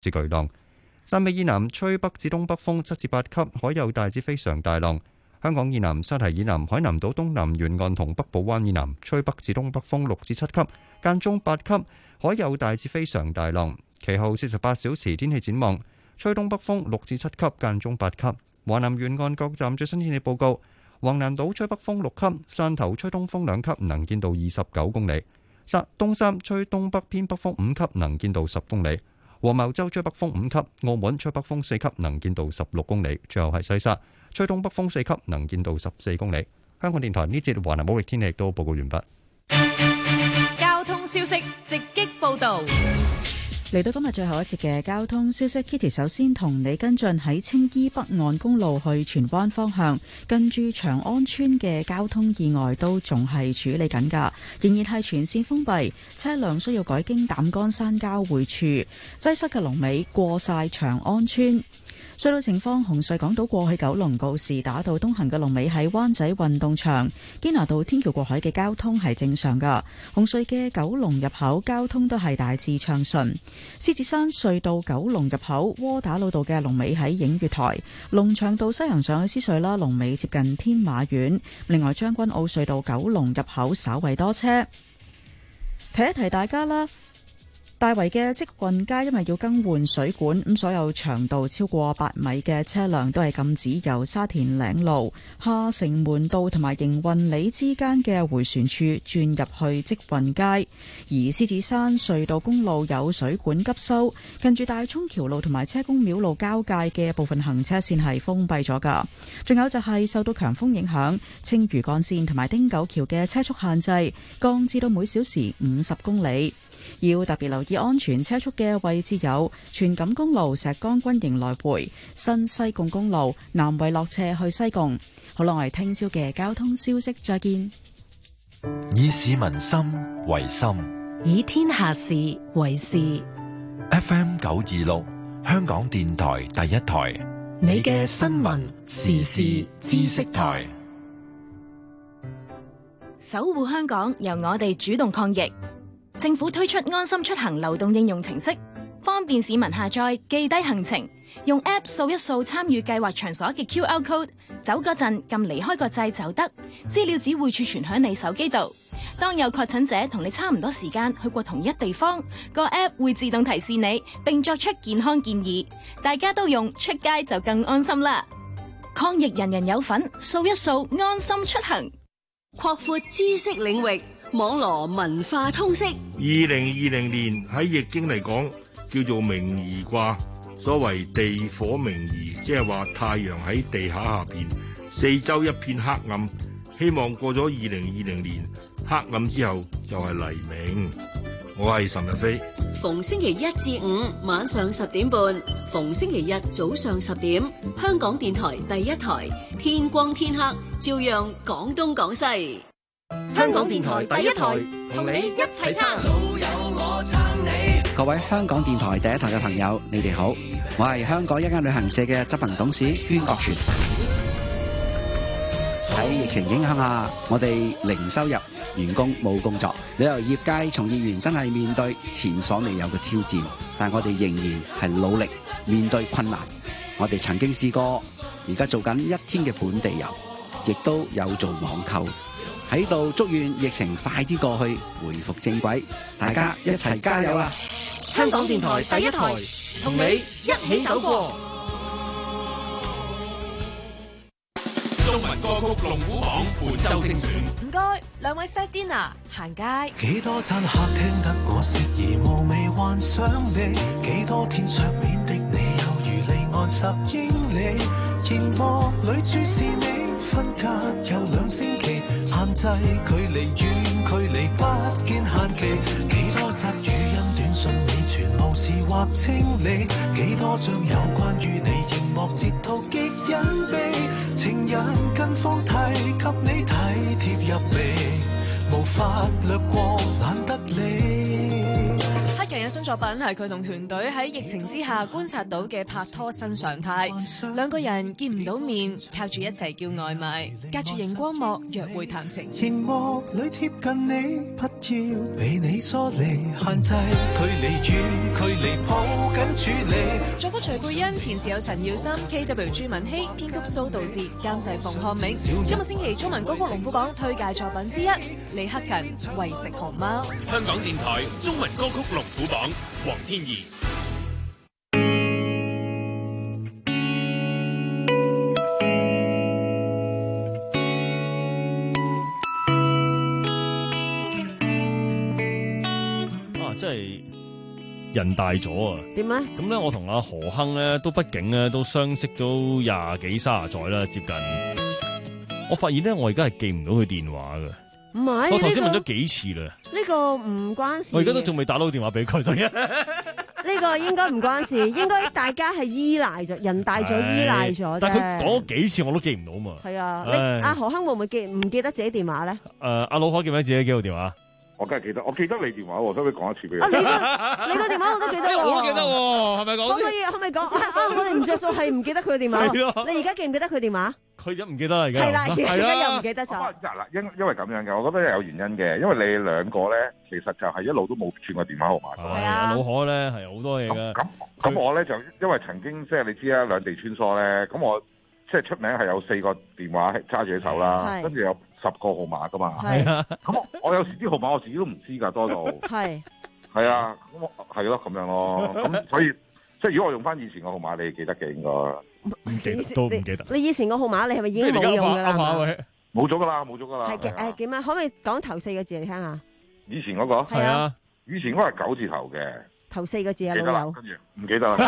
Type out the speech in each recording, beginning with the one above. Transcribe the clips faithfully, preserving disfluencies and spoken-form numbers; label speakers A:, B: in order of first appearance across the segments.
A: 至巨浪。汕尾以南吹北至東北風七至八級，海有大至非常大浪。香港以南、沙堤以南、海南島東南沿岸同北部灣以南吹北至東北風六至七級，間中八級，海有大至非常大浪。其後四十八小時天氣展望，吹東北風六至七級，間中八級。華南沿岸各站最新天氣報告：橫瀾島吹北風六級，汕頭吹東風兩級，能見度二十九公里；沙東山吹東北偏北風五級，能見度十公里；黃茅洲吹北風五級，澳門吹北風四級，能見度十六公里。最後係西沙吹東北風四級，能見度十四公里。香港電台呢節華南保域天氣亦都報告完畢。
B: 交通消息直擊報道。
C: 嚟到今日最後一節嘅交通消息 ，Kitty 首先同你跟進喺青衣北岸公路去荃灣方向，近住長安村嘅交通意外都仲係處理緊㗎，仍然係全線封閉，車輛需要改經膽杆山交匯處，擠塞嘅龍尾過晒長安村。隧道情況：紅隧港島過去九龍告士打道東行嘅龍尾喺灣仔運動場，堅拿道天橋過海嘅交通係正常噶。紅隧嘅九龍入口交通都係大致暢順。獅子山隧道九龍入口窩打老道嘅龍尾喺映月台，龍翔道西行上去獅隧啦，龍尾接近天馬苑。另外將軍澳隧道九龍入口稍為多車。提一提大家啦。大圍嘅積運街因為要更換水管，咁所有長度超過八米嘅車輛都係禁止由沙田嶺路、下城門道同埋營運里之間嘅迴旋處轉入去積運街。而獅子山隧道公路有水管急修，近住大涌橋路同埋車公廟路交界嘅部分行車線係封閉咗㗎。仲有就係受到強風影響，青嶼幹線同埋汀九橋嘅車速限制降至到每小時五十公里。要特別留意安全車速嘅位置有荃錦公路石崗軍營來回、新西貢公路南圍落斜去西貢。好啦，我哋聽朝嘅交通消息再見。
D: 以市民心為心，
B: 以天下事為事。
D: F M 九二六香港電台第一台，
B: 你嘅新聞時事知識台，守護香港，由我哋主動抗疫。政府推出安心出行流動應用程式，方便市民下載記低行程，用 App 掃一掃參與計劃場所嘅 Q R code， 走嗰陣撳離開個掣就得，資料只會儲存響你手機度。當有確診者同你差唔多時間去過同一地方，個 App 會自動提示你，並作出健康建議。大家都用，出街就更安心啦！抗疫人人有份，掃一掃安心出行，
E: 擴闊知識領域。網羅文化通識。
F: 二零二零年喺易經嚟講叫做明夷卦，所謂地火明夷，即係話太陽喺地下下邊，四周一片黑暗。希望過咗二零二零年黑暗之後就係黎明。我係岑日飛。
E: 逢星期一至五晚上十點半，逢星期日早上十點，香港電台第一台，天光天黑照樣講東講西。
G: 香港電台第一台，同你一齊撐。老友我撐你。
H: 各位香港電台第一台嘅朋友，你哋好，我係香港一間旅行社嘅執行董事禤國全。喺疫情影響下，我哋零收入，員工冇工作，旅遊業界從業員真係面對前所未有嘅挑戰，但我哋仍然係努力面對困難。我哋曾經試過，而家做緊一天嘅本地遊，亦都有做網購。喺度祝願疫情快啲過去，回復正軌，大家一齊加油啊！
G: 香港電台第一台，同你一起走過。
I: 中文歌曲龍虎榜本周精選。
B: 唔該，兩位 set dinner 行街。
J: 幾多餐客聽得我説而無味幻想你，幾多天桌面的你猶如離岸十英里，熒幕裏注視你。分隔有兩星期，限制距離遠距離不見限期。幾多則語音短信已全無視或清理，幾多張有關於你熒幕截圖極隱秘。情人近況提及你體貼入微，無法略過懶得理。
B: 黑人嘅
K: 新作品係佢同團隊喺疫情之下觀察到嘅拍拖新常態。兩個人見唔到面，靠住一齊叫外賣，隔住熒光幕約會談情。
J: 熒幕裏貼近你，不要被你疏離，限制距離遠距離抱緊處理。
K: 作曲徐佩欣，填詞有陳耀森、K W 朱文希，編曲蘇道哲，監製馮漢明。今個星期中文歌曲龍虎榜推介作品之一，李克勤《為食熊貓》。
I: 香港電台中文歌曲龍虎榜，黃天怡。
L: 啊，真係人大咗啊！
M: 點咧？
L: 咁咧，我同阿何鏗咧都畢竟咧都相識咗廿幾卅載啦，接近。我發現咧，我而家係記唔到佢電話㗎。
M: 唔係，
L: 我頭先問咗幾次啦。
M: 呢個唔關事。
L: 我而家都仲未打到電話俾佢，所以呢
M: 個應該唔關事，應該大家係依賴咗，人大咗依賴咗。
L: 但係佢講咗幾次我都記唔到嘛。
M: 係啊，你阿何鏗會唔會記唔記得自己電話咧？
L: 誒，阿老何記唔記得自己幾號電話？
N: 我梗係記得，我記得你電話喎，所以講一次俾你。
M: 啊，你個你個電話我都記得喎，
L: 我都記得喎，係咪講？
M: 可唔可以可唔可以講啊？啊，我哋唔着數係唔記得佢嘅電話。你而家記唔記得佢電話？
L: 佢而家唔記得啦，而家
M: 係啦，而家又唔記得咗。
N: 嗱，因因為咁樣嘅，我覺得有原因嘅，因為你兩個咧，其實就係一路都冇轉過電話號碼。
L: 係啊，老何咧係好多嘢嘅。
N: 咁咁我咧就因為曾經即係你知啦，兩地穿梭咧，咁我即係出名係有四個電話揸住喺手啦，跟住有十個號碼噶嘛。係啊，咁我我有時啲號碼我自己都唔知㗎，多到。係。係啊，咁我係咯咁樣咯，咁所以即係如果我用翻以前個號碼，你記得嘅應該。
L: 唔記得都唔記得。
M: 你以前個號碼你係咪已經冇用㗎啦？
N: 冇咗㗎啦，冇咗㗎啦。
M: 係嘅，誒點啊？可唔可以講頭四個字嚟聽下？
N: 以前嗰個
M: 係啊，
N: 以前嗰個係九字頭嘅。
M: 頭四個字啊，老友。
N: 跟住唔記得啦。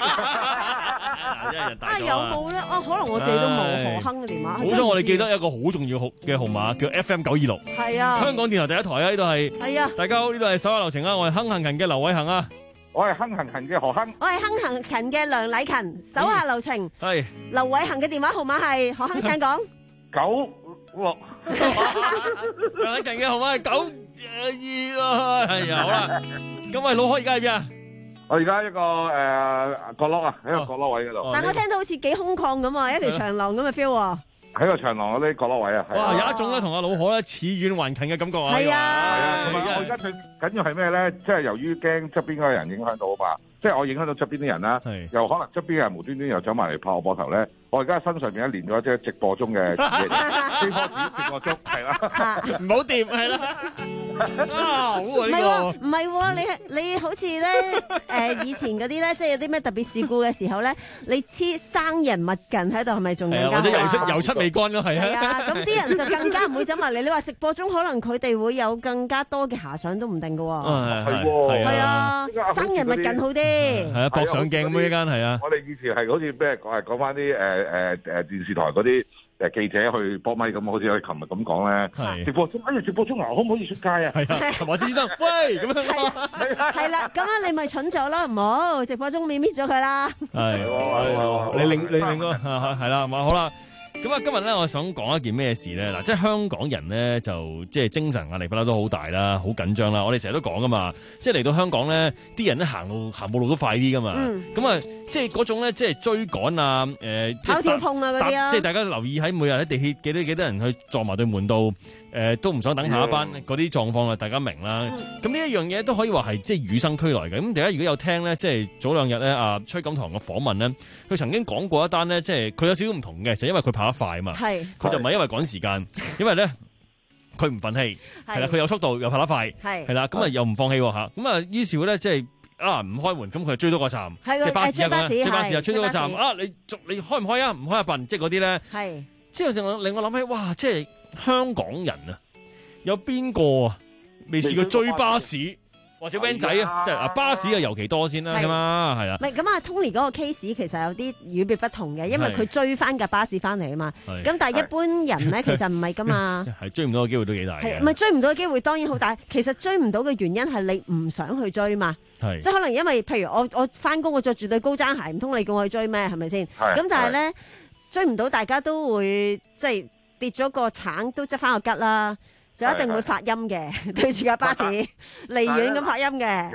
M: 啊有冇咧？啊可能我自己都冇何鏗嘅電話。
L: 好彩我哋記得一個好重要嘅號碼，叫 F M 九二六。
M: 係啊。香
L: 港電台第一台啊！呢度係。係啊。大家好，呢度係手下留情啊！我係亨行勤嘅劉偉恒啊。
N: 我係亨行勤嘅何鏗。
M: 我係亨行勤嘅梁禮勤，手下留情。
L: 係。
M: 劉偉恒嘅電話號碼係何鏗，請講。
N: 九六。
L: 梁禮勤嘅號碼係九二啊！係啊，好啦。咁喂，老何而家喺邊啊？
N: 我而家一個誒角落啊，喺個角落位嗰度。
M: 但我聽到好似幾空曠咁啊，一條長廊咁嘅 feel 喎。喺
N: 個長廊嗰啲角落位啊。
L: 哇，有一種咧同阿老何咧似遠還近嘅感覺啊。
M: 係啊。
N: 係啊，同埋我而家最緊要係咩咧？即係由於驚側邊嗰個人影響到啊嘛，即係我影響到側邊啲人啦。係。又可能側邊嘅人無端端又走埋嚟拍我膊頭咧。我而家身上邊咧連咗即係直播中嘅四波子直播中，係啦。
L: 唔好掂，係啦。啊，好啊呢個。
M: 唔係喎，你你好似咧誒以前嗰啲咧，即係有啲咩特別事故嘅時候咧，你黐生人勿近喺度，係咪仲更加？
L: 或者油漆油漆未乾咯，係啊。
M: 係啊，咁啲人就更加唔會走埋嚟。你話直播中可能佢哋會有更加多嘅遐想都唔定㗎喎。
N: 係喎。
M: 係啊，生人勿近好啲。
L: 係啊，搏上鏡咁呢間係啊。
N: 我哋以前係好似咩講係講翻啲誒誒誒電視台嗰啲誒記者去搏咪咁，好似我哋琴日咁講咧。直播中，哎呀，直播中啊，可唔可以出街啊？
L: 係啊，同埋知得，喂咁樣。
M: 係啦，咁樣你咪蠢咗咯，唔好直播中咪搣咗佢啦。
L: 係，你另你另個係啦，好啦。咁啊，今日咧，我想講一件咩事咧？嗱，即係香港人咧，就即係精神壓力不嬲都好大啦，好緊張啦。我哋成日都講噶嘛，即係嚟到香港咧，啲人咧行路行步路都快啲噶嘛。咁啊、嗯，即係嗰種咧，即係追趕啊，誒、呃，
M: 跑跳碰啊嗰啲啊，
L: 即係大家留意喺每日喺地鐵幾多幾多人去撞埋對門度，誒、呃，都唔想等下一班嗰啲狀況啊，大家明啦。咁呢一樣嘢都可以話係即係與生俱來嘅。咁大家如果有聽咧，即係早兩日咧，阿崔錦棠嘅訪問咧，佢曾經講過一單咧，即係佢有少少唔同嘅，就因為佢跑得快啊嘛。係。佢就唔係因為趕時間，因為咧佢唔忿氣，係啦，佢有速度又跑得快，係啦，咁啊又唔放棄吓，咁啊於是乎咧即係啊唔開門，咁佢追多個站，即係巴士啊，追巴士啊，追多個站啊，你你開唔開啊？唔開啊笨，即係嗰啲咧，係，之後就令我諗起，哇，即係香港人啊，有邊個啊未試過追巴士？或者 van 仔啊，即係啊巴士啊尤其多先啦，咁啊係啊。唔係咁啊，Tony 嗰個 case 其實有啲與別不同嘅，因為佢追翻架巴士翻嚟啊嘛。咁但係一般人咧，其實唔係噶嘛。係追唔到嘅機會都幾大嘅。唔係追唔到嘅機會當然好大，其實追唔到嘅原因係你唔想去追嘛。係。即係可能因為譬如我我翻工我着住對高踭鞋，唔通你叫我去追咩？係咪先？咁但係咧追唔到，大家都會即係跌咗個橙都執翻個吉啦。就一定會發音嘅，對住架巴士離遠咁發音嘅。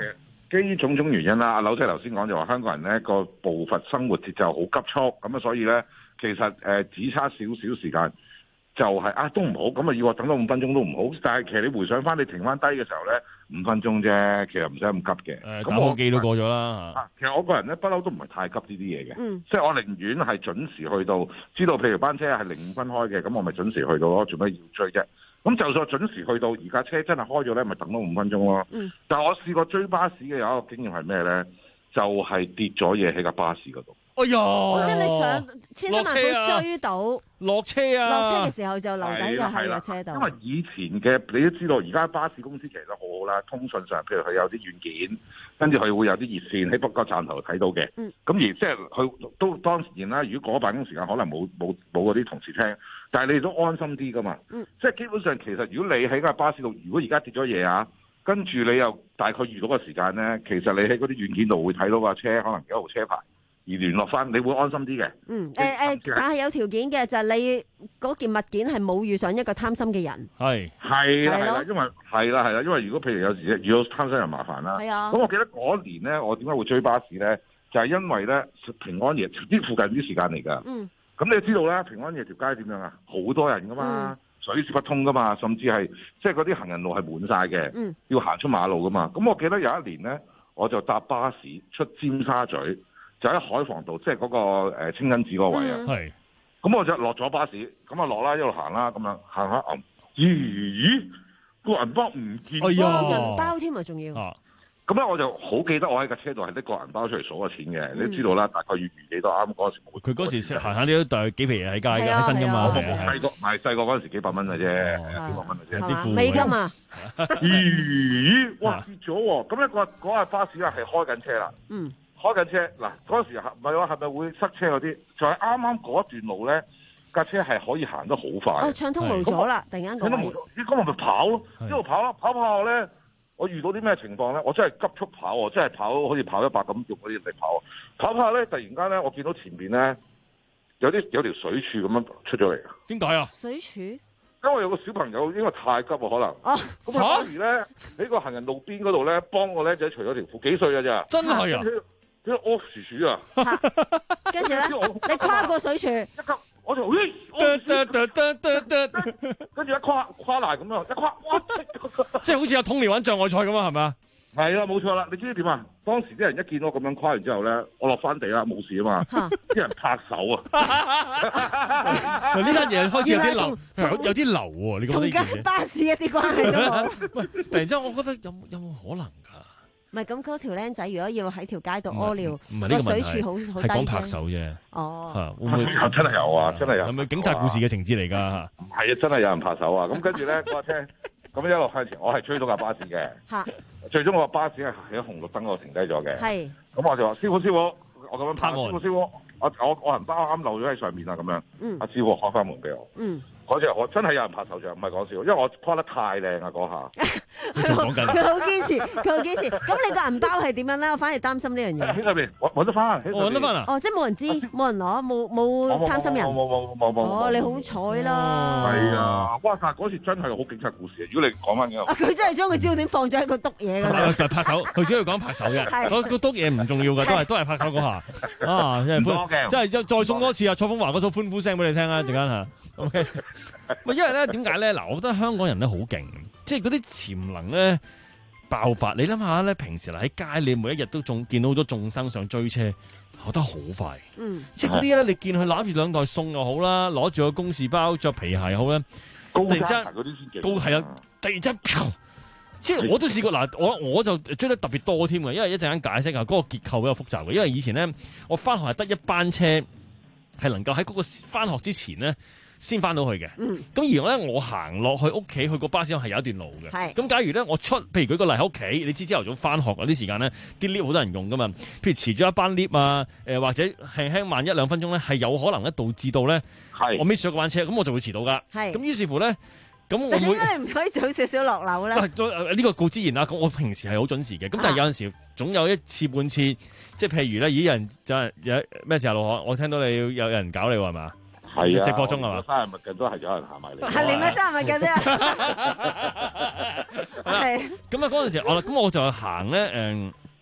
N: 基於種種原因啦，阿柳姐頭先講就話香港人咧個步伐生活節奏好急促，咁啊所以咧其實誒、呃、只差少少時間就係、是、啊都唔好，咁啊要我等多五分鐘都唔好。但係其實你回想翻你停翻低嘅時候咧，五分鐘啫，其實唔使咁急嘅。
L: 誒打火機都過咗啦。
N: 啊，其實我個人咧不嬲都唔係太急呢啲嘢嘅，
M: 嗯、
N: 即係我寧願係準時去到，知道譬如班車係零五分開嘅，咁我咪準時去到咯，做咩要追啫？咁就算準時去到，而家車真係開咗咧，咪等多五分鐘咯。嗯、但係我試過追巴士嘅有一個經驗係咩咧？就係、是、跌咗嘢喺架巴士嗰度。
L: 哎呀！
M: 即係你上千辛萬苦追到
L: 落車啊！
M: 落車嘅時候就留底嘅喺個車度。
N: 因為以前嘅你都知道，而家巴士公司其實都好好啦，通訊上譬如佢有啲軟件，跟住佢會有啲熱線喺北角站頭睇到嘅。咁、嗯、而即係佢都當然啦，如果嗰辦公時間可能冇冇冇嗰啲同事聽，但係你都安心啲噶嘛。嗯、即係基本上其實如果你喺架巴士度，如果而家跌咗嘢啊，跟住你又大概遇到個時間咧，其實你喺嗰啲軟件度會睇到架車可能幾號車牌。而聯絡翻，你會安心啲嘅。嗯，誒誒、呃，
M: 但係有條件嘅就係、是、你嗰件物件係冇遇上一個貪心嘅人。係
N: 係啦係啦，因為係啦係啦，因為如果譬如有時遇到貪心人麻煩啦。係啊。咁我記得嗰年咧，我點解會追巴士咧？就係、是、因為咧平安夜啲附近啲時間嚟㗎。嗯。咁你知道啦，平安夜條街點樣啊？好多人㗎嘛，嗯、水泄不通㗎嘛，甚至係即係嗰啲行人路係滿晒嘅。嗯。要行出馬路㗎嘛？咁我記得有一年咧，我就搭巴士出尖沙咀。就喺海防道，即係嗰個誒清真寺嗰個位啊。係、嗯。咁我就落咗巴士，咁啊落啦，一路行啦，咁樣行下銀，咦咦個銀包唔見咗。
M: 銀包添啊，仲要。啊。
N: 咁咧我就好記得我喺架車度係拎個銀包出嚟數咗錢嘅，嗯、你都知道啦，大概月餘幾多啱嗰時冇。佢嗰時
L: 行下呢都袋幾皮嘢喺街嘅，喺身㗎嘛。
N: 細個唔係細個嗰陣時幾百蚊嘅啫，幾百蚊嘅啫。
M: 啲美金啊！
N: 咦！哇跌咗喎！咁咧嗰嗰架巴士咧係開緊車啦。嗯。開緊車嗱，嗰時唔係話係咪會塞車嗰啲？就係啱啱嗰段路咧，架車係可以行得好快。
M: 哦，暢通無阻啦！突然間講，
N: 咦？咁我咪跑咯，一路跑咯，跑跑下咧，我遇到啲咩情況咧？我真係急速跑喎，真係跑好似跑一百咁用嗰啲嚟跑。跑跑下咧，突然間咧，我見到前邊咧有啲有條水柱咁樣出咗嚟。
L: 點解啊？
M: 水柱？
N: 因為有個小朋友因為太急啊，可能。哦。咁啊，不如咧喺個行人路邊嗰度咧，幫個僆仔除咗條褲，幾歲㗎咋？
L: 真係啊！
N: 啲屙鼠鼠啊！
M: 跟住咧，你跨過水柱，一
N: 級我就咦，跟住一跨跨欄咁樣，一跨哇！
L: 即係好似有統聯玩障礙賽咁啊，係咪啊？
N: 係啦，冇錯啦。你知唔知點啊？當時啲人一見到我咁樣跨完之後咧，我落翻地啦，冇事啊嘛。啲人拍手啊！
L: 呢單嘢開始有啲流，有有啲流喎。你覺得呢件嘢？
M: 巴士一啲關係都冇。
L: 突然之間，我覺得有有冇可能㗎？
M: 唔係咁，嗰條僆仔如果要喺條街度屙尿，
L: 唔係呢個
M: 水柱好好低，
L: 係講拍手啫。
M: 哦，
L: 會唔會
N: 真係有啊？真係有。
L: 係咪警察故事嘅情節嚟㗎？
N: 唔係啊，真係有人拍手啊！咁跟住咧，嗰架車咁一路向前，我係追到架巴士嘅。嚇！最終我架巴士係喺紅綠燈嗰度停低咗嘅。係。咁我就話：師傅，師傅，我咁樣拍。師傅，師傅，我我我銀包啱漏咗喺上面啊！咁樣。嗯。阿師傅開翻門俾我。嗯。嗰隻我真係有人拍手掌，唔係講笑，因為我跨得太靚啊嗰下。
L: 佢講緊。
M: 佢好堅持，佢好堅持。咁你個銀包係點樣咧？我反而擔心呢樣嘢。
N: 喺上邊，揾揾得翻。
L: 揾得翻啊！
M: 哦，即係冇人知，冇人攞，冇冇貪心人。
N: 冇冇冇冇冇。
M: 哦，你好彩啦。
N: 係啊！哇！但係嗰時真係好警察故事啊！如果你講翻嘅。
M: 啊！佢真係將個焦點放咗喺個篤嘢㗎啦。
L: 就拍手，佢主要講拍手嘅。係。嗰個篤嘢唔重要㗎，都係都係拍手嗰下。啊！真係歡，真係再送多次啊！蔡楓華嗰首歡呼聲俾你聽啊！陣間嚇。O K。咪因為咧點解咧？嗱，我覺得香港人咧好勁，即係嗰啲潛能咧爆發。你諗下咧，平時嚟喺街，你每一日都仲見到好多眾生想追車，跑得好快。嗯，即係嗰啲咧，你見佢攬住兩袋餸又好啦，攞住個公事包，着皮鞋又好咧，突然之間高係啊，突然之間，即係我都試過嗱，我我就追得特別多添嘅，因為一陣間解釋下嗰個結構比較複雜嘅。因為以前咧，我翻學係得一班車，係能夠喺嗰個翻學之前咧。先翻到去嘅，咁、嗯、而咧我行落去屋企，去個巴士站係有一段路嘅。咁假如咧我出，譬如舉個例喺屋企，你知朝頭早翻學嗰啲時間咧，啲 lift 好多人用噶嘛。譬如遲咗一班 lift 啊，誒、呃、或者輕輕慢一兩分鐘咧，係有可能咧導致到咧我 miss 咗嗰班車，咁我就會遲到噶。咁於是乎咧，咁我會
M: 點解你唔可以早少少落樓咧？呢、
L: 呃這個固之然啦，咁我平時係好準時嘅，咁但係有陣時總有一次半次，即係譬如咧，有人就係有咩時候落學，我聽到你有人搞你係嘛？
N: 係啊，
L: 直播中係嘛？
N: 生日物近都係有人行埋嚟。
M: 係你咩生日物近啫？係。
L: 咁啊嗰陣時，我咁我就行咧誒，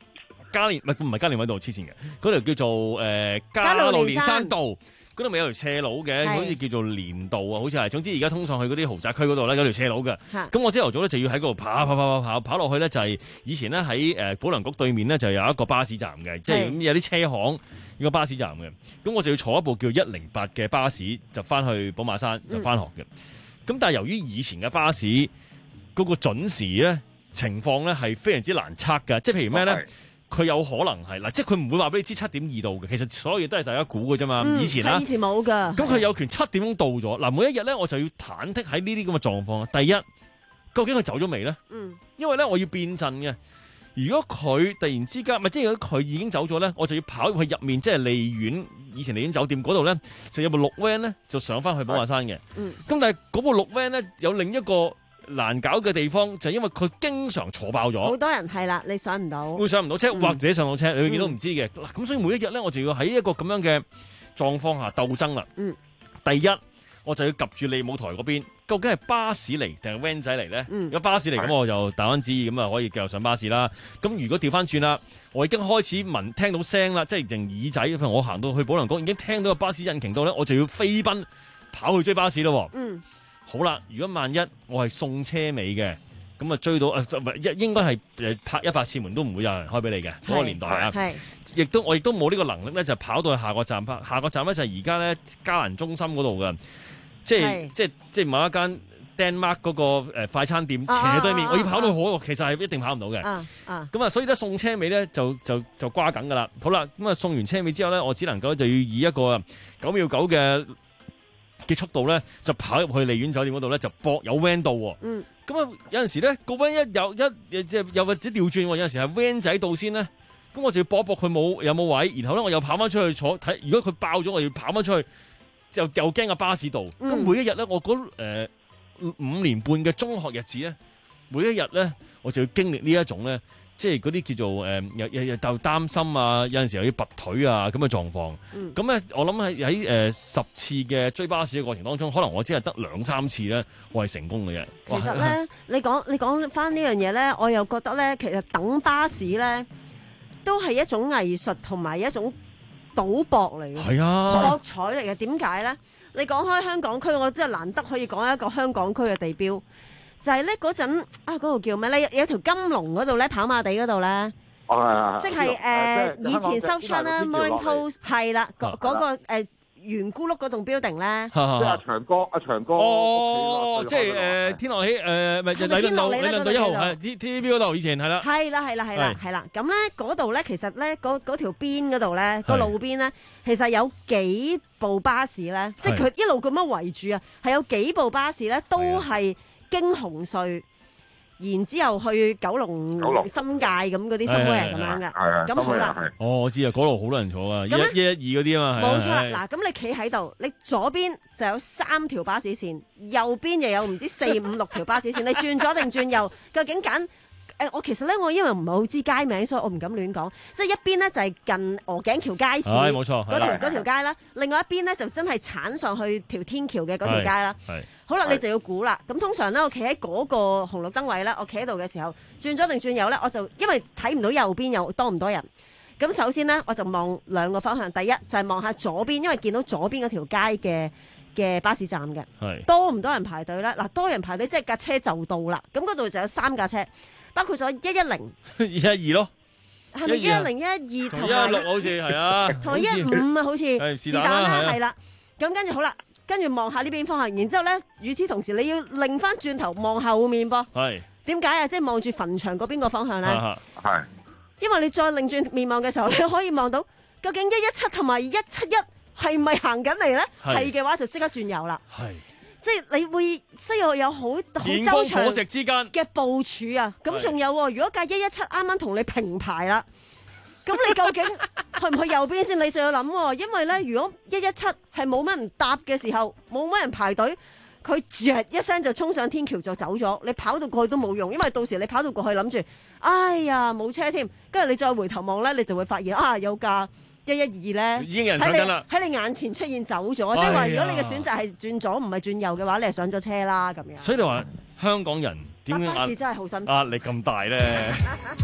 L: 加連唔係唔係加連威道黐線嘅，嗰條叫做誒、呃、加路連山道，嗰度咪有條斜路嘅，好似叫做連道啊，好似係。總之而家通上去嗰啲豪宅區嗰度咧，有條斜路嘅。咁我朝頭早咧就要喺嗰度跑跑跑跑跑跑落去咧，就係以前咧喺誒保良局對面咧就有一個巴士站嘅，即係有啲車行有個巴士站嘅。咁我就要坐一部叫一零八嘅巴士就翻去寶馬山就翻學嘅。咁、嗯、但係由於以前嘅巴士嗰個準時咧情況咧係非常之難測㗎，即係譬如咩咧？佢有可能係嗱，即係佢唔會話俾你知七點二度嘅，其實所有嘢都係大家估嘅啫嘛。以前啦，
M: 以前冇㗎。
L: 咁佢有權七點鐘到咗嗱，每一日咧我就要忐忑喺呢啲咁嘅狀況。第一，究竟佢走咗未咧？嗯，因為咧我要變陣嘅。如果佢突然之間，咪即係如果佢已經走咗咧，我就要跑入去入面，即係利苑以前利苑酒店嗰度咧，就有部綠 van 咧，就上翻去寶馬山嘅。嗯，咁但係嗰部綠 van 咧有另一個難搞嘅地方就係、是、因為佢經常坐爆咗，
M: 好多人係啦，你上唔到，
L: 會上唔到車、嗯、或者上到車，你會見到唔知嘅。咁、嗯、所以每一日咧，我就要喺一個咁樣嘅狀況下鬥爭啦。嗯，第一我就要及住利舞台嗰邊，究竟係巴士嚟定係 van 仔嚟咧？嗯、如果巴士嚟咁，我就大安旨意咁啊，可以繼續上巴士啦。咁如果調翻轉啦，我已經開始聞聽到聲啦，即係連耳仔，譬如我行到去保良局已經聽到個巴士引擎到咧，我就要飛奔跑去追巴士咯。嗯。好啦，如果萬一我係送車尾嘅，咁啊追到誒唔係應該係誒拍一百次門都唔會有人開俾你嘅嗰個年代啊，亦都我亦都冇呢個能力咧，就跑到去下個站拍。下個站咧就係而家咧嘉蘭中心嗰度嘅，即係即係即係某一間 Denmark 嗰個誒快餐店斜對面，啊、我要跑到去嗰度，其實係一定跑唔到嘅。咁啊，啊所以咧送車尾咧就就就瓜緊㗎啦。好啦，咁啊送完車尾之後咧，我只能夠就要以一個九秒九嘅嘅速度咧，就跑入去利苑酒店嗰度咧，就搏有 van 到喎。嗯。咁啊，有陣時咧個 van 一有一即係又或者調轉喎，有陣時係 van 仔到先咧，咁我就要搏一搏佢冇有冇位，然後咧我又跑翻出去坐睇。如果佢爆咗，我要跑翻出去，就又驚個巴士度。咁、嗯、每一日咧，我嗰誒、呃、五年半嘅中學日子咧，每一日咧，我就要經歷呢一種咧。即係嗰啲叫做誒，又又又就擔心啊，有陣時候有啲拔腿啊咁嘅狀況。咁、嗯、咧，我諗喺喺誒十次嘅追巴士嘅過程當中，可能我只係得兩三次咧，我係成功嘅啫。
M: 其實咧，你講你講翻呢樣嘢咧，我又覺得咧，其實等巴士咧都係一種藝術同埋一種賭博嚟嘅。係啊，博彩嚟嘅。點解咧？你講開香港區，我真係難得可以講一個香港區嘅地標。就係咧嗰陣啊，嗰度叫咩咧？有條金龍嗰度咧，跑馬地嗰度咧，即係誒以前收昌啦 Morning Post 係啦，嗰嗰個誒圓咕碌嗰棟 building 咧，即係阿長哥阿長哥
L: 哦，即係誒天樂喜誒咪禮頓道禮頓道一號係 T T V B 嗰度以前係啦，
M: 係啦係啦係啦係啦，咁咧嗰度咧其實咧嗰嗰條邊嗰度咧個路邊咧，其實有幾部巴士咧，即係佢一路咁樣圍住啊，係有幾部巴士咧都係。經紅隧，然之後去九龍新界咁嗰啲 somewhere 咁樣嘅，咁好啦。
L: 哦，我知啊，嗰度好多人坐啊，一一一二嗰啲啊嘛。
M: 冇錯啦，嗱，咁你企喺度，你左邊就有三條巴士線，右邊又有唔知四五六條巴士線，你轉左定轉右，究竟揀？誒，我其實咧，我因為唔係好知街名，所以我唔敢亂講。即係一邊咧就係近鵝頸橋街市，
L: 冇錯，
M: 嗰條嗰條街啦。另外一邊咧就真係鏟上去條天橋嘅嗰條街啦。係。好啦，你就要估啦。咁通常咧，我企喺嗰個紅綠燈位咧，我企喺度嘅時候，轉左定轉右咧，我就因為睇唔到右邊有多唔多人。咁首先咧，我就望兩個方向。第一就係望下左邊，因為見到左邊嗰條街嘅嘅巴士站嘅，多唔多人排隊咧？嗱，多人排隊即係架車就到啦。咁嗰度就有三架車。包括咗一一零、
L: 一一二咯，
M: 係咪一一零、一一二同
L: 一一六好似係啊，
M: 同埋一一五啊，好似是但啦，係啦。咁跟住好啦，跟住望下呢邊方向，然之後咧，與此同時你要擰翻轉頭望後面噃。係點解啊？即係望住墳場嗰邊個方向咧？係，因為你再擰轉面望嘅時候，你可以望到究竟一一七同埋一七一係咪行緊嚟咧？係嘅話就即刻轉右啦。係。即係你會需要有好好周詳嘅部署啊！咁仲有喎，如果架一一七啱啱同你平排啦，咁你究竟去唔去右邊先？你就要諗喎，因為咧，如果一一七係冇乜人搭嘅時候，冇乜人排隊，佢啜一聲就衝上天橋就走咗，你跑到過去都冇用，因為到時你跑到過去諗住，哎呀冇車添，跟住你再回頭望咧，你就會發現啊有架一一二咧，
L: 已經有人上緊啦，
M: 喺你眼前出現走咗，即係話如果你嘅選擇係轉左唔係轉右嘅話，你係上咗車啦咁樣。
L: 所以你話香港人點解壓力咁大咧？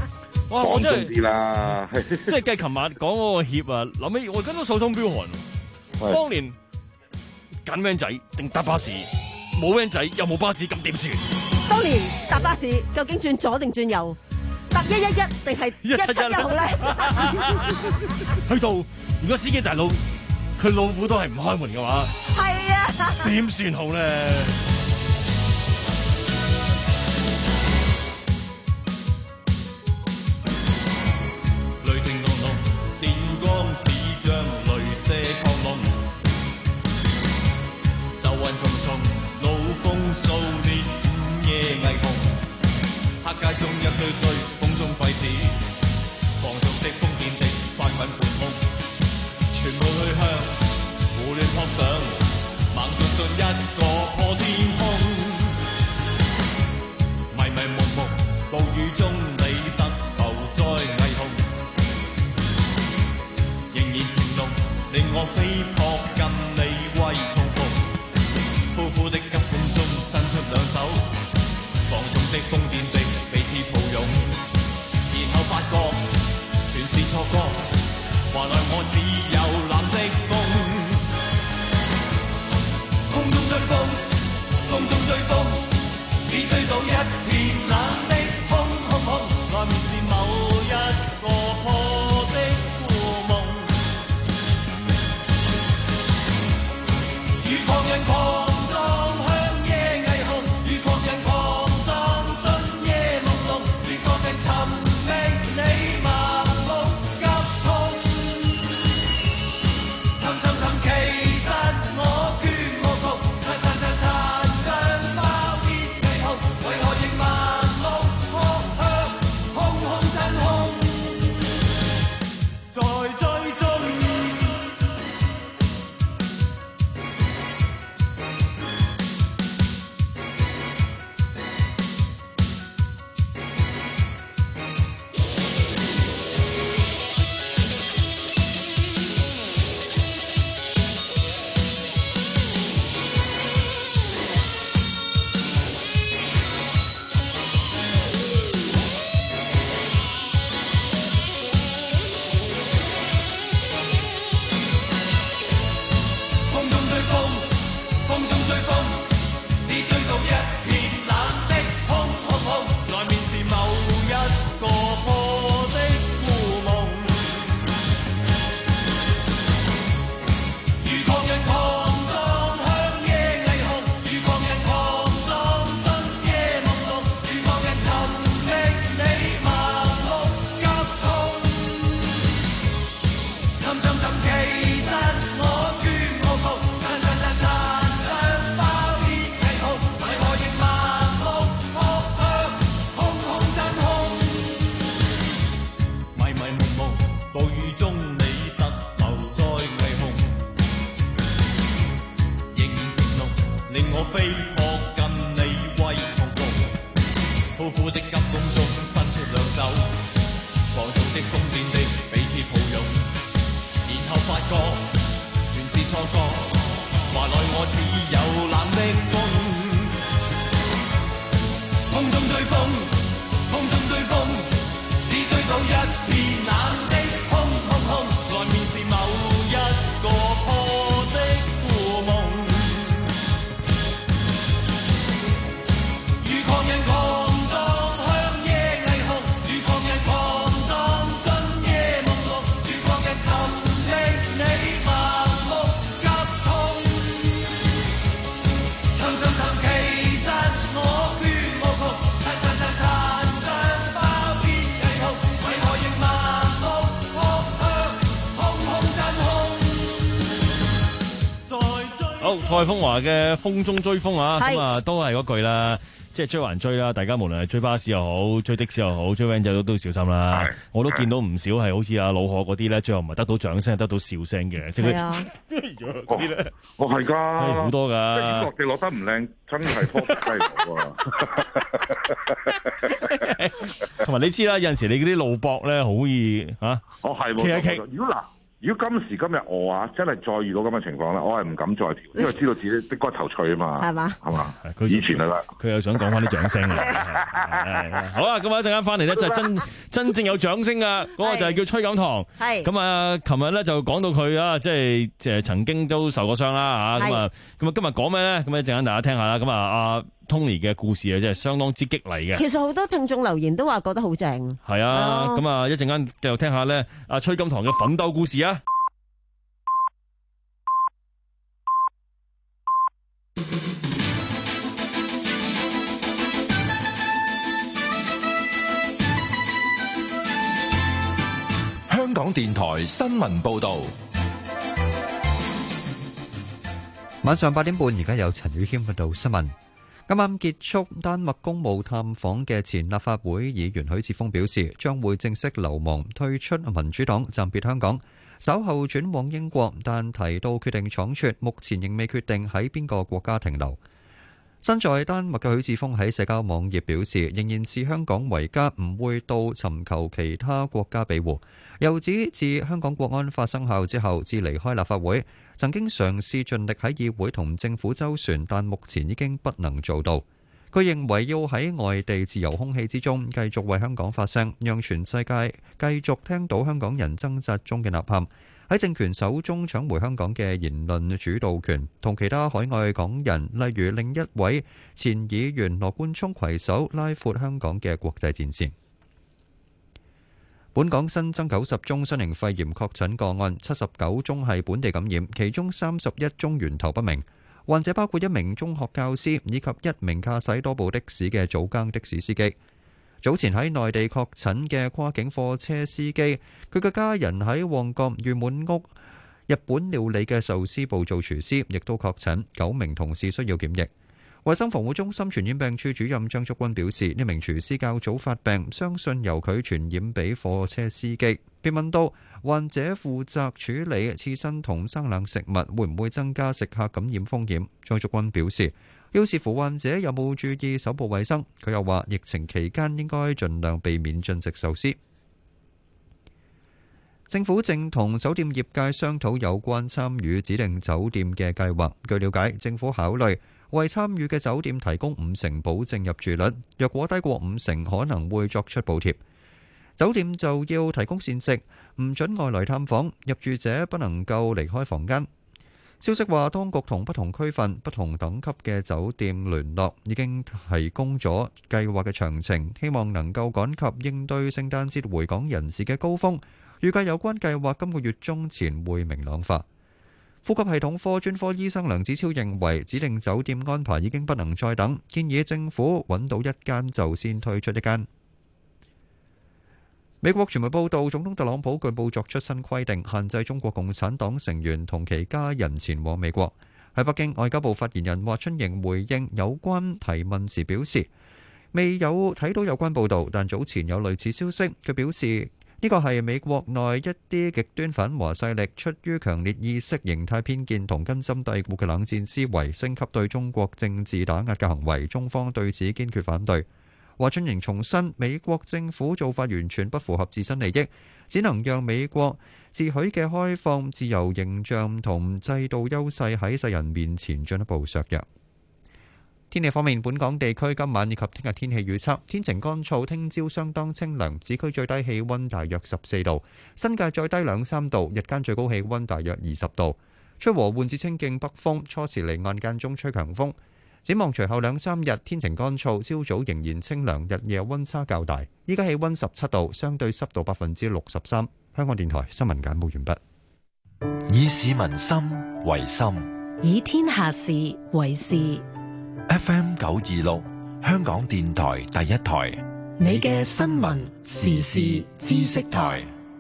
L: 哇！我真係
N: 啲啦，
L: 即係計琴晚講嗰個協啊，諗起我而家都手心飆汗。當年揀 van 仔定搭巴士，冇 van 仔又冇巴士，咁點算？
M: 當年搭巴士究竟轉左定轉右？搭一一一定係一七一好咧？
L: 去到如果司機大佬佢老虎都係唔開門嘅話，
M: 係啊，
L: 點算好咧？
O: 雷霆隆隆，電光似像雷射狂龍，愁雲重重，怒風掃烈，午夜霓虹，黑街中一堆堆，風中廢紙，放縱的瘋癲的翻滾半空，全部去向胡亂撲上，猛進進一個破天空，迷迷蒙蒙，暴雨中你得浮在霓虹。仍然潛龍，令我飛撲近你為重逢。呼呼的急風中伸出兩手，放縱的瘋癲的彼此抱擁，然後發覺全是錯覺，話來我只有冷的風。空中追風，風中追風，只追到一片冷的空空空，外面是某一個破的狂人狂撞向夜霓虹，如狂人狂撞進夜朦朧，如狂人尋覓你盲目急衝，尋尋尋其實我絕無窮，殘殘殘殘像爆裂霓虹，為何仍盲目撲向空空真空，在追蹤。
L: 蔡楓華嘅風中追風啊，咁啊都係嗰句啦，即係追還追啦。大家無論係追巴士又好，追的士又好，追 van 仔都都要小心啦。我都見到唔少係好似阿老何嗰啲咧，最後唔係得到掌聲，得到笑聲嘅，即係佢嗰啲咧。
N: 我係㗎，
L: 好多㗎。
N: 即係落地落得唔靚，真係拖低我啊！
L: 同埋你知啦，有陣時你嗰啲路駁咧好易嚇。
N: 哦係喎。
L: 其實其
N: 如果嗱。 如果今時今日我啊真係再遇到咁嘅情況咧，我係唔敢再調，因為知道自己啲骨頭脆啊嘛，係嘛，係嘛，以前係啦，
L: 佢又想講翻啲掌聲啊！好啊，咁啊一陣間翻嚟咧，就係真真正有掌聲啊！嗰個就係叫崔錦棠，係咁啊！琴日咧就講到佢啊，即係誒曾經都受過傷啦嚇，咁啊咁啊今日講咩咧？咁一陣間大家聽下啦。咁啊阿 Tony 嘅故事啊，真係相當之激勵嘅。
M: 其實好多聽眾留言都話覺得好正。
L: 係啊，咁啊一陣間繼續聽下咧，阿崔錦棠嘅奮鬥故事啊！
D: 香港電台新聞報道。
A: 晚上八點半，而家有陳宇謙報道新聞。啱啱結束丹麥公務探訪嘅前立法會議員許智峰表示，將會正式流亡退出民主黨，暫別香港，稍後轉往英國，但提到決定倉促，目前仍未決定喺邊個國家停留。身在丹麥嘅許智峰喺社交網頁表示，仍然視香港為家，唔會到尋求其他國家庇護。又指自香港國安法生效之後，至離開立法會，曾經嘗試盡力喺議會同政府周旋，但目前已經不能做到。佢認為要喺外地自由空氣之中繼續為香港發聲，讓全世界繼續聽到香港人掙扎中嘅吶喊。喺政權手中搶回香港嘅言論主導權，同其他海外港人，例如另一位前議員羅冠聰攜手拉闊香港嘅國際戰線。本港新增九十宗新型肺炎確診個案，七十九宗係本地感染，其中三十一宗源頭不明。患者包括一名中學教師以及一名駕駛多部的士嘅早更的士司機。早前喺內地確診嘅跨境貨車司機，佢嘅家人喺旺角御滿屋日本料理嘅壽司部做廚師，亦都確診，九名同事需要檢疫。衛生防護中心傳染病處主任張竹君表示，呢名廚師較早發病，相信由佢傳染俾貨車司機。被問到患者負責處理刺身同生冷食物，會唔會增加食客感染風險？張竹君表示，要視乎患者有冇注意手部衛生。佢又話，疫情期間應該盡量避免進食壽司。政府正同酒店業界商討有關參與指定酒店嘅計劃。據了解，政府考慮為參與嘅酒店提供五成保證入住率，若果低過五成，可能會作出補貼。酒店就要提供膳食，唔准外來探訪，入住者不能夠離開房間。消息話，當局同不同區份、不同等級嘅酒店聯絡，已經提供咗計劃嘅詳情，希望能夠趕及應對聖誕節回港人士嘅高峰。預計有關計劃今個月中前會明朗化。呼吸系統科專科醫生梁子超認為，指定酒店安排已經不能再等，建議政府揾到一間就先推出一間。美國傳媒報道，總統特朗普據報作出新規定，限制中國共產黨成員同其家人前往美國。喺北京，外交部發言人華春瑩回應有關提問時表示，未有睇到有關報導，但早前有類似消息。佢表示，呢個係美國內一啲極端反華勢力出於強烈意識形態偏見同根深蒂固嘅冷戰思維，升級對中國政治打壓嘅行為，中方對此堅決反對。華春瑩重申，美國政府做法完全不符合自身利益，只能讓美國自許嘅開放、自由形象同制度優勢喺世人面前進一步削弱。天氣方面，本港地區今晚以及聽日天氣預測，天晴乾燥，聽朝相當清涼，市區最低氣溫大約十四度，新界再低兩三度，日間最高氣溫大約二十度，吹和緩至清勁北風，初時離岸間中吹強風。展望隨後兩三日天晴乾燥，朝早仍然清涼，日夜溫差較大。依家氣溫十七度，相對濕度百分之六十三。香港電台新聞簡報完畢。
D: 以市民心為心，
K: 以天下事為事。
D: F M 九二六，香港電台第一台，
K: 你嘅新聞時事知識台。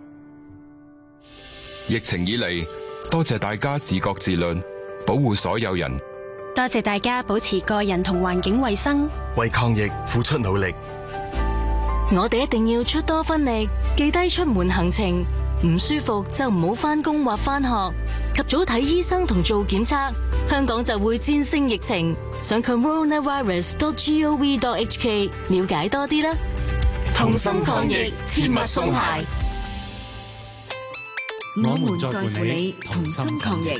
P: 疫情以嚟，多謝大家自覺自律，保護所有人。
Q: 多謝大家保持個人同環境衛生，
R: 為抗疫付出努力。
K: 我哋一定要出多分力，記低出門行程，唔舒服就唔好返工或返學，及早睇醫生同做檢測，香港就會戰勝疫情。上 coronavirus dot gov dot hk 了解多啲啦。
Q: 同心抗疫，切勿鬆懈。
B: 我們在乎你，同心抗疫。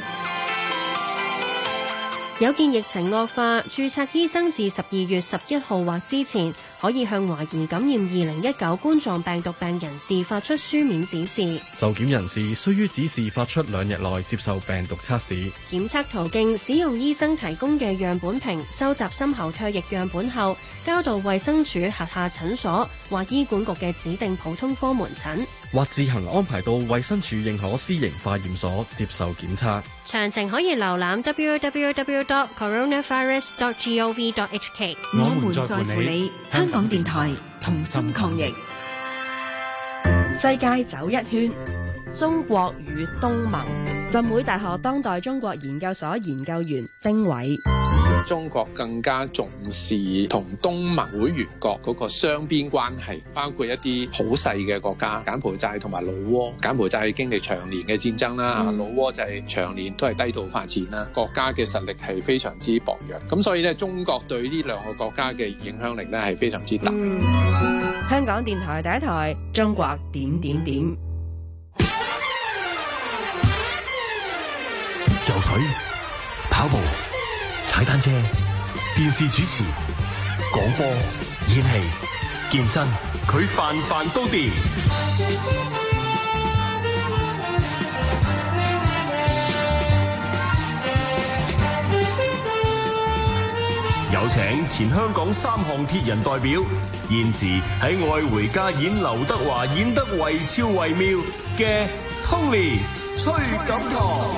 S: 有見疫情惡化，註冊醫生自十二月十一號或之前，可以向懷疑感染二零一九冠狀病毒病人士發出書面指示。
T: 受檢人士須於指示發出兩日內接受病毒測試。
S: 檢測途徑使用醫生提供嘅樣本瓶，收集深喉唾液樣本後，交到衛生署轄下診所或醫管局嘅指定普通科門診，
T: 或自行安排到衛生署認可私營化驗所接受檢測。
S: 詳情可以瀏覽 double-u double-u double-u dot coronavirus dot gov dot h k。
B: 我們在乎你，香港電台同心抗疫。
U: 世界走一圈，中國與東盟。浸會大學當代中國研究所研究員丁偉。
V: 中國更加重視同東盟會員國嗰個雙邊關係，包括一啲好細嘅國家，柬埔寨同埋老撾。柬埔寨經歷長年嘅戰爭啦，嗯、老撾就係長年都係低度發展啦，國家嘅實力係非常之薄弱。咁所以咧，中國對呢兩個國家嘅影響力咧係非常之大。
U: 嗯、香港電台第一台，中國點點點。
W: 游水、跑步、踩單車、電視主持、廣播、演戲、健身，佢飯飯都掂。有請前香港三項鐵人代表，現時喺《愛回家》演劉德華演得惟肖惟妙嘅 Tony 崔錦棠。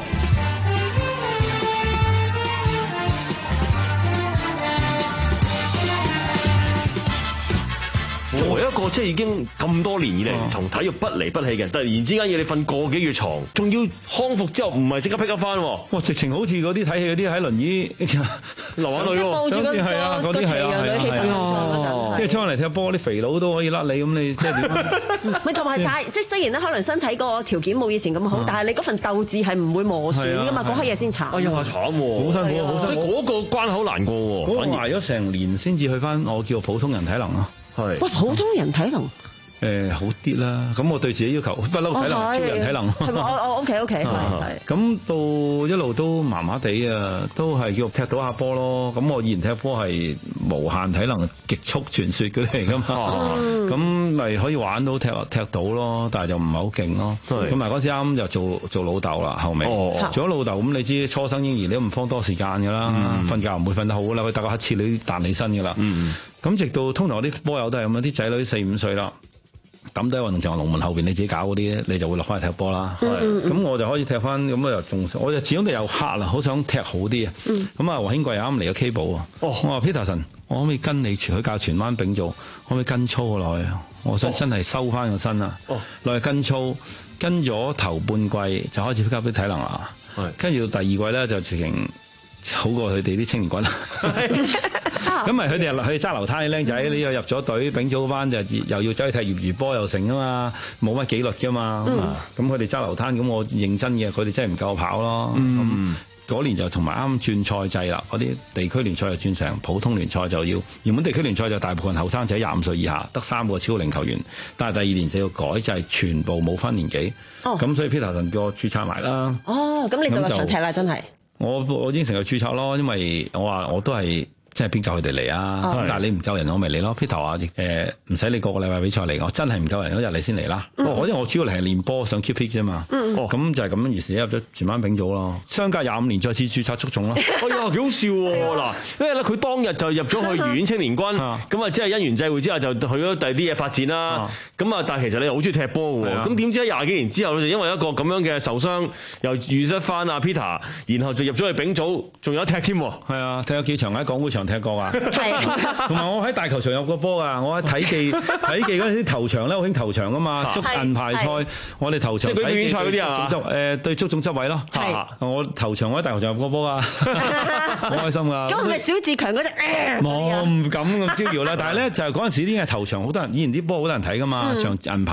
X: 作為一個即係已經咁多年以嚟同體育不離不棄嘅人，突然之間要你瞓個幾月床，仲要康復之後唔係即刻 pick up 翻，哇！
Y: 直情好似嗰啲睇戲嗰啲喺輪椅流眼淚喎，係啊，嗰啲係啊，係啊，即係出嚟踢波啲肥佬都可以甩你咁，你即係點？
M: 咪同埋但係即係雖然咧，可能身體個條件冇以前咁好，但係你嗰份鬥志係唔會磨損噶嘛，嗰刻嘢先慘。
X: 哎呀，慘喎！
Y: 好辛苦，好辛苦。
X: 嗰個關口難過喎，
Y: 嗰個挨咗成年先至去翻我叫普通人體能咯。係，
M: 喂，普通人體能
Y: 誒好啲啦。咁我對自己要求不嬲體能，超人體能。
M: 係咪？我我 OK OK 係係。
Y: 咁到一路都麻麻地啊，都係叫踢到下波咯。咁我以前踢波係無限體能、極速傳說嗰啲嚟噶嘛。咁咪可以玩到踢踢到咯，但係就唔係好勁咯。咁埋嗰時啱就做做老豆啦，後尾做咗老豆咁，你知初生嬰兒你都唔放多時間㗎啦，瞓覺唔會瞓得好啦，佢打個乞嗤你都彈起身㗎啦。咁直到通常我啲波友都係咁啊，啲仔女四五歲啦，抌低運動場龍門後邊你自己搞嗰啲咧，你就會落翻去踢波啦。咁、嗯、我就可以踢翻，咁啊又仲，我就始終都有黑啦，好想踢好啲啊。咁啊，黃興貴啱嚟個 K 寶啊，我話 Peterson，我可唔可以跟你去教荃灣丙組，可唔可以跟操落去啊？我想真係收翻個身啊，落去跟操，跟咗頭半季就開始加啲體能啦。跟住到第二季咧就直情好過佢哋啲青年軍。咁咪佢哋入去揸流灘啲僆仔，你又入咗隊丙組班就又要走去踢業餘波又成啊嘛，冇乜紀律噶嘛。咁佢哋揸流灘，咁我認真嘅，佢哋真係唔夠跑咯。咁嗰、嗯、年就同埋啱轉賽制啦，嗰啲地區聯賽就轉成普通聯賽，就要原本地區聯賽就大部分後生仔廿五歲以下，得三個超齡球員，但係第二年就要改制，全部冇分年紀。咁、哦、所以 Peterson 叫我註冊埋啦。
M: 哦，咁你就落場踢啦，真係。我
Y: 我應承佢註冊咯，因為我話我都係。即係邊夠佢哋嚟啊？哦、但係你唔夠人，我咪嚟咯。Peter 話誒唔使你個個禮拜比賽嚟，我真係唔夠人嗰日你先嚟啦。我、嗯、因為我主要嚟係練波，想 keep fit 啫嘛。嗯、哦，咁就係咁樣，於是入咗荃灣丙組咯。相隔廿五年再次註冊足總咯。
X: 哎呀，幾好笑喎！嗱，因為咧佢當日就入咗去愉園青年軍，咁啊即係因緣際會之下就去咗第二啲嘢發展啦。咁啊，但係其實你又好中意踢波嘅喎。咁點知喺廿幾年之後就因為一個咁樣嘅受傷，又遇失翻阿 Peter，然後就入咗去丙組，仲有踢添。
Y: 係啊，踢咗幾場喺港會場踢過啊。同埋我喺大球場有個波啊！我喺體技體技嗰陣啲頭場咧，好興頭場噶嘛，足銀牌賽我哋頭場。即係佢比賽嗰啲啊？誒對足總執位咯。我頭場我喺大球場有個波啊，好開心噶。
M: 咁係咪小志強嗰隻？
Y: 我唔敢咁招搖啦。但係咧就係嗰陣時啲係頭場，好多人以前啲波好多人睇噶嘛，場銀牌。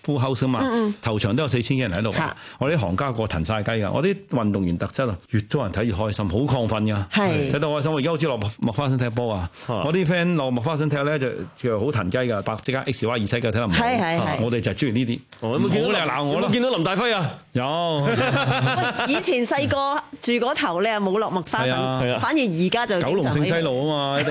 Y: full house 嘛，嗯嗯頭場都有四千幾人喺度。我啲行家個騰晒雞㗎，我啲運動員特質啊，越多人睇越開心，好亢奮㗎。睇到開心，我而家好似落麥花臣踢波啊！我啲 friend 落麥花臣踢咧就就好騰雞㗎，百即刻 X Y 二七嘅睇得唔好。我哋就係中意呢啲。冇理由鬧我啦！
L: 見到林大輝啊？
Y: 有。
M: 以前細個住嗰頭你又冇落麥花臣，反而而家就
Y: 九龍勝西路啊嘛！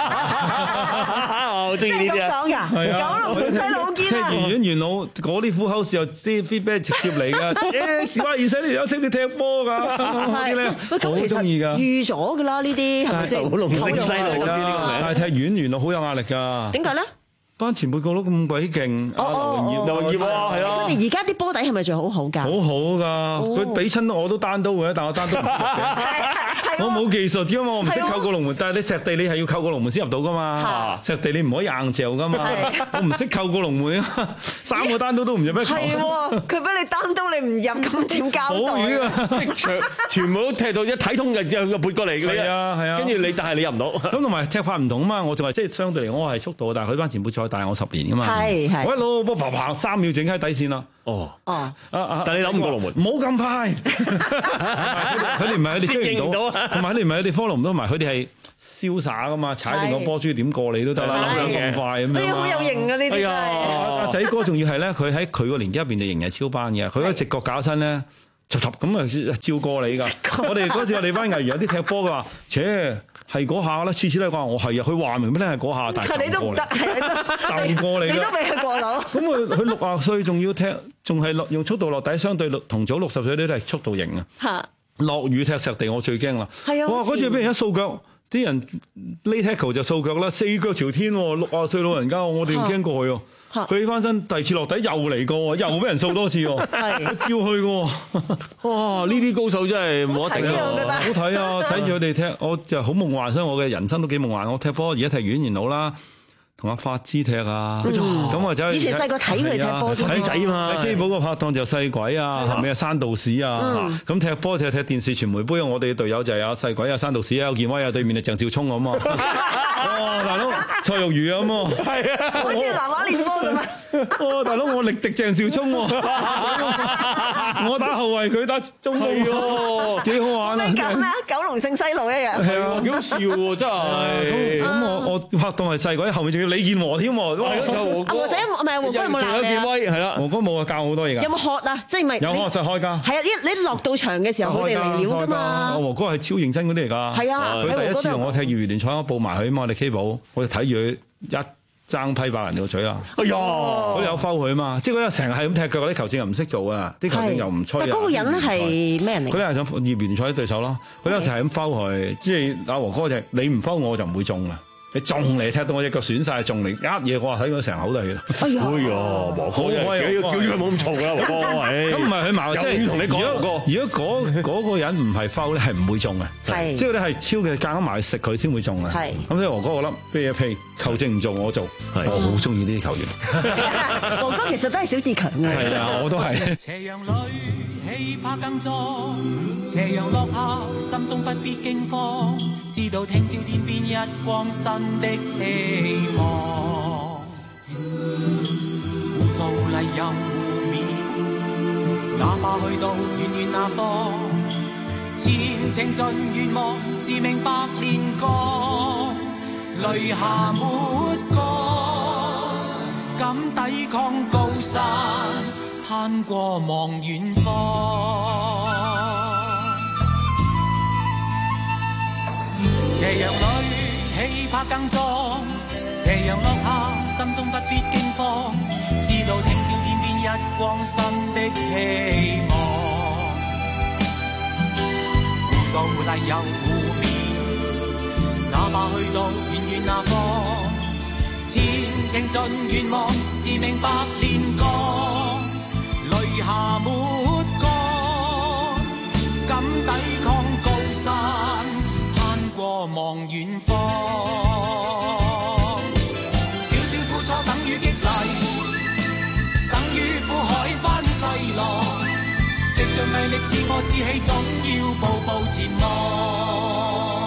L: 我中意呢啲啊！
M: 九龍勝西路好堅啊！
Y: 園元老嗰啲副口時候啲 feedback 直接嚟㗎，誒時話二世你有識你踢波㗎，嗰啲咧好中意㗎。
M: 預咗㗎啦呢啲係咪先？
Y: 九龍勝西路㗎，但係踢園元老好有壓力㗎。
M: 點解咧？
Y: 班前輩個都咁鬼勁，阿劉業、劉業啊，係啊！
M: 佢哋而家啲波底係咪仲好好㗎？
Y: 好好㗎，佢俾親我都單刀嘅，但我單刀唔入嘅。我冇技術㗎嘛，我唔識扣個龍門，但係你石地你係要扣個龍門先入到㗎嘛。石地你唔可以硬嚼㗎嘛。我唔識扣個龍門啊，三個單刀都唔入一球。
M: 係喎，佢俾你單刀你唔入，咁點交代？
Y: 好遠啊！
L: 即係全全部都踢到一睇通嘅，之後撥過嚟嘅。
Y: 係啊係啊，
L: 跟住你，但係你入唔到。
Y: 咁同埋踢法唔同啊嘛，我仲係即係相對嚟講我係速度，但係佢班前輩再大我十年㗎嘛。
M: 係係。
Y: 我一攞波啪啪三秒整喺底線啦。
L: 哦
M: 哦，
Y: 但
L: 係你諗唔過龍門，
Y: 唔好咁快。佢哋唔係佢哋追唔到，同埋佢哋唔係佢哋 follow 唔到，埋佢哋係瀟灑噶嘛，踩定個波珠點過你都得啦，諗想咁快咁樣。
M: 哎呀，好有型啊呢啲真係。
Y: 阿仔哥仲要係咧，佢喺佢個年紀入邊就型係超班嘅，佢嗰直覺搞身咧，插插咁啊照過你㗎。我哋嗰次我哋班藝員有啲踢波嘅話，切。係嗰下啦，次次都係講我係啊，佢話明俾你係嗰下，但係
M: 你都唔得，係
Y: 就過你，
M: 你都俾佢過到。
Y: 咁佢佢六十歲仲要踢，仲係落用速度落底，相對同組六十歲啲都係速度型啊。落雨踢石地，我最驚啦。係啊，哇！嗰次俾人一掃腳，啲人 late tackle 就掃腳啦，四腳朝天喎，六十歲老人家，我哋唔驚過去喎。佢起翻身，第二次落底又嚟過，又俾人掃多次喎，照去嘅。
L: 哇！呢啲高手真係冇得頂啊！
Y: 好睇啊！睇住佢哋踢，我就好夢幻，所以我嘅人生都幾夢幻。我踢波而家踢遠元佬啦，同阿發枝踢啊，咁或者
M: 以前細個睇佢哋踢波，
L: 睇仔嘛。
Y: 喺 K 寶個拍檔就細鬼啊，後尾啊山道士啊，咁踢波就踢電視傳媒杯。我哋隊友就係阿細鬼啊、山道士啊、有健威啊，對面係鄭少聰咁啊。哇！大佬蔡玉如咁啊，係啊，
M: 好似南華練波咁啊。
Y: 哇！大佬我力敵鄭少聰喎，我打後衞，佢打中鋒喎，幾好玩啊！
M: 咩咁啊？九龍勝西路一樣。
Y: 係啊，
L: 幾好笑喎！真係。
Y: 咁我我拍檔係細鬼，後面仲要李健和添喎。
L: 係咯，就和哥。
M: 或者唔係和哥有冇鬧你啊？
L: 仲有健威係啦，
Y: 和哥冇啊，教好多嘢㗎。
M: 有冇學啊？即係咪？
Y: 有學實開㗎。
M: 係啊！一你落到場嘅時候，佢哋嚟料㗎嘛。
Y: 和哥係超認真嗰啲嚟㗎。
M: 係啊，
Y: 佢第一次同我踢業餘聯賽，我報埋佢啊嘛，我哋 K 寶，我就睇住佢一爭批爆人條嘴啦！哎呀，嗰啲有 foul 佢啊嘛，即係嗰日成日係咁踢腳，啲球證又唔識做啊，啲球證又唔吹。
M: 但嗰個人係咩人嚟？
Y: 佢哋係想業餘聯賽啲對手咯，佢有時係咁 foul 佢，即係阿和哥就你唔 foul我就唔會中啊！你中嚟踢到我隻腳損曬，中嚟呃嘢，我話睇佢成口都係。
L: 哎呀，和哥叫叫佢冇咁嘈啦，和哥。
Y: 咁唔係佢矛，即係
L: 同你講。
Y: 如果如果嗰嗰個人唔係 foul 咧，係唔會中嘅。係，即係你係超嘅夾硬埋去食佢先會中嘅。係。咁所以和哥我諗啤一啤，球證唔做我做，我好中意呢啲球員。
M: 和哥其實都係小志強嘅。
Y: 係啊，我都係。
J: 斜陽裏氣魄更壯，斜陽落下心中不必驚慌，知道聽朝天邊一光新的希望。污糟泥任污蔑，哪怕去到遠遠那方，前程盡願望，自命百煉鋼，淚下沒乾，敢抵抗高山，攀過望遠方。斜陽裏氣魄更壯，斜陽落下心中不必驚慌，知道聽朝天邊一光新的希望。污糟泥又污蔑，哪怕去到遠遠那方，前程盡願望，自命百煉鋼，淚下沒乾，敢抵抗高山，過望遠方，少少苦楚等於激勵，等於苦海翻細浪，藉着毅力自破志氣，總要步步前望。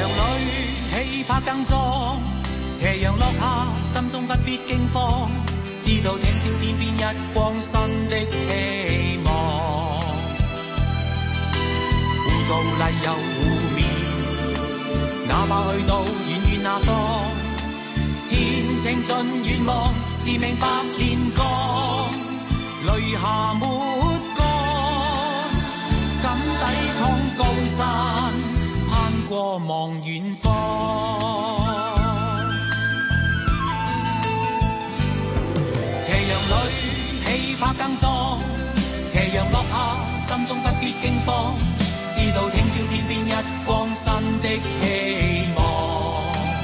J: 陽裏氣魄更壯，斜陽落下心中不必驚慌，知道聽朝天邊一光新的希望。污糟泥又污面，哪怕去到遠遠那方，前程盡願望，自命百年光，淚下沒乾，敢抵抗高山，攀過望遠方。斜陽裏氣魄更壯，斜陽落下心中不必驚慌，知道聽朝天邊一光新的希望。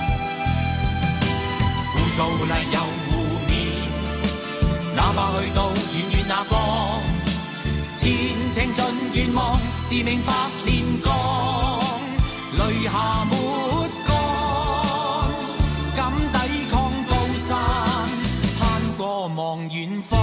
J: 污糟泥又污面，哪怕去到遠遠那方，前程盡願望，自命百年光，淚下沒乾，敢抵抗高山，攀過望遠方。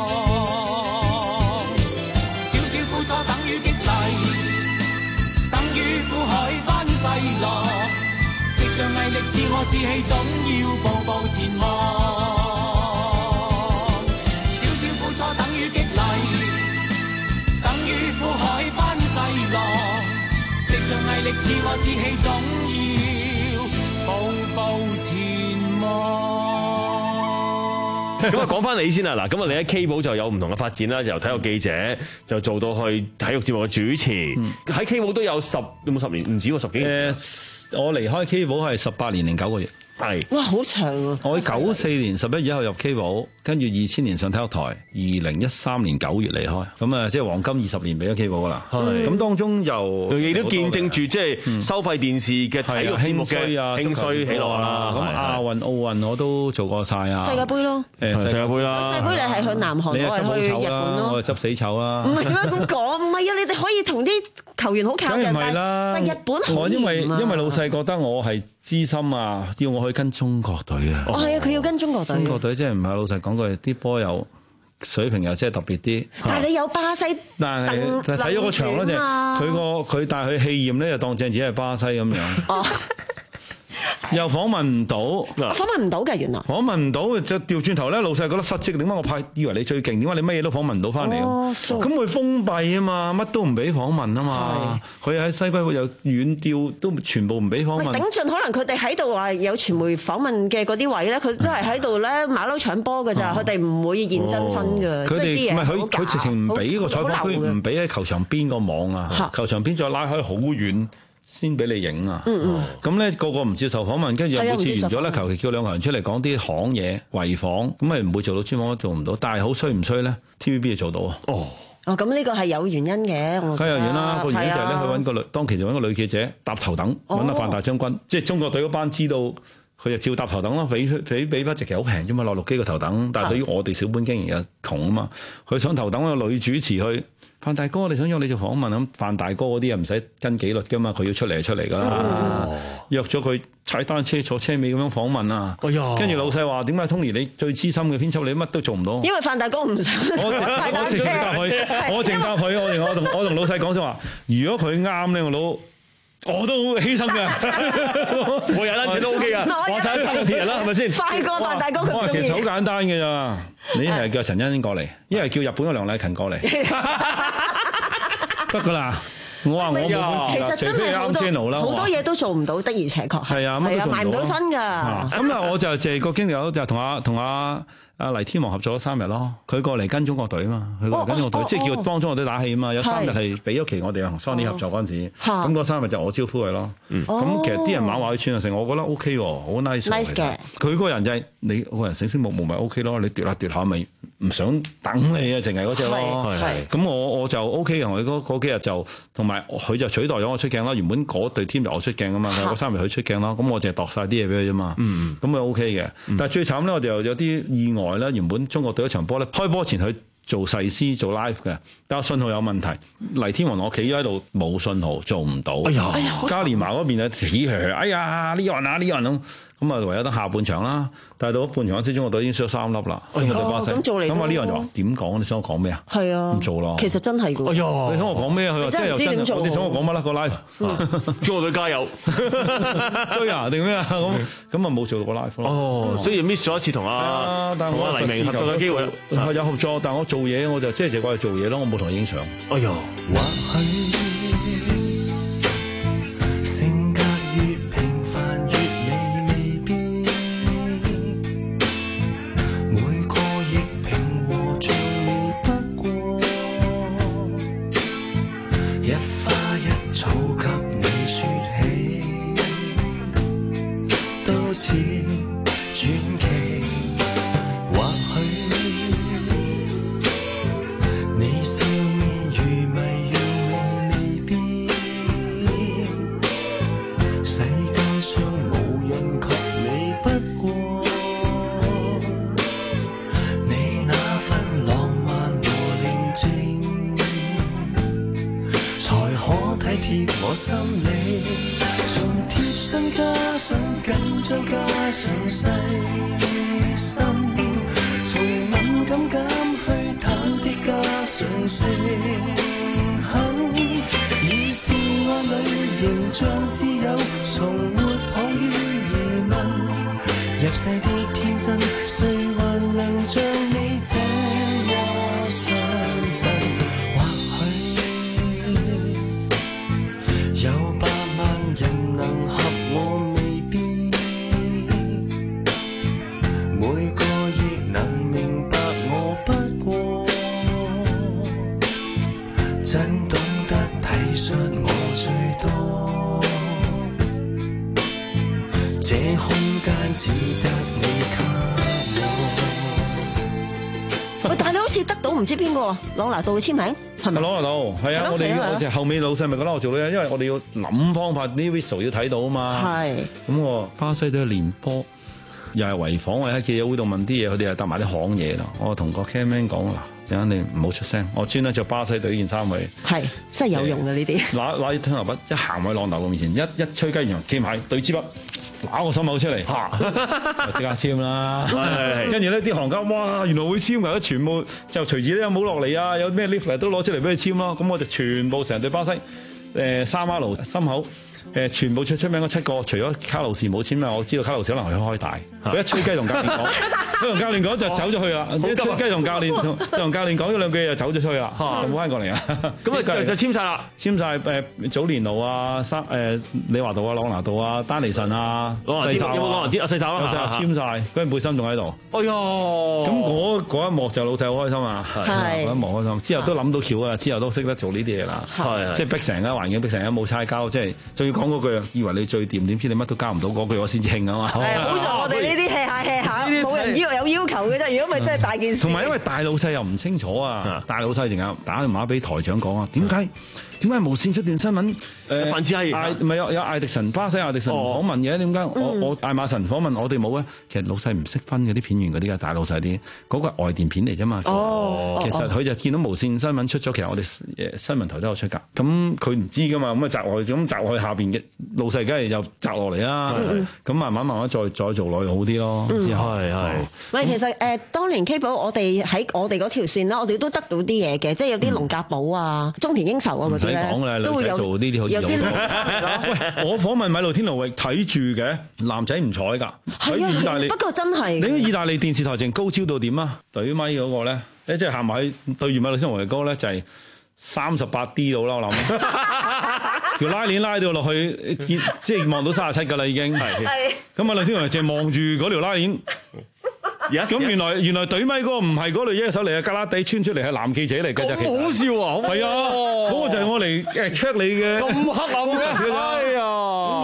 J: 少少苦楚等於激勵，等於苦海翻細浪，藉着毅力自我志氣，總要步步前望。少少苦楚等於激勵，等於苦海翻細浪，藉着毅力自我志氣，總要步步前望。
X: 咁啊，講翻你先啦，嗱，咁啊，你喺 K 寶就有唔同嘅發展啦，由體育記者就做到去體育節目嘅主持，喺、嗯、K 寶都有十有冇十年？唔止喎，十幾年。
Y: 誒，我離開 K 寶係十八年零九個月。
X: 係，
M: 哇，好長啊！
Y: 我喺九四年十一月一號入 K 寶，跟住二千年上體育台，二零一三年九月離開，咁啊，即係黃金二十年俾咗 K 寶噶啦。係，咁當中又
X: 亦都見證住即係收費電視嘅體育節目嘅
Y: 啊，
X: 興衰起落啦。
Y: 咁亞運、奧運我都做過晒啊。
M: 世界盃咯，
Y: 誒，世界盃啦。
M: 世界盃你係去南韓，我係去日本咯。
Y: 我係執死醜啦。
M: 唔係點解咁講？唔係啊，你哋可以同啲球員好靠近，但係日本好嚴啊。
Y: 因為因為老細覺得我係資深啊，要我去跟中國隊啊！
M: 哦，係啊，佢要跟中國隊。
Y: 中國隊即係唔係老實講句，啲波有水平又即係特別啲。
M: 但係你有巴西，
Y: 但係睇咗個場咯，就佢個佢帶佢氣焰咧，就當正自己係巴西咁樣。哦。又訪問唔到，
M: 訪問唔到嘅原來。
Y: 訪問唔到就調轉頭咧，老細覺得失職，點解我派以為你最勁，點解你乜嘢都訪問唔到翻嚟？哦，咁佢封閉啊嘛，乜都唔俾訪問啊嘛。佢喺西歸又遠調，都全部唔俾訪問。
M: 頂盡可能佢哋喺度話有傳媒訪問嘅嗰啲位咧，佢都係喺度咧馬騮搶波㗎咋，佢哋唔會現真身㗎。佢哋唔係佢佢直情唔俾個採訪區，唔俾喺球場邊個網啊，球場邊再拉開好遠。先俾你影啊！咁咧個個唔接受訪問，跟住每次完咗咧，求其叫兩個人出嚟講啲行嘢、圍訪，咁咪唔會做到專訪都做唔到。但係好衰唔衰咧 ？T V B 就做到啊！哦，哦，咁呢個係有原因嘅。係有原因啦，個原因就係咧，佢揾個女，當其時揾個女記者搭頭等，揾阿范大將軍，即係中國隊嗰班知道，佢就照搭頭等咯，俾俾俾翻，其實好平啫嘛，落六機個頭等。但係對於我哋小本經營又窮啊嘛，佢上頭等個女主持去。范大哥，我哋想約你做訪問咁，范大哥嗰啲又唔使跟紀律噶嘛，佢要出嚟就出嚟噶啦。哦、約咗佢踩單車坐車尾咁樣訪問啊。哎呀！跟住老細話：點解 Tony 你最資深嘅編輯，你乜都做唔到？因為范大哥唔想我踩單車。我直接答佢，我直答佢，我我同我同老細講咗話：如果佢啱咧，我老。我都犧牲㗎，我踩單車都 OK 㗎，我踩三個鐵人啦，係咪先？快過范大哥佢唔中意。其實好簡單嘅咋，你一係叫陳欣欣過嚟，一係叫日本嘅梁禮勤過嚟，得㗎啦。我話我冇本事，除非啱 channel 啦。好多嘢都做唔到，的而且確係啊，係啊，賣唔到身㗎。咁啊，我就借個經歷就同阿同阿。阿黎天王合作咗三日咯，佢過嚟跟中國隊啊嘛，佢過嚟跟中國隊，哦、即係叫幫中國隊打氣啊嘛。有三日係俾咗期我哋同 Sony 合作嗰陣時，咁嗰、哦、三日就我招呼佢咯。咁、嗯、其實啲人猛話佢串啊成，我覺得 O K 喎，好 nice。nice 嘅。佢個人就係、是、你個人醒醒目目咪 O K 咯，你奪下奪下咪唔想等你啊，淨係嗰隻咯。咁我我就 O K 嘅，我嗰嗰幾日就同埋佢就取代咗我出鏡啦。原本嗰隊 team 就我出鏡啊嘛，嗰三日佢出鏡啦。咁我淨係度晒啲嘢俾佢啫嘛。咁咪 O K 嘅。但係最慘咧，我哋又有啲意外啦。原本中國隊一場波咧，開波前佢
Y: 做細師做 live 嘅，但係信號有問題。黎天王我企咗喺度冇信號，做唔到。哎呀，嘉年華嗰邊啊，起起哎呀呢樣啊呢樣咁，咁啊唯有得下半場啦。但係到半場之中，我隊已經輸咗三粒啦。中國隊巴西。咁做嚟咁啊呢樣就話點講？你想我講咩啊？係啊，唔做咯。其實真係㗎。哎呀，你想我講咩啊？佢話真係又真。你想我講乜啦？個 live，中國隊加油，追啊定咩啊？咁咁啊冇做到個 live 咯。哦，所以 miss 咗一次同阿同阿黎明合作嘅機會。係有合作，但我做嘢我就即係就過嚟做嘢咯，我冇同佢影相。哎呀，或許性格越平凡越美未必，每個亦平和像你不過，一花一草給你說起，都似傳奇。或許你笑面如迷樣美未必，世界上無人及你不過，你那份浪漫和寧靜，才可體貼我心理，從貼身加上緊張加上細心，從敏感減去淡啲加上誠懇，已是愛侶形象自由，從沒抱於疑問，入世的天真，誰還能像你這麼相信？或許有百萬人能合我未必，每個亦能明白我不過，真懂得體恤我最多，這空間只得你給我。喂，但係你好似得到唔知邊個朗拿度嘅簽名，係咪？朗拿度係啊，我哋我哋後面老細咪覺得我做咧，因為我哋要諗方法，啲 whistle 要睇到啊嘛。係。咁我巴西隊練波。又係圍訪，我喺記者會度問啲嘢，佢哋又搭埋啲行嘢咯。我同個 cameraman 講啦，陣間你唔好出聲，我專登着巴西隊件衫去。係，真係有用嘅呢啲。攞攞啲聽頭筆，一行喺朗拿度面前，一一吹雞然後企埋對支筆，揦個心口出嚟，嚇，就即刻簽啦。跟住咧啲行家，哇，原來會簽㗎，全部就隨住咧有冇落嚟啊，有咩 leaflet 都攞出嚟俾佢簽咯。咁我就全部成隊巴西，誒三馬路心口。誒全部出出名嗰七個，除咗卡路士冇簽啦，我知道卡路士可能去開大。佢一吹雞同教練講，佢同教練講就走咗去啦。一吹雞同教練同教練講咗兩句就走咗出去啦，冇翻過嚟啊。咁啊就就簽晒啦，簽晒誒祖連奴啊、沙誒李華道啊、朗拿度啊、丹尼神啊、細手啊，有冇朗拿啲啊？細手啊，簽晒，嗰陣背心仲喺度。哎呀！咁嗰嗰一幕就老細好開心啊，係嗰一幕開心。之後都諗到橋啊，之後都識得做呢啲嘢啦，即係逼成間環境，逼成間冇差交，即係最講嗰句，以為你最掂，點知你乜都交唔到嗰句，我先至興啊嘛！係好在我哋呢啲 hea 下 hea 下，冇人要有要求嘅啫。如果咪真係大件事。同埋因為大老細又唔清楚啊，大老細淨係打電話俾台長講啊，點解點解無線出段新聞？誒，范志毅唔係有有艾迪臣巴西艾迪臣訪問嘅，點解我我艾馬臣訪問我哋冇咧？其實老細唔識分嘅啲片源嗰啲嘅，大老細啲嗰個外電片嚟啫嘛。哦，其實佢就見到無線新聞出咗，其實我哋誒新聞台都有出㗎。咁佢唔知㗎嘛，咁啊摘落去，咁摘落去下邊嘅老細，梗係又摘落嚟啦。咁慢慢慢慢再再做落去好啲咯。係係。喂，其實誒，當年 K 寶我哋喺我哋嗰條線啦，我哋都得到啲嘢嘅，即係有啲龍格寶啊、中田英壽啊嗰啲咧，都會有做呢啲好嘢。喂，我訪問米路天奴域睇住嘅男仔唔睬㗎，喺意大利。不過真係，你喺意大利電視台淨高超到點啊？對咪嗰個咧，誒即係行埋去對住米路天奴域哥咧，就係三十八 D 到啦，我諗條拉鏈拉到落去，見即係望到三十七㗎啦已經。係。咁米路天奴域淨係望住嗰條拉鏈。咁原來原來隊咪嗰個唔係嗰類一手嚟嘅，格拉底穿出嚟係男記者嚟嘅啫。好笑啊！係啊，嗰個就係我嚟誒 check 你嘅。咁黑暗嘅，哎呀！咁我淨好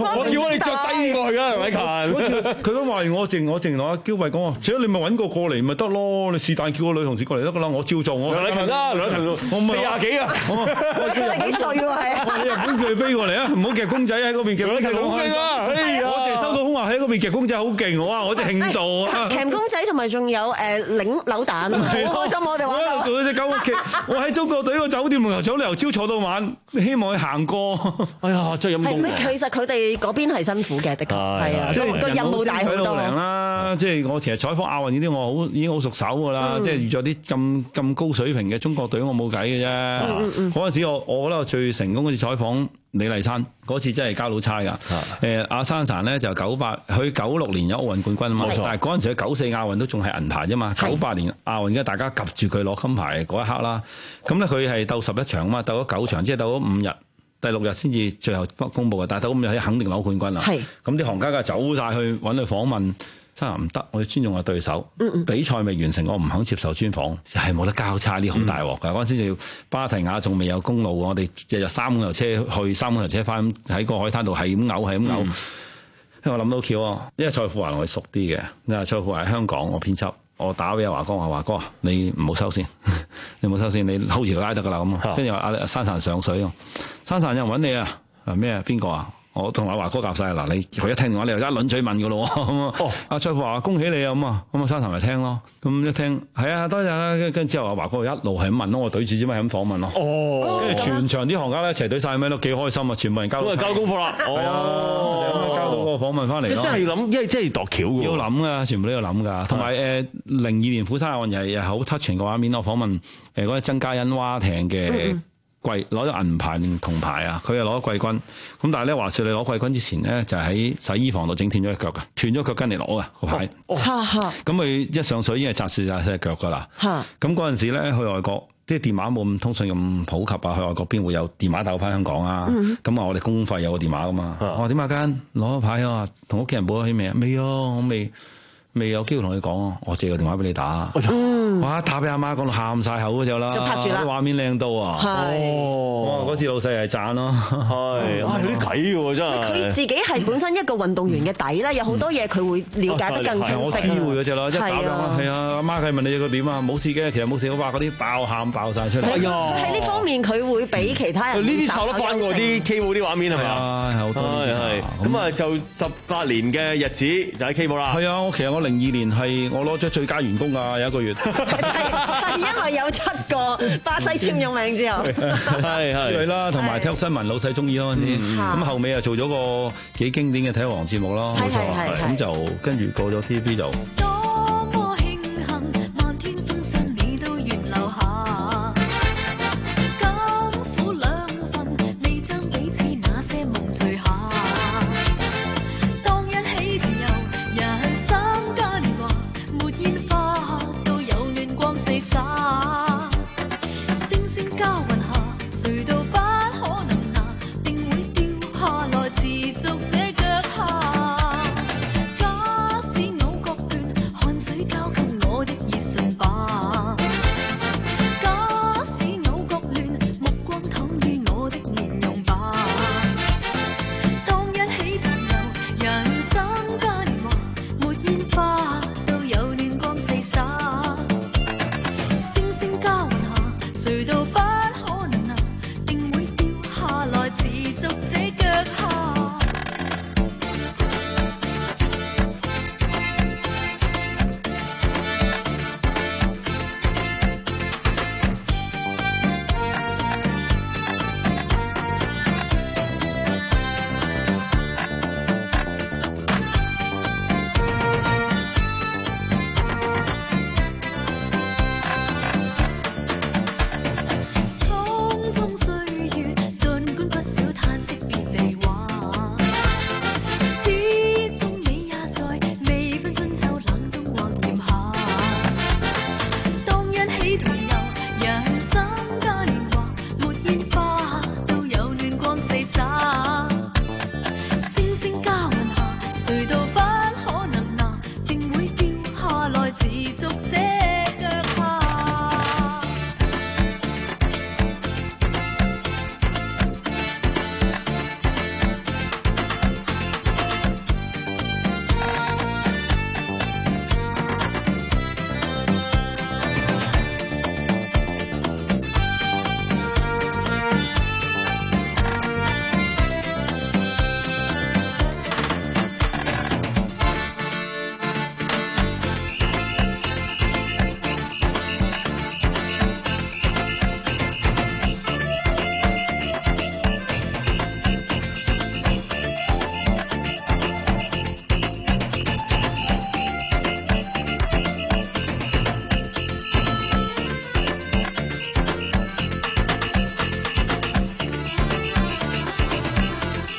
X: 我叫你着低過去㗎，偉勤。
Y: 嗰次佢咁話完我淨我淨同阿嬌慧講話，除咗你咪揾個過嚟咪得咯，你是但叫個女同事過嚟得㗎啦，我照做我。
X: 梁禮勤啦，梁禮勤我四廿幾啊，
M: 四幾歲喎係啊！
Y: 你日本叫佢飛過嚟啊，唔好夾公仔喺嗰邊夾公仔好勁啊！我淨係收到空話喺嗰邊夾公仔好勁，哇！我真係興到啊！
M: 夾公仔同埋仲有誒擰扭蛋，好開心我哋玩到。
Y: 做咗隻狗屋企，我喺中國隊個酒店門頭坐由朝坐到晚，希望去行過。
X: 哎呀，真係陰功。
M: 其實佢哋嗰邊係辛苦嘅，的確係啊，個任務大好多
Y: 啦。即係我其實採訪亞運呢啲，我好已經好熟手㗎啦。即係遇咗啲咁咁高水平嘅中國隊，我冇計嘅啫。嗰陣時我我覺得我最成功嗰次採訪李麗珊嗰次真係交到差㗎。誒阿珊珊咧就九八，佢九六年有奧運冠軍啊嘛，但係嗰陣時佢九四亞運都仲係銀牌啫嘛。九八年亞運嘅大家及住佢攞金牌嗰一刻啦。咁咧佢係鬥十一場啊嘛，鬥咗九場，即係鬥咗五日。第六日先至最後公佈嘅，但係到咁日肯定攞冠軍啦。係咁啲行家梗係走晒去揾佢訪問，真係唔得，我要尊重個對手。嗯嗯比賽未完成，我唔肯接受專訪，係冇得交叉啲好大鑊㗎。嗰陣時仲要巴提亞仲未有公路，我哋日日三個頭車去，三個頭車翻，喺個海灘度係咁嘔，係咁嘔。嗯、因為我諗到橋啊，因為蔡富華同佢熟啲嘅，因為蔡富華喺香港，我編輯。我打俾阿華哥，話華哥你唔好收線，你唔好收線，你 hold 住個拉得㗎啦咁。跟住話阿珊珊上水，珊珊有人揾你啊？話咩啊？邊個啊？我同阿華哥夾晒嗱，你佢一聽電話，你又一輪嘴問㗎咯喎。哦，阿蔡富華恭喜你啊咁啊，咁啊珊珊咪聽咯。咁一聽係啊，多謝啦。跟跟之後阿華哥一路係咁問咯，我對住支咪咁訪問咯。哦，跟住全場啲行家咧一齊對晒咪都幾開心啊！全部人交都係交功課啦。係啊，交到個訪問翻嚟。即係真係要諗，因為真係度橋㗎。要諗㗎，全部都要諗㗎。同埋誒零二年釜山亞運又係又係好 touching 嘅畫面，我訪問誒嗰啲曾嘉欣蛙艇嘅。季攞咗銀牌定銅牌啊！佢又攞咗季軍，咁但係咧話說你攞季軍之前咧，就喺洗衣房度整斷咗隻腳噶，斷咗腳跟嚟攞噶個牌。咁佢一上水已經係砸碎晒隻腳噶啦。咁嗰陣時咧去外國，啲電話冇咁通訊咁普及啊，去外國邊會有電話打翻香港啊？咁啊，我哋公費有個電話噶嘛。我話點啊間攞咗牌啊？同屋企人報咗起未啊？未啊，我未。未有機會同佢講，我借個電話俾你打。嗯、哇！打俾阿媽講到喊晒口嗰隻啦，就拍住啦，啲畫面靚到啊！哦，哇！嗰次老細係讚咯，係啊，有啲計嘅喎真係。
M: 佢自己係本身一個運動員嘅底啦，有好多嘢佢會了解得更清晰。
Y: 我知會嗰隻咯，一打電話係啊，阿媽佢問你個點啊？冇事嘅，其實冇事。我話嗰啲爆喊爆晒出嚟。係啊，喺呢
M: 方面佢會比其他人。
X: 呢啲湊得翻喎，啲 K 舞啲畫面係咪啊？
Y: 係好多
X: 係咁啊，就十八年嘅日子就喺 K 舞啦。
Y: 係啊，我其實我零二年係我攞咗最佳員工啊，有一個月。
M: 係因為有七個巴西簽咗名之後，
Y: 係係啦，同埋體育新聞老細中意咯啲。咁後尾又做咗個幾經典嘅體育王節目咯，冇錯。咁就跟住過咗 T V B 就。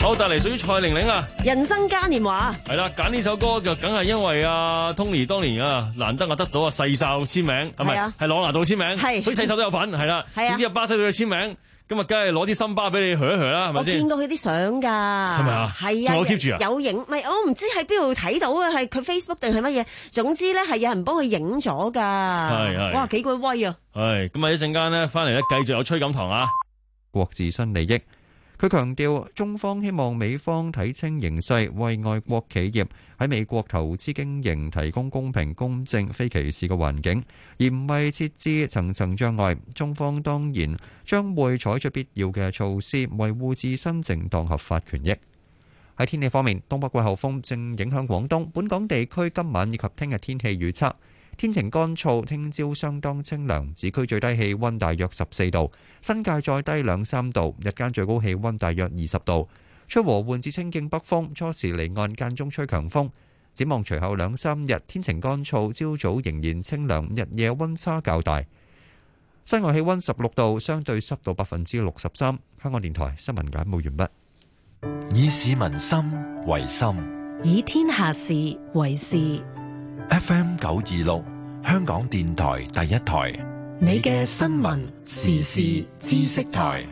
L: 好，帶嚟屬於蔡玲玲啊，
M: 人生嘉年華
L: 係啦，揀呢首歌就梗係因為阿 Tony 當年啊難得啊得到啊細哨簽名，係咪啊？係朗拿度簽名，係，佢細哨都有份，係啦，係啊，點知阿巴西隊嘅簽名，咁啊梗係攞啲森巴俾你噓一噓啦，係咪先？我見到佢啲相㗎，係咪啊？係啊，仲有 keep 住啊？有影，唔係我唔知喺邊度睇到啊，係佢 Facebook 定係乜嘢？總之咧係有人幫佢影咗㗎，係係，哇幾鬼威啊！係咁啊！一陣間咧翻嚟咧繼續有崔錦棠啊，
A: 國自身利益。佢強調，中方希望美方睇清形勢，為外國企業喺美國投資經營提供公平、公正、非歧視嘅環境，而唔係設置層層障礙。中方當然將會採取必要嘅措施，維護自身正當合法權益。喺天氣方面，東北季候風正影響廣東，本港地區今晚以及聽日天氣預測。天晴乾燥，聽朝相當清涼，市區最低氣溫大約十四度，新界再低兩三度，日間最高氣溫大約二十度，吹和緩至清勁北風，初時離岸間中吹強風。展望隨後兩三日天晴乾燥，朝早仍然清涼，日夜溫差較大。室外氣溫十六度，相對濕度百分之六十三。香港電台新聞簡報完畢。
D: 以市民心為心，
U: 以天下事為事。
D: F M 九二六，香港電台第一台，
U: 你嘅新聞時事知識台。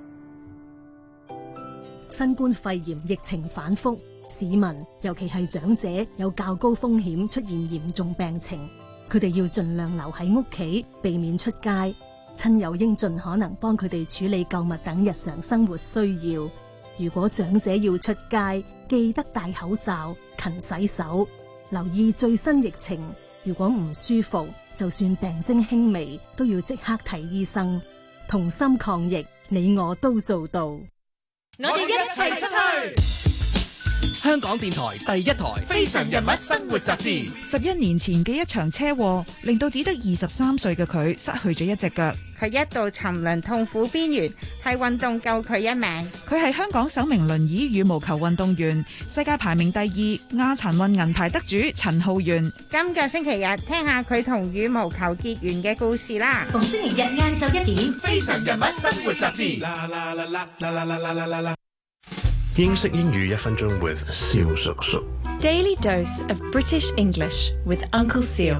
C: 新冠肺炎疫情反覆，市民尤其係長者有較高風險出現嚴重病情，佢哋要盡量留喺屋企，避免出街。親友應盡可能幫佢哋處理購物等日常生活需要。如果長者要出街，記得戴口罩、勤洗手。留意最新疫情，如果唔舒服，就算病徵輕微，都要即刻睇醫生。同心抗疫，你我都做到。我
I: 哋一齊出去。香港電台第一台《非常人物生活雜誌》。
E: 十一年前嘅一場車禍，令到只得二十三歲嘅佢失去咗一隻腳。
F: 佢一度沉淪痛苦邊緣，係運動救佢一命。
E: 佢係香港首名輪椅羽毛球運動員，世界排名第二，亞殘運銀牌得主陳浩源。
F: 今個星期日聽下佢同羽毛球結緣嘅故事啦。
I: 逢星期日晏晝一點，《非常人物生活雜誌》。
R: 英式英語一分鐘 with 蕭叔叔。
G: Daily dose of British English with Uncle Seal。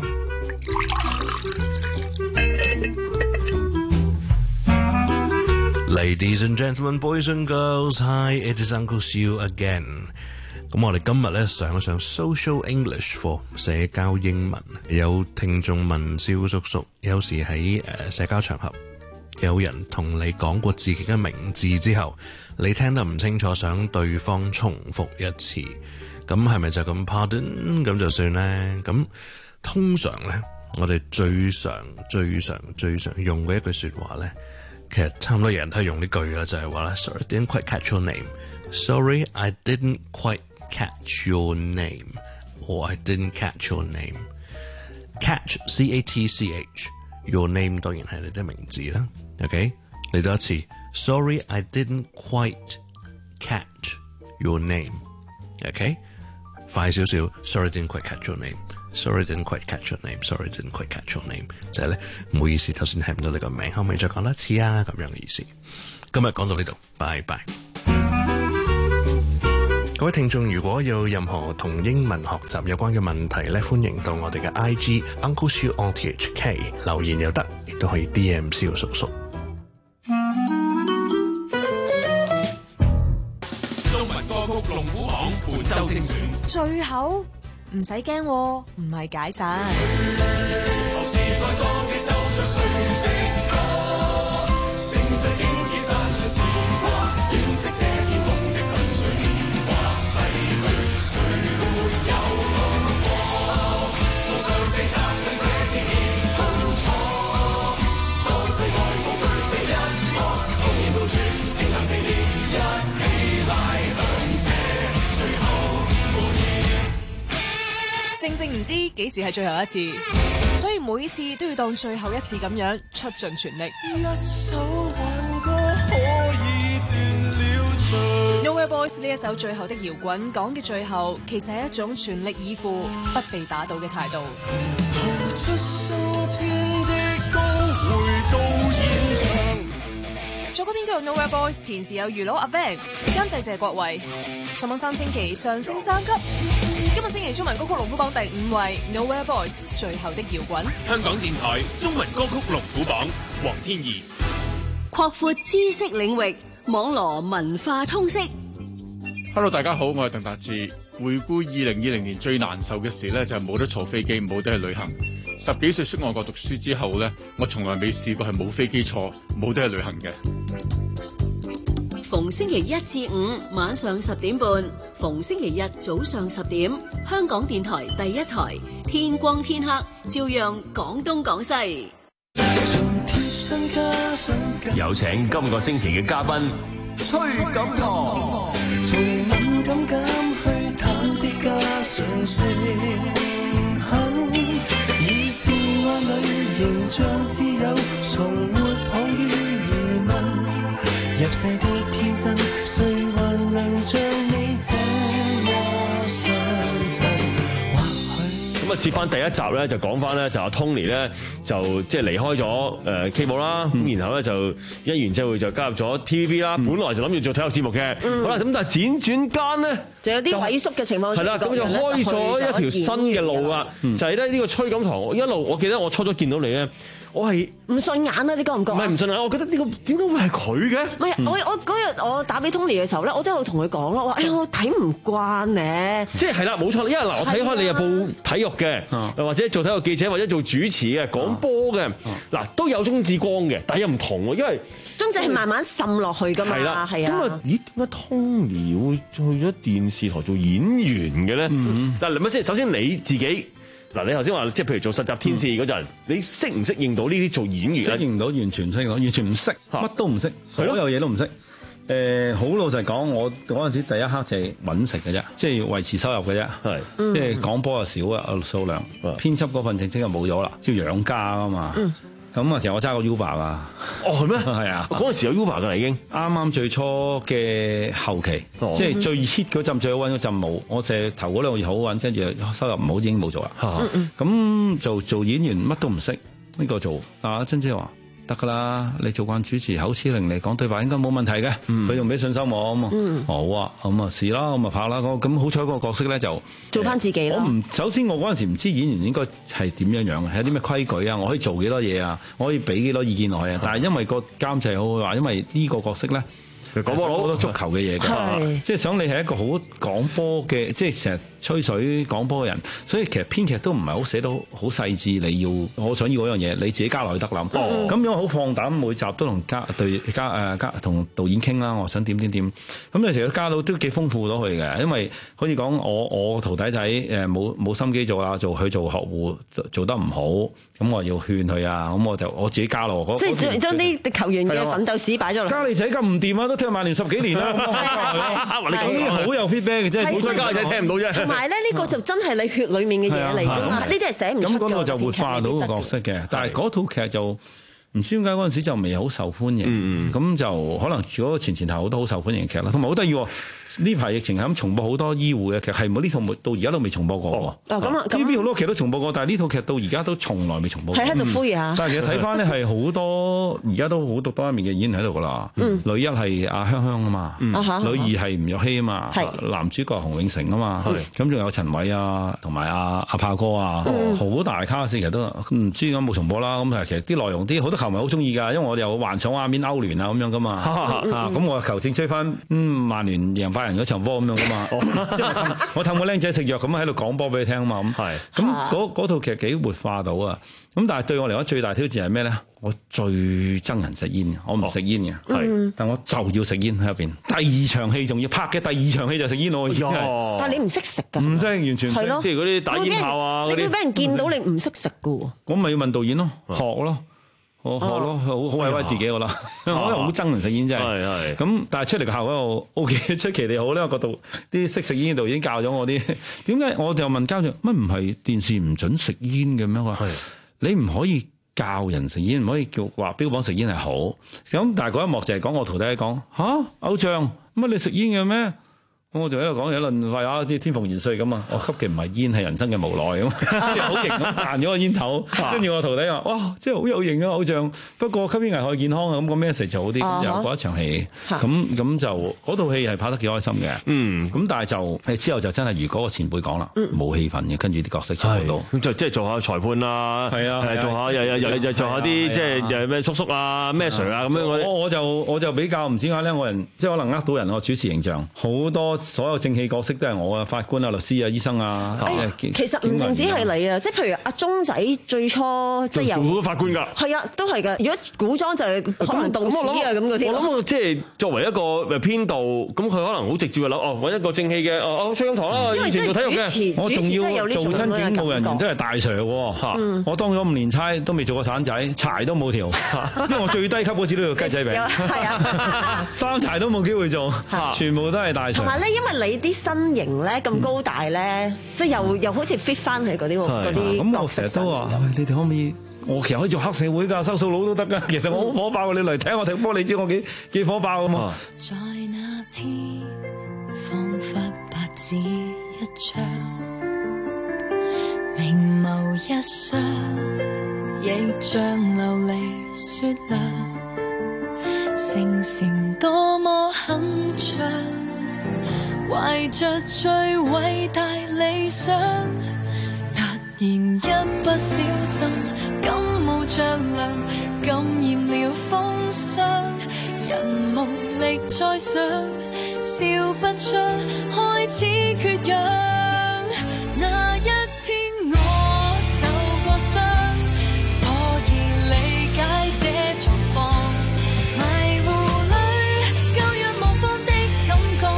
R: Ladies and gentlemen, boys and girls, hi, it is Uncle Siu again. 咁我哋今日咧上一上 Social English 課社交英文，有聽眾問蕭叔叔，有時喺誒社交場合，有人同你講過自己嘅名字之後，你聽得唔清楚，想對方重複一次，咁係咪就咁 pardon 咁就算咧？咁通常咧，我哋最常、最常、最常用嘅一句說話咧。其實差唔多人都係用呢句啦，就係話咧 ，Sorry, I didn't quite catch your name. Sorry, I didn't quite catch your name. Or I didn't catch your name. Catch, C A T C H. Your name 當然係你的名字啦。OK， 嚟多一次 ，Sorry, I didn't quite catch your name. OK， 快少少 ，Sorry, I didn't quite catch your name.Sorry, didn't quite catch your name. Sorry, didn't quite catch your name. 就係咧，唔好意思，頭先聽唔到你個名，可唔可以再講多一次啊？咁樣嘅意思。今日講到呢度，拜拜。各位聽眾，如果有任何同英文學習有關嘅問題咧，歡迎到我哋嘅 I G Uncle Siu O T H K 留言又得，亦都可以 D M 蕭叔叔。
I: 中文歌曲龍虎榜本周精選，
U: 最後。唔使驚，唔係解散。正正唔知幾時係最後一次，所以每次都要當最後一次咁樣出盡全力。一首挽歌可以斷了腸。Nowhere Boys 呢一首最後的搖滾講嘅最後，其實係一種全力以赴、不被打倒嘅態度。出生天的歌回到現場。作曲編劇 Nowhere Boys， 填詞有魚佬阿 Ben， 監製謝國維。上網三星期上升三級。今個星期中文歌曲龍虎榜第五位 Nowhere Boys， 最後的搖滾。
I: 香港電台中文歌曲龍虎榜，黃天怡。
H: 擴闊知識領域，網羅文化通識。
K: Hello， 大家好，我係鄧達志。回顧二零二零年最難受嘅事咧，就係冇得坐飛機，冇得去旅行。十幾歲出外國讀書之後咧，我從來未試過係冇飛機坐，冇得去旅行嘅。
H: 逢星期一至五晚上十點半，逢星期日早上十點，香港電台第一台，天光天黑，照樣講東講西。
W: 有請今個星期嘅嘉賓崔錦棠。
J: 從敏感減去淡的加上聲狠，以是愛侶形象自由，從沒抱於疑問。入世的天真，誰還能像你這麼相信？
X: 咁啊，接翻第一集咧，就講翻咧，就阿 Tony 咧，就即係離開咗誒 K 寶啦，咁、嗯、然後咧就因緣際會就加入咗 T V B 啦、嗯。本來就諗住做體育節目嘅、嗯，好啦，咁但係輾轉間咧，
M: 就有啲萎縮嘅情況。係啦，咁就
X: 開咗一條新嘅路啊、嗯！就係咧呢個崔錦棠，一路我記得我初初見到你咧。我係唔
M: 順眼啊！你覺唔覺？
X: 唔係唔順眼，我覺得呢、呢個點解會係佢嘅？
M: 唔係、嗯、我我嗰日我打俾 Tony 嘅時候咧，我真係同佢講咯，我話：哎呀，我睇唔慣咧。即係係啦，冇錯，因為嗱，我睇開你係報體育嘅、啊，或者做體育記者，或者做主持嘅講波嘅，嗱、啊、都有鍾志光嘅，但係又唔同喎，因為鍾志係慢慢滲落去㗎嘛。係啦，係啊。咁啊，
X: 咦？點解 Tony 會去咗電視台做演員嘅咧？嗱，嚟乜先？首先你自己。嗱，你頭先話即係譬如做實習天使嗰陣、嗯，你適唔適應到呢啲做演員？
Y: 適應到，完全唔適應到，完全唔識，乜都唔識，所有嘢都唔識。誒，好、呃、老實講，我嗰陣時第一刻就係揾食嘅啫，即係維持收入嘅啫。係，即係講波又少啊數量，編輯嗰份正職就冇咗啦，要養家啊嘛。嗯咁啊，其實我揸過 Uber 啊。
X: 哦，係咩？
Y: 係啊，
X: 嗰陣時有 Uber 㗎啦，已經
Y: 啱啱最初嘅後期，哦、即係最 hit 嗰陣最好揾嗰陣冇。我成頭嗰兩個月好揾，跟住收入唔好已經冇做啦。咁、嗯嗯、就做演員乜都唔識，呢、呢個做啊，珍姐話得㗎啦，你做慣主持，口齒伶俐講對白應該冇問題嘅。佢仲俾信心我啊嘛、嗯。好啊，咁啊試啦，咁啊拍啦。咁好彩嗰個角色咧就
M: 做翻自己啦。
Y: 我唔首先我嗰陣時唔知演員應該係點樣樣嘅，有啲咩規矩啊，我可以做幾多嘢啊，我可以俾幾多意見落去啊。但係因為個監製好話，因為呢個角色咧。講波佬好多足球嘅嘢嘅，即係想你係一個好講波嘅，即係成日吹水講波嘅人，所以其實編劇都唔係好寫到好細緻。你要我想要嗰樣嘢，你自己加落去得諗。咁、哦、樣好放膽，每集都同加對加誒加同導演傾啦。我想點點點，咁你其實加到都幾豐富到佢嘅，因為可以講我我徒弟仔誒冇冇心機做啦，做佢做學護做得唔好，咁我要勸佢啊，咁我就我自己加落。
M: 即係將啲球員嘅奮鬥史擺咗落。
Y: 加你仔咁唔掂啊，都曼聯十幾年啦，你講啲好有 feedback 嘅啫，好彩家仔聽唔到啫。
M: 同埋咧，呢個就真係你血裡面嘅嘢嚟㗎嘛，呢啲係寫唔出嘅。
Y: 咁嗰個就活化到個角色嘅，但係嗰套劇就唔知點解嗰陣時就未好受歡迎，咁、嗯、就可能如果前前頭好多好受歡迎嘅劇啦，同埋好得意喎。呢排疫情係咁重播好多醫護嘅劇，係冇呢套到而家都未重播過喎。
M: 哦，咁啊
Y: T V B 好多劇都重播過，但係呢套劇到而家都從來未重播過。
M: 係喺度呼籲下。
Y: 但係其實睇翻咧係好多而家都好獨當一面嘅演員喺度噶啦。女一係阿香香啊嘛，嗯、女二係吳若希啊嘛，男主角洪永城啊嘛，咁仲有陳偉啊，同埋阿阿炮哥啊，好、嗯、大卡士其實都唔知點解冇重播啦。咁其實啲內容啲好多球迷好中意㗎，因為我哋有幻想畫面歐聯啊咁樣噶嘛。咁、啊、我求證追翻嗯曼聯贏拜仁嗰場波咁樣噶嘛，即係我氹個僆仔食藥咁喺度講波俾你聽啊嘛，咁咁嗰嗰套劇幾活化到啊，咁但係對我嚟講最大挑戰係咩咧？我最憎人食煙嘅，我唔食煙嘅，係、哦，但我就要食煙喺入邊。第二場戲仲要拍嘅第二場戲就食煙咯，
M: 哦、但係你唔識食㗎，
Y: 唔識完全，
M: 係咯，
Y: 即係嗰啲打煙炮啊，
M: 你會俾人見到你唔識食㗎喎，
Y: 我咪要問導演咯，學咯。我學咯，好好委屈自己噶啦，我又好憎人食煙真係。咁但係出嚟嘅效果又 O K， 出奇地好咧。我覺得啲識食煙嘅導演教咗我啲，點解我就問家長乜唔係電視唔準食煙嘅咩？我話你唔可以教人食煙，唔可以叫話標榜食煙係好。咁但係嗰一幕就係講我徒弟講吓偶像乜你食煙嘅咩？ 咁我就喺度講一輪廢話，即係天蓬元帥咁啊！我吸嘅唔係煙，係人生嘅無奈咁，好型咁彈咗個煙頭，跟住我徒弟話：哇，真係好有型啊偶像！不過吸煙危害健康啊！咁個 message 就好啲，咁就嗰一場戲，咁咁就嗰套戲係拍得幾開心嘅。嗯，咁但係就之後就真係如嗰個前輩講啦，冇氣氛嘅，跟住啲角色全部都
X: 咁就即係做下裁判啦，係啊，做下又又又又做下啲即係又咩叔叔啊、咩 Sir 啊咁樣。
Y: 我我就我就比較唔知點解咧，我人即係可能呃到人，我主持形象好多。所有正氣角色都係我啊，法官啊、律師啊、醫生啊。
M: 哎、其實唔淨止係你啊，即係譬如阿鐘仔最初即係有
X: 做法官㗎。係
M: 啊，都係㗎。如果古裝就係可能導師啊咁嗰啲。
X: 我諗即係作為一個編導，咁佢可能好直接嘅諗，哦揾一個正氣嘅，哦吹金堂啦，以前做體育嘅，
Y: 我仲要做親警務人員都係大 Sir 喎、嗯。我當咗五年差都未做過散仔，柴都冇條，即係我最低級嗰次都要雞仔餅。係啊，三柴都冇機會做，全部都係大 Sir。
M: 因為你啲身形咧咁高大咧，即係又又好似 fit 翻去嗰啲嗰啲。
Y: 咁我成日都話：你哋可唔可以？我其實可以做黑社會㗎，收數佬都得㗎。其實我好火爆，你嚟睇我踢波，你知我幾幾火爆㗎嘛？在那天，彷彿白紙一張，明眸一雙，亦像流離雪亮，成成多麼很長。懷着最偉大理想，突然一不小心感冒着涼，感染了風霜，人無力再想，笑不出，開始缺氧。那一天我受過傷，所以理解這狀況，迷糊裏舊若無方的感覺。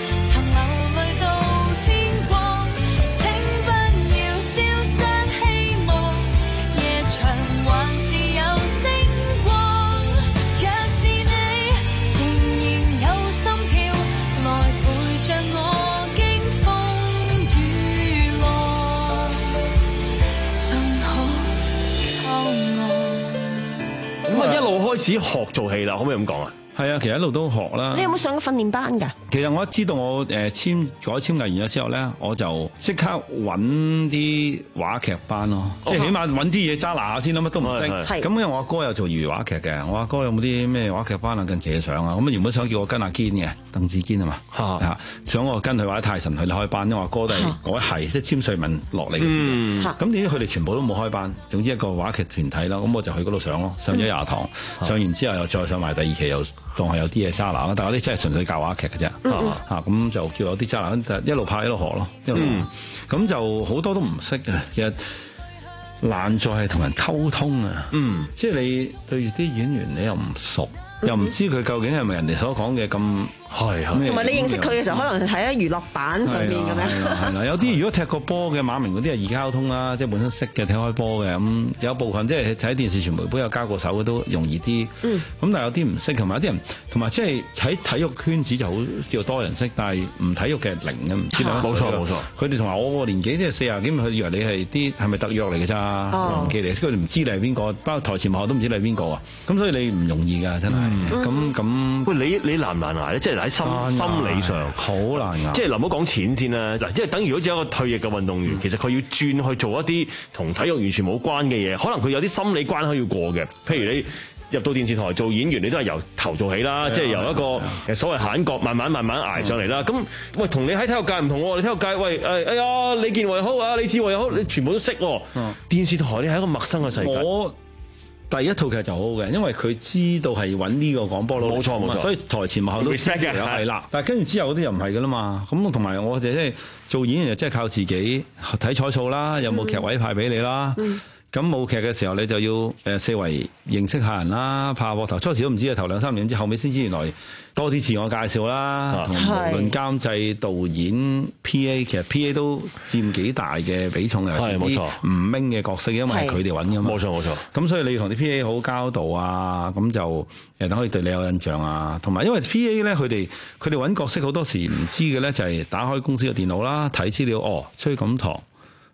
X: 一路開始學做戲啦，可唔可以咁講啊？
Y: 係啊，其實一路都學啦。
M: 你有冇上過訓練班㗎？
Y: 其實我一知道我誒簽改簽藝完咗之後咧，我就即刻揾啲話劇班咯，即係起碼揾啲嘢揸拿下先啦，乜都唔識。咁因為我阿哥有做粵語話劇嘅，我阿哥有冇啲咩話劇班啊？近期嘅上啊，咁啊原本想叫我跟阿堅嘅，鄧志堅啊嘛，嚇，想我跟佢或者泰神去開班，因為我阿哥都係嗰一係即係簽瑞文落嚟嘅。咁點知佢哋全部都冇開班，總之一個話劇團體啦，咁我就去嗰度上咯，上咗廿堂，上完之後又再上埋第二期又。仲係有啲嘢揸拿啦，但係嗰啲真係純粹教話劇嘅啫，嚇、嗯、咁、嗯、就叫有啲揸拿，一路拍一路學咯，一路咁、嗯、就好多都唔識嘅，其實難在係同人溝通啊，嗯，即係你對住啲演員你又唔熟，嗯、又唔知佢究竟係咪人哋所講嘅咁。係，
M: 同埋你認識佢嘅時候，可能喺娛樂版上面咁樣。
Y: 係啦，有啲如果踢過波嘅馬明嗰啲係易交通啦，即係本身識嘅踢開波嘅咁，有部分即係睇電視傳媒都有交過手嘅都容易啲。嗯。咁但係有啲唔識，同埋有啲人同埋即係喺體育圈子就好叫多人識，但係唔體育嘅零嘅唔知兩。冇錯冇錯。佢哋同埋我個年紀即係四廿幾，佢以為你係啲係咪特約嚟嘅咋？唔記嚟，佢哋唔知你係邊個，包括台前幕後都唔知你係邊個啊！咁所以你唔容易㗎，真係。咁咁，
X: 喂，你你難唔難捱咧？即係喺心心理上
Y: 好難啊！
X: 即係唔好講錢先啦。嗱，即係等於好似一個退役嘅運動員，嗯、其實佢要轉去做一啲同體育完全冇關嘅嘢，可能佢有啲心理關口要過嘅。譬如你入到電視台做演員，你都係由頭做起啦，即係由一個所謂閒角慢慢慢慢捱上嚟啦。咁喂，同你喺體育界唔同喎，你體育界喂誒哎呀李健偉好啊，李志偉又好，你全部都識喎。嗯、電視台你係一個陌生嘅世界。
Y: 我第一套劇就好好嘅，因為佢知道係揾呢個廣播佬，冇錯冇錯，所以台前幕後都 respect 嘅，係啦。但係跟住之後嗰啲又唔係噶啦嘛。咁同埋我哋即係做演員，就真係靠自己睇彩數啦，有冇劇位派俾你啦。咁冇劇嘅時候，你就要誒四圍認識下人啦，拍下膊頭。初時都唔知啊，頭兩三年之後，後尾先知原來多啲自我介紹啦。同無論監製、導演、P A， 其實 P A 都佔幾大嘅比重嘅。係冇錯，唔明嘅角色，因為係佢哋揾㗎嘛。冇錯冇錯。咁所以你要同啲 P A 好交道啊，咁就誒等可以對你有印象啊。同埋因為 P A 咧，佢哋佢哋揾角色好多時唔知嘅咧，就係打開公司嘅電腦啦，睇資料哦，崔錦棠。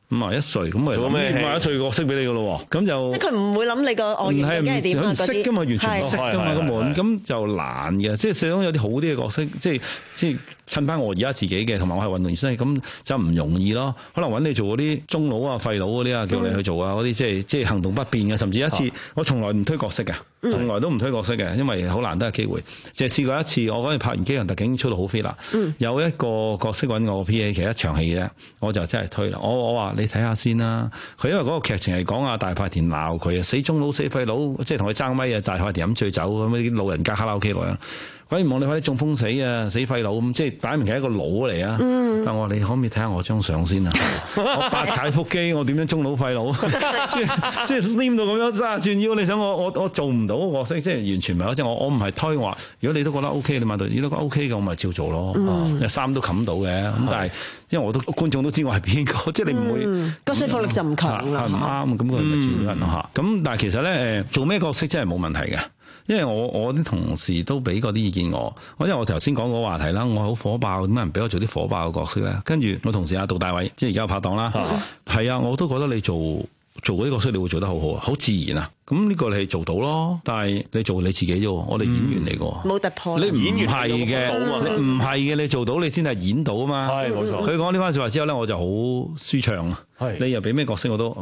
Y: 五啊一歲，咁咪
X: 做咩
Y: 五啊一歲角色俾你噶咯喎，咁就
M: 即係佢唔會諗你個外形究竟係點啊？
Y: 唔識噶嘛，完全唔識噶嘛，咁門咁就難嘅，即係想有啲好啲嘅角色，即係即係襯翻我而家自己嘅，同埋我係運動員身，咁就唔容易咯。可能揾你做嗰啲中佬啊、廢佬嗰啲啊，叫你去做啊，嗰啲即係即係行動不便嘅，甚至一次我從來唔推角色嘅，從來都唔推角色嘅，因為好難得嘅機會。即係試過一次，我嗰陣拍完《機人特警》出到好 fit 啦，有一個角色揾我 P A， 其實一場戲啫，我就真係推啦。我我話你睇下先啦，佢因為嗰個劇情係講阿大塊田鬧佢啊，死中佬死廢佬，即係同佢爭咪啊，大塊田飲醉酒咁啲老人家卡拉 OK 來啊。鬼唔望你快啲中風死啊！死廢佬咁，即係擺明係一個佬嚟啊！嗯、但我話你可唔可以睇下我張相先啊？我八解腹肌，我點樣中佬廢佬？即係即係 slim 到咁樣揸轉腰，你想我我我做唔到個角色，即係完全唔係。即係我我唔係推話，如果你都覺得 OK，你問到，如果你覺得 OK 嘅，我咪照做咯。嗯、衫都冚到嘅，咁但係因為我都觀眾都知我係邊個，即係你唔會
M: 個說服力就唔強啦。
Y: 唔啱，咁佢咪轉咗人咯嚇。咁、嗯、但係其實咧誒，做咩角色真係冇問題嘅。因為我我啲同事都俾過啲意見我，我因為我頭先講個話題啦，我好火爆，點解人俾我做啲火爆嘅角色咧？跟住我同事阿杜大偉，即係而家有拍檔啦，係啊，啊，我都覺得你做做嗰啲角色，你會做得好好啊，好自然啊。咁呢個你係做到咯，但係你做你自己啫，我哋演員嚟㗎，冇、嗯、突破。你演員係嘅，你唔係嘅，你做到你先係演到啊嘛。係冇錯。佢講呢番說話之後咧，我就好舒暢啊。係你又俾咩角色我都。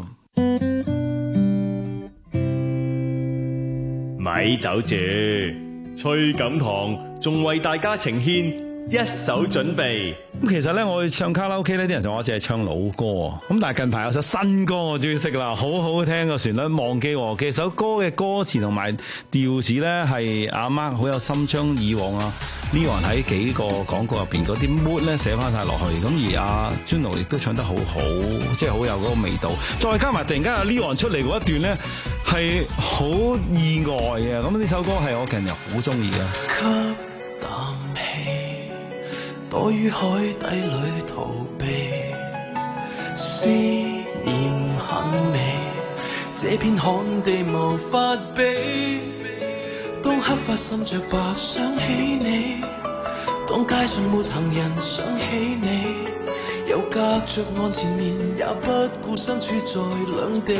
W: 咪走住，崔錦棠仲為大家呈獻一首準備。
Y: 咁其實咧，我去唱卡拉 OK 呢啲人就話我淨係唱老歌。咁但係近排有首新歌我終於識啦，好好聽個旋律，忘記和記首歌嘅歌詞同埋調子咧係阿 Mark 好有心，將以往啊 Leon 喺幾個廣告入邊嗰啲 mood 咧寫翻晒落去。咁而阿 Juno 亦都唱得好好，即係好有嗰個味道。再加埋突然間阿 Leon 出嚟嗰一段咧，係好意外嘅。咁呢首歌係我近日好中意嘅。
J: 吸啖氣，躲於海底裏逃避，思念很美，這片旱地無法比。當黑髮滲着白想起你，當街上沒行人想起你，又隔着岸前面也不顧身處在兩地。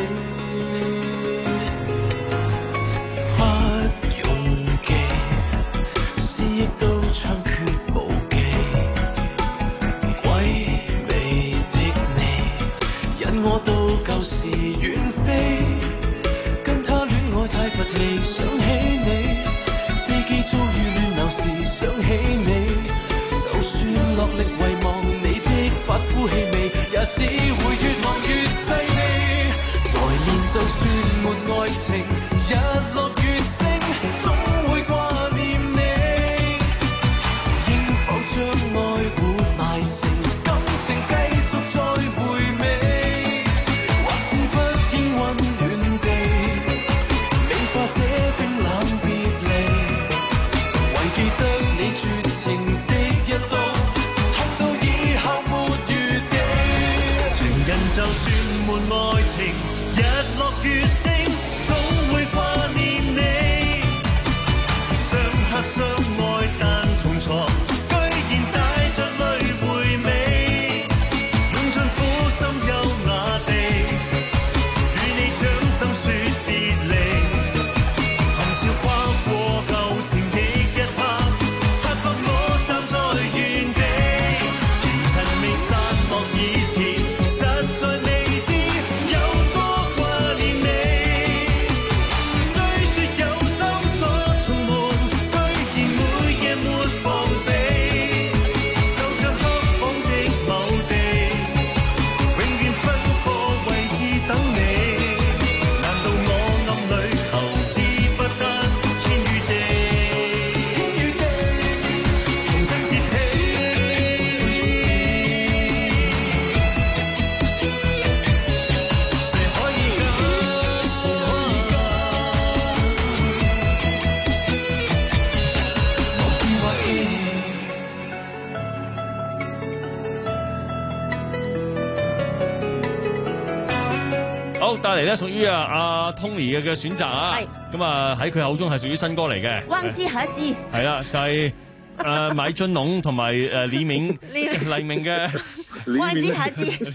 J: 不用記，思憶都猖獗無忌，鬼魅的你引我到舊時遠飛，跟他戀愛太乏味想起你，飛機遭遇亂流時想起你，就算落力遺忘你的髮膚氣味，也只會越望越細膩。來年就算沒愛情，日落月升，總會掛念你。應否將愛活埋成感情，繼續再回味？或是不應溫暖地美化這冰冷別離，唯記得你絕情的一刀，痛到以後沒餘地。情人就算沒愛情，日落月升，總會掛念你。相拍相愛但同床，居然帶着淚回味，用盡苦心優雅地與你掌心說別離。含笑跨過舊情的一刻，發覺我站在原地，前塵未散落以前，實在未知有多掛念你。雖說有心所從瞞，居然每夜沒防備，就像黑房的某地，永遠分個位置等你。難道我暗裏求之不得天與地？天與地，重新接起，重新接起。誰可以假？誰可以假？忘記或記。
L: 好，帶嚟咧屬於啊阿 Tony 嘅嘅選擇啊，咁啊喺佢口中係屬於新歌嚟嘅。
M: 彎支下一支，
L: 係啦，就係誒米津濃同埋誒李銘黎明嘅
M: 彎支下一支，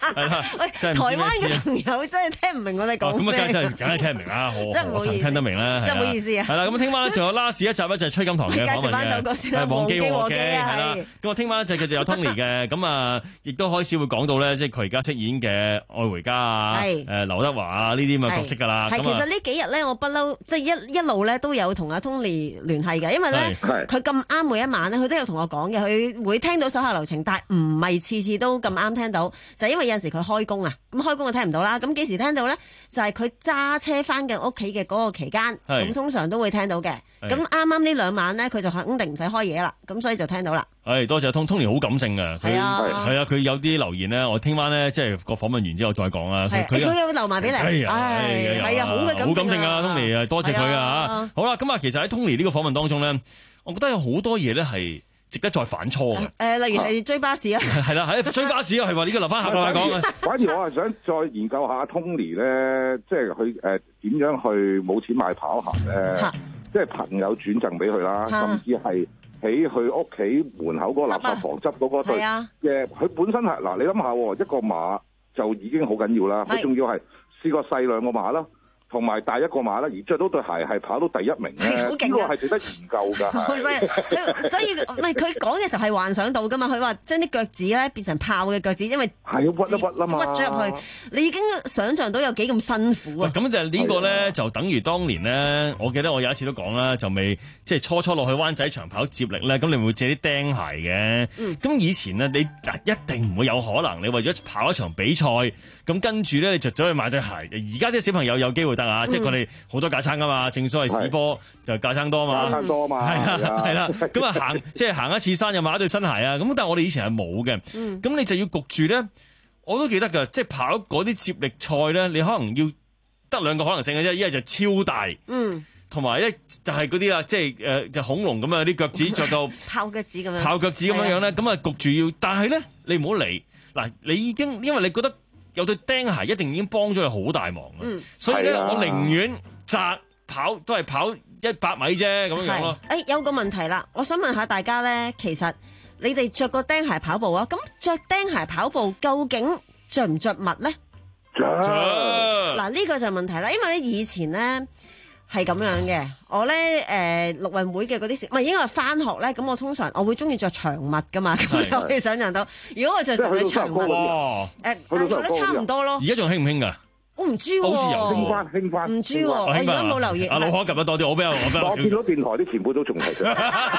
L: 係啦，
M: 喂，台灣嘅朋友真係聽唔明我哋講咩？
L: 咁啊，梗係梗係聽唔明啦，我我曾聽得明啦，
M: 真係唔好意思啊。
L: 係啦，咁聽晚咧仲有 last 一集咧就係崔錦棠嘅訪問嘅，
M: 介紹翻首歌先啦，
L: 忘記和記
M: 係
L: 啦。咁我聽晚就繼續有 Tony 嘅，咁啊亦都開始會講到咧，即係佢而家飾演嘅愛回家啊，誒劉德華啊呢啲咁嘅角色㗎啦。
M: 係其實呢幾日咧，我不嬲即係一一路咧都有同阿 Tony 聯繫嘅，因為咧佢咁啱每一晚咧，佢都有同我講嘅，佢會聽到手下留情，但係唔係次次都咁啱聽到，就係因為有陣時佢開工啊，咁開工就聽唔到啦。咁幾時聽到咧？就係佢揸車翻嘅屋企嘅嗰個期間，咁通常都會聽到嘅。咁啱啱呢兩晚咧，佢就肯定唔使開嘢啦，咁所以就聽到啦。
L: 係多謝 Tony，好感性嘅，佢係啊，佢有啲留言咧，我聽晚咧即係個訪問完之後再講啊。佢
M: 佢有留埋俾你，係係啊，好嘅
L: 好感性啊 ，Tony，多謝佢啊。好啦，咁啊，其實喺 Tony 呢個訪問當中咧，我覺得有好多嘢咧係值得再反芻嘅。誒，例如係追巴士啊，係啦，係追巴士啊，係話呢個留翻下個禮講啊。
N: 反而我係想再研究下 Tony 咧，即係佢誒點樣去冇錢買跑鞋咧，即係朋友轉贈俾佢啦，甚至係喺佢屋企門口嗰個垃圾房執到嗰對嘅，佢本身係嗱，你諗下一個碼就已經好緊要啦，佢仲要係試過細兩個碼啦。同埋大一個碼啦，而着到對鞋係跑到第一名咧，呢個係值得研究㗎。好犀利，
M: 所以唔係佢講嘅時候係幻想到㗎嘛？佢話將啲腳趾咧變成炮嘅腳趾，因為
N: 係屈一屈啦嘛，
M: 屈咗入去，你已經想像到有幾咁辛苦啊！
L: 咁就呢個咧就等於當年咧，我記得我有一次都講啦，就未即係初初落去灣仔長跑接力咧，咁你會借啲釘鞋嘅。咁、嗯、以前咧，你一定唔會有可能，你為咗跑一場比賽，咁跟住咧你就走去買對鞋。而家啲小朋友有機會。得啊！即係佢哋好多架撐噶嘛，正所謂屎波就架撐多嘛，
N: 架撐多嘛，
L: 係啊，係啦。咁啊行，即係行一次山又買一對新鞋啊。咁但係我哋以前係冇嘅，咁、嗯、你就要焗住咧。我都記得㗎，即係跑嗰啲接力賽咧，你可能要得兩個可能性嘅啫，一係就超大，嗯，同埋一就係嗰啲啊，即係誒就恐龍咁啊，啲腳趾着到
M: 泡腳趾咁樣，
L: 泡腳趾咁樣樣咧，咁啊焗住要。但係咧，你唔好嚟嗱，你已經因為你覺得。有對釘鞋一定已經幫咗你好大忙啊！嗯、所以咧，我寧願紮跑都係跑一百米啫咁樣樣咯。
M: 誒，有個問題啦，我想問下大家咧，其實你哋着個釘鞋跑步啊？咁着釘鞋跑步究竟着唔着襪咧？
N: 着。
M: 嗱，呢個就係問題啦，因為咧以前咧。係咁樣嘅，我咧誒陸運會嘅嗰啲時，唔係應該係翻學咧，咁我通常我會中意着長襪噶嘛，咁你可以想象到，如果我着長嘅長襪，誒，我覺得差唔多咯。
L: 而家仲興唔興噶？
M: 我唔知喎，
L: 好似有
N: 興翻興翻，
M: 唔知喎，我而家冇留意。
L: 阿老可及得多啲，我比較我比較少。
N: 我見到電台啲前輩都仲係。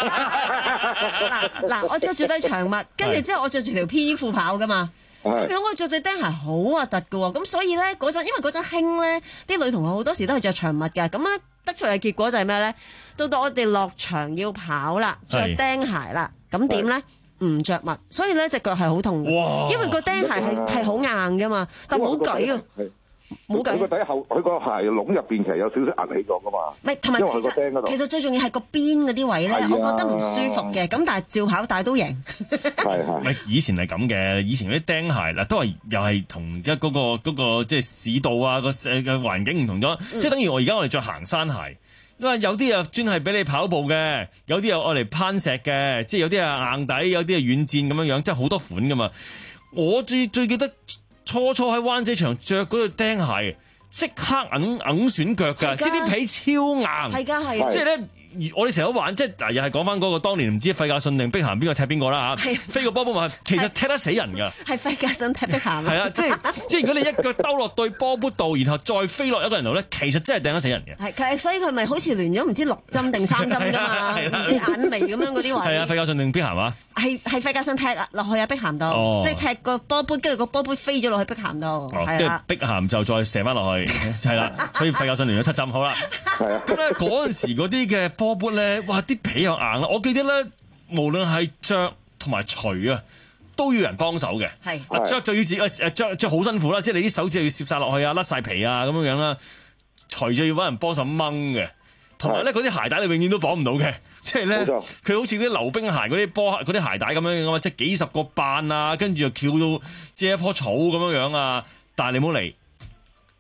M: 嗱嗱，我着住對長襪，跟住之後我着住條 P E 褲跑噶嘛。咁如果我着對釘鞋好核突噶喎，咁所以咧嗰陣，因為嗰陣興咧，啲女同學好多時都係着長襪嘅，咁咧得出嚟嘅結果就係咩咧？到到我哋落場要跑啦，着釘鞋啦，咁點咧？唔着襪，所以咧隻腳係好痛嘅，因為個釘鞋係係好硬噶嘛，但冇計啊。冇計，
N: 佢個底後，佢個鞋窿入邊其實有少少壓起咗噶嘛。
M: 唔係，同埋其實其實最重要係個邊嗰啲位咧，我覺得唔舒服嘅。咁但係照跑，但係都贏。
N: 係係。
L: 咪以前係咁嘅，以前嗰啲釘鞋嗱都係又係同一嗰個嗰個即係市道啊個嘅環境唔同咗，即係等於我而家我哋着行山鞋，因為有啲啊專係俾你跑步嘅，有啲又愛嚟攀石嘅，即係有啲係硬底，有啲係軟墊咁樣樣，即係好多款噶嘛。我最最記得。初初喺灣仔場着嗰對釘鞋，即刻揞揞損腳㗎，即係啲皮超硬，
M: 係㗎係啊，
L: 即係咧。我哋成日都玩，即係嗱，又係講翻嗰個當年唔知費格遜定碧咸邊個踢邊個啦嚇，飛個波波嘛，其實踢得死人㗎。
M: 係費格遜踢碧咸。
L: 係啊，即係即係如果你一腳兜落對波波度，然後再飛落一個人度咧，其實真係掟得死人嘅。
M: 係，佢所以佢咪好似連咗唔知六針定三針㗎嘛，唔知眼眉咁樣嗰啲位。
L: 係啊，費格遜定碧咸啊？
M: 係係費格遜踢落去啊碧咸度，哦、即係踢個波杯，跟住個波杯飛咗落去碧咸度。
L: 跟住碧咸就再射翻落去，係啦，所以費格遜連咗七針。好啦，咁咧嗰陣時嗰啲嘅波杯咧，哇！啲皮又硬啦，我記得咧，無論係着同埋除啊，都要人幫手嘅。係啊，着就要自己誒着着好辛苦啦，即係你啲手指要攝晒落去啊，甩晒皮啊咁樣樣啦。除就要揾人幫手掹嘅，同埋咧嗰啲鞋帶你永遠都綁唔到嘅，即係咧佢好似啲溜冰鞋嗰啲波嗰啲鞋帶咁樣樣啊，即係幾十個瓣啊，跟住又翹到即係一棵草咁樣樣啊。但係你唔好嚟，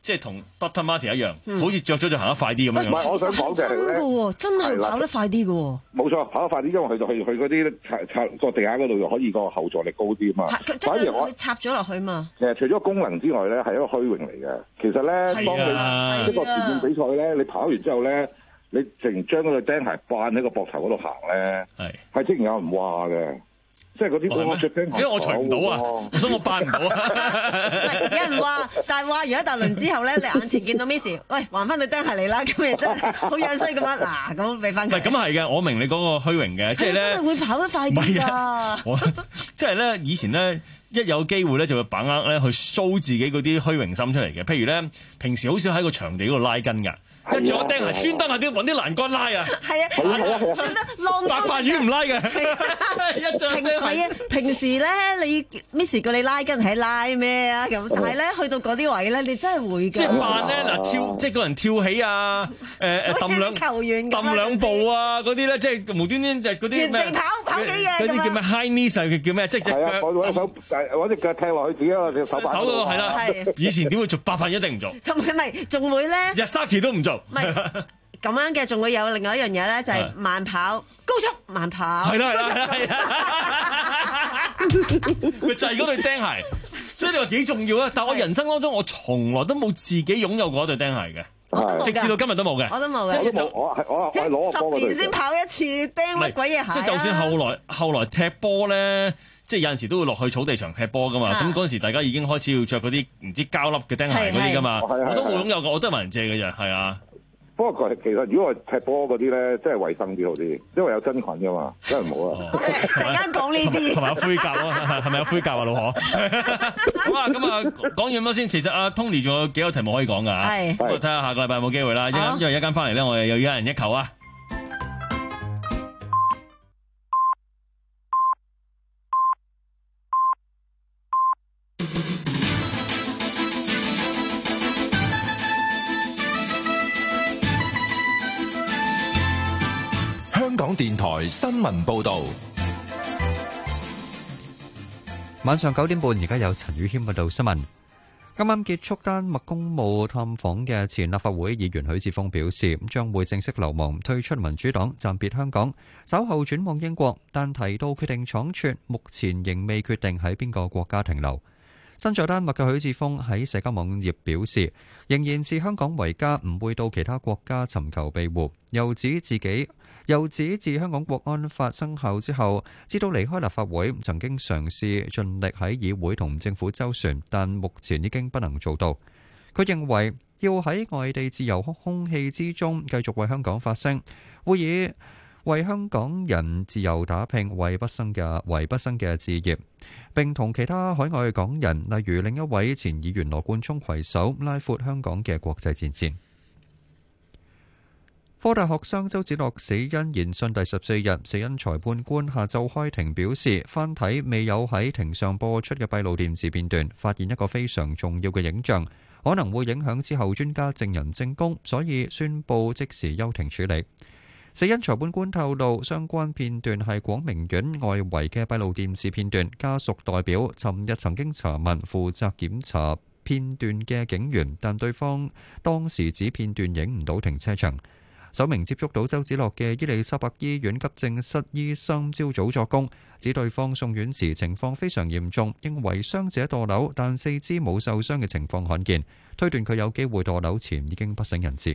L: 即係同 Doctor Martin 一樣，嗯、好似着咗就行得快啲咁樣。
N: 唔係，我想講就係咧，
M: 真係跑得快啲嘅喎。
N: 冇錯，跑得快啲，因為佢就去去嗰啲插插個地下嗰度，就可以個後座力高啲嘛。反而我
M: 插咗落去嘛。
N: 其實除咗功能之外咧，係一個虛榮嚟嘅。其實咧，當你一個田徑比賽咧，你跑完之後咧，你直然將嗰對釘鞋扮喺個膊頭嗰度行咧，係係之前有人話嘅。即係嗰啲我着釘鞋，
L: 因為我除唔到啊，所以我扮唔到啊。
M: 有人話，但係話完一大輪之後咧，你眼前見到 Miss， 喂，還翻對釘鞋嚟啦，咁你真係好樣衰咁樣嗱，咁俾翻佢。唔係咁係嘅，我明你嗰個虛榮嘅，即係咧真係會跑得快啲㗎。我即係咧，以前咧一有機會咧，就會把握咧去 show 自己嗰啲虛榮心出嚟嘅。譬如咧，平時好少喺個場地嗰度拉筋㗎。一着釘係專登係啲揾啲欄杆拉啊！係啊，係啊，係啊，浪白飯魚唔拉嘅，一着釘係啊。平時咧，你 Miss 叫你拉筋係拉咩啊？咁但係咧，去到嗰啲位咧，你真係會㗎。即係扮咧嗱跳，即係個人跳起啊！誒誒揼兩球員揼兩步啊！嗰啲咧，即係無端端就嗰啲咩？原地跑跑幾嘢嗰啲叫咩 high knees 叫咩？即係隻腳
N: 攞手攞隻腳踢落去自己個隻手板。手嗰個係啦。以前點會做白飯一定唔做。同埋咪仲會咧？日 Saki 都唔做。唔係咁樣嘅，仲會有另外一樣嘢咧，就係慢跑、高速慢跑。係啦係啦係啦，咪就係嗰對釘鞋。所以你話幾重要啊？但係我人生當中，我從來都冇自己擁有過一對釘鞋嘅，直至到今日都冇嘅。我都冇嘅。我都冇。我係我係攞十年先跑一次釘乜鬼嘢鞋啊！即係就算後來後來踢波咧，即係有陣時都會落去草地場踢波噶嘛。咁嗰陣時大家已經開始要着嗰啲唔知膠粒嘅釘鞋嗰啲噶嘛。我都冇擁有過，我都係問人借嘅啫。係啊。不過其實如果係踢波嗰啲咧，真係衞生啲好啲，因為有真菌噶嘛，真係唔好啊！突然間講呢啲，同埋有灰甲咯，係咪有灰甲啊，老何？好啊，咁啊講完咁多先。其實阿 Tony 仲有幾個題目可以講㗎。係，咁啊睇下下個禮拜有冇機會啦。因因為一間翻嚟咧，我哋又要一人一球啊！
D: 香港電台新聞報道，
A: 晚上九點半，而家有陳宇謙報道新聞。啱啱結束丹麥公務探訪嘅前立法會議員許智峰表示，將會正式流亡，退出民主黨，暫別香港，稍後轉往英國。但提到決定倉促，目前仍未決定喺邊個國家停留。身在丹麥嘅許智峰喺社交網頁表示，仍然視香港為家，唔會到其他國家尋求庇護。又指自己又指自香港國安法生效之後，知道離開立法會，曾經嘗試盡力喺議會同政府周旋，但目前已經不能做到。佢認為要喺外地自由空氣之中繼續為香港發聲，會以為香港人自由打拼，為畢生嘅為畢生嘅志業，並同其他海外港人，例如另一位前議員羅冠聰攜手，拉闊香港嘅國際戰線。科大學生周梓樂死因研訊第十四日，死因裁判官下晝開庭表示，翻睇未有喺庭上播出嘅閉路電視片段，發現一個非常重要嘅影像，可能會影響之後專家證人證供，所以宣布即時休庭處理。死因裁判官透露，相關片段係廣明苑外圍嘅閉路電視片段，家屬代表尋日曾經查問負責檢查片段嘅警員，但對方當時指片段影唔到停車場。首名接觸到周梓樂嘅伊利沙伯醫院急症室醫生朝早作供，指對方送院時情況非常嚴重，認為傷者墮樓，但四肢冇受傷嘅情況罕見，推斷佢有機會墮樓前已經不省人事。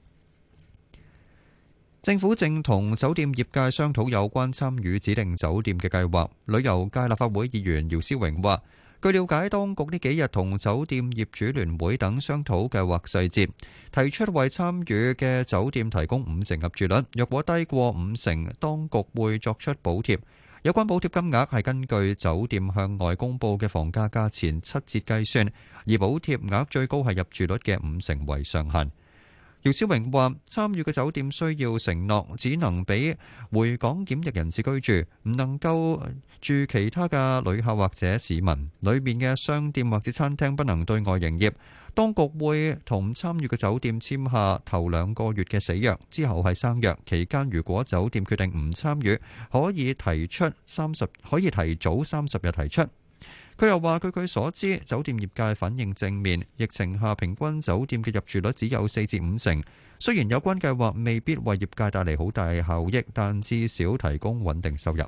A: 政府正同酒店業界商討有關參與指定酒店嘅計劃。旅遊界立法會議員姚思榮話，據了解，當局呢幾日同酒店業主聯會等商討計劃細節，提出為參與嘅酒店提供五成入住率，若果低過五成，當局會作出補貼。有關補貼金額係根據酒店向外公佈嘅房價價錢七折計算，而補貼額最高係入住率嘅五成為上限。姚思榮話：參與嘅酒店需要承諾，只能俾回港檢疫人士居住，唔能夠住其他嘅旅客或者市民。裏面嘅商店或者餐廳不能對外營業。當局會同參與嘅酒店簽下頭兩個月嘅死約，之後係生約。期間如果酒店決定唔參與，可以提出三十可以提早三十日提出。 佢又話：據佢所知，酒店業界反應正面，疫情下平均酒店嘅入住率只有四至五成。雖然有關計劃未必為業界帶嚟好大效益，但至少提供穩定收入。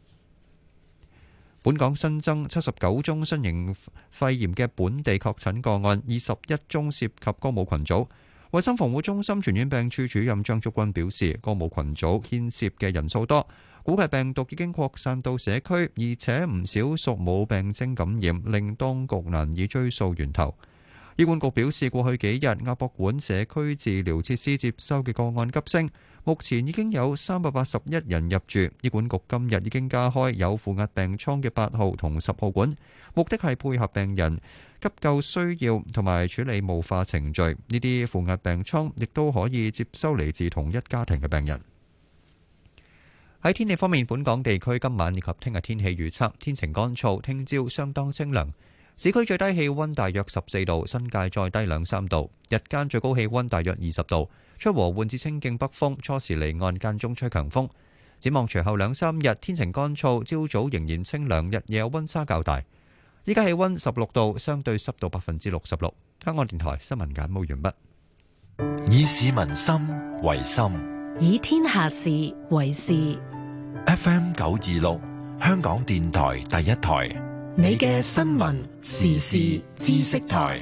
A: 本港新增七十九宗新型肺炎嘅本地確診個案，二十一宗涉及歌舞群組。衛生防護中心傳染病處主任張竹君表示，歌舞群組牽涉嘅人數多，估計病毒已經擴散到社區，而且唔少屬冇病徵感染，令當局難以追溯源頭。醫管局表示，過去幾日亞博館社區治療設施接收嘅個案急升，目前已經有三百八十一人入住。醫管局今日已經加開有負壓病艙嘅八號同十號館，目的係配合病人急救需要同埋處理霧化程序。呢啲負壓病艙亦都可以接收嚟自同一家庭嘅病人。喺天氣方面，本港地區今晚以及聽日天氣預測天晴乾燥，聽朝相當清涼。市區最低氣溫大約十四度，新界再低兩三度。日間最高氣溫大約二十度，吹和緩至清勁北風，初時離岸間中吹強風。展望隨後兩三日天晴乾燥，朝早仍然清涼，日夜溫差較大。依家氣溫十六度，相對濕度百分之六十六。香港電台新聞簡報完畢。
D: 以市民心為心，
C: 以天下事為事。
D: F M 九二六，香港電台第一台。
C: 你嘅新聞時事知識台。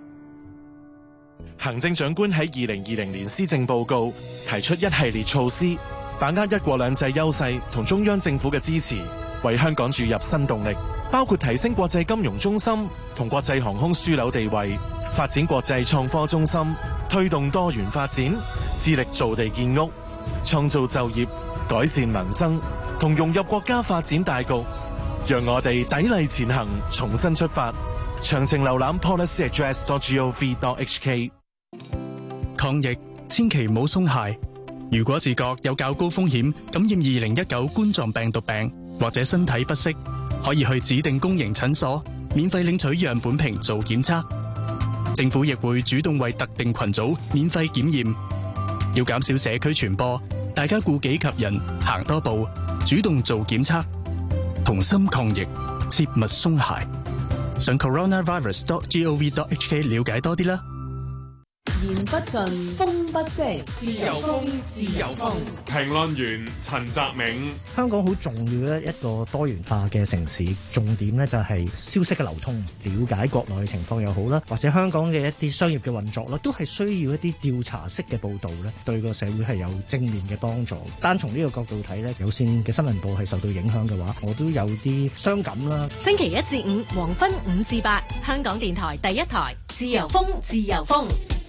O: 行政長官喺二零二零年施政報告提出一系列措施，把握一國兩制優勢同中央政府嘅支持，為香港注入新動力，包括提升國際金融中心同國際航空樞紐地位，發展國際創科中心，推動多元發展，致力造地建屋，創造就業，改善民生，同融入國家發展大局。讓我哋砥礪前行，重新出發。詳情瀏覽 policy address dot gov dot h k。
P: 抗疫千祈唔好鬆懈。如果自覺有較高風險感染二零一九冠狀病毒病，或者身體不適，可以去指定公營診所免費領取樣本瓶做檢測。政府亦會主動為特定群組免費檢驗。要減少社區傳播，大家顧己及人，行多步，主動做檢測。同心抗疫，切勿鬆懈。上 coronavirus dot gov dot h k 了解多啲啦。
U: 言不盡，風不息，自由風，自由風。
Q: 評論員陳澤銘：
S: 香港好重要嘅一個多元化嘅城市，重點咧就係消息嘅流通，了解國內嘅情況又好啦，或者香港嘅一啲商業嘅運作啦，都係需要一啲調查式嘅報導咧，對個社會係有正面嘅幫助。單從呢個角度睇咧，有線嘅新聞部係受到影響嘅話，我都有啲傷感啦。
B: 星期一至五黃昏五至八，香港電台第一台，自由風，自由風。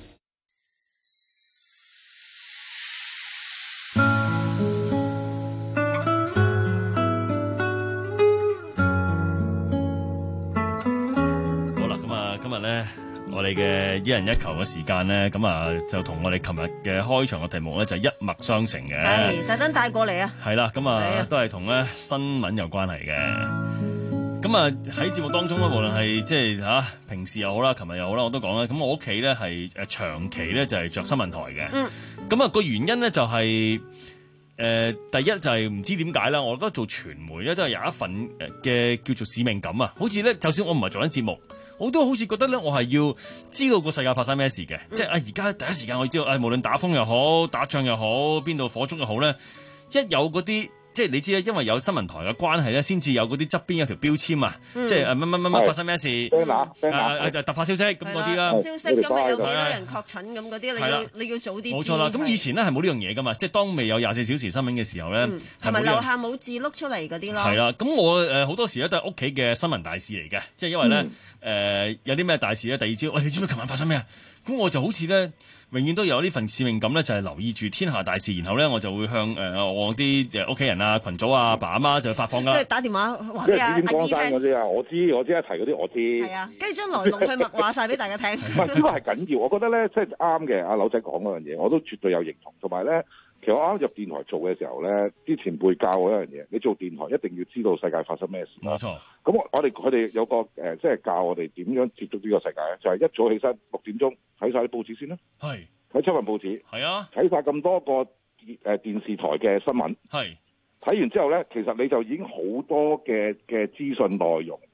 L: 今日咧，我哋嘅一人一球嘅時間咧，咁啊就同我哋琴日嘅開場嘅題目咧就一脈相承嘅。
M: 係特登帶過嚟啊！
L: 係啦，咁啊都係同咧新聞有關係嘅。咁啊喺節目當中咧，無論係即係嚇平時又好啦，琴日又好啦，我都講啦。咁我屋企咧係誒長期咧就係着新聞台嘅。嗯。咁啊個原因咧就係、是、誒、呃、第一就係唔知點解啦，我覺得做傳媒咧都係有一份嘅叫做使命感啊。好似咧，就算我唔係做緊節目，我都好似覺得咧，我係要知道個世界發生咩事嘅，嗯、即係啊！而家第一時間我要知道，啊，無論打風又好，打仗又好，邊度火燭又好咧，一有嗰啲，即係你知咧，因為有新聞台嘅關係咧，先至有嗰啲側邊有條標籤啊，嗯、即係乜乜乜乜發生咩事，誒突發消息咁嗰啲啦，
M: 消息咁啊有幾多人確診咁嗰啲，你要你要早啲知。
L: 冇錯啦，咁以前咧係冇呢樣嘢噶嘛，即係當未有廿四小時新聞嘅時候咧，
M: 同埋樓下冇字碌出嚟嗰啲咯。係
L: 啦，咁我誒好多時咧都係屋企嘅新聞大使嚟嘅，即係因為咧。嗯誒、呃、有啲咩大事咧？第二朝，喂、哎，你知唔知琴晚發生咩啊？咁我就好似咧，永遠都有呢份使命感咧，就係、是、留意住天下大事，然後咧我就會向誒、呃、我啲誒屋企人啊、群組啊、爸阿媽就發放㗎。
M: 即係打電話話俾阿阿姨聽。
N: 嗰啲啊，我知我知一提嗰啲我知。
M: 係啊，跟住將來龍去脈話晒俾大家聽。
N: 唔係呢個係緊要，我覺得咧，即係啱嘅。阿柳仔講嗰樣嘢，我都絕對有認同。同埋咧，其實我啱入電台做嘅時候咧，啲前輩教我一樣嘢，你做電台一定要知道世界發生咩事。
L: 冇錯。
N: 咁我我哋佢哋有個誒、呃，即係教我哋點樣接觸呢個世界咧，就係、是、一早起身六點鐘睇晒啲報紙先啦。係睇七份報紙。係啊。睇晒咁多個誒、呃、電視台嘅新聞。係。睇完之後咧，其實你就已經好多嘅嘅資訊內容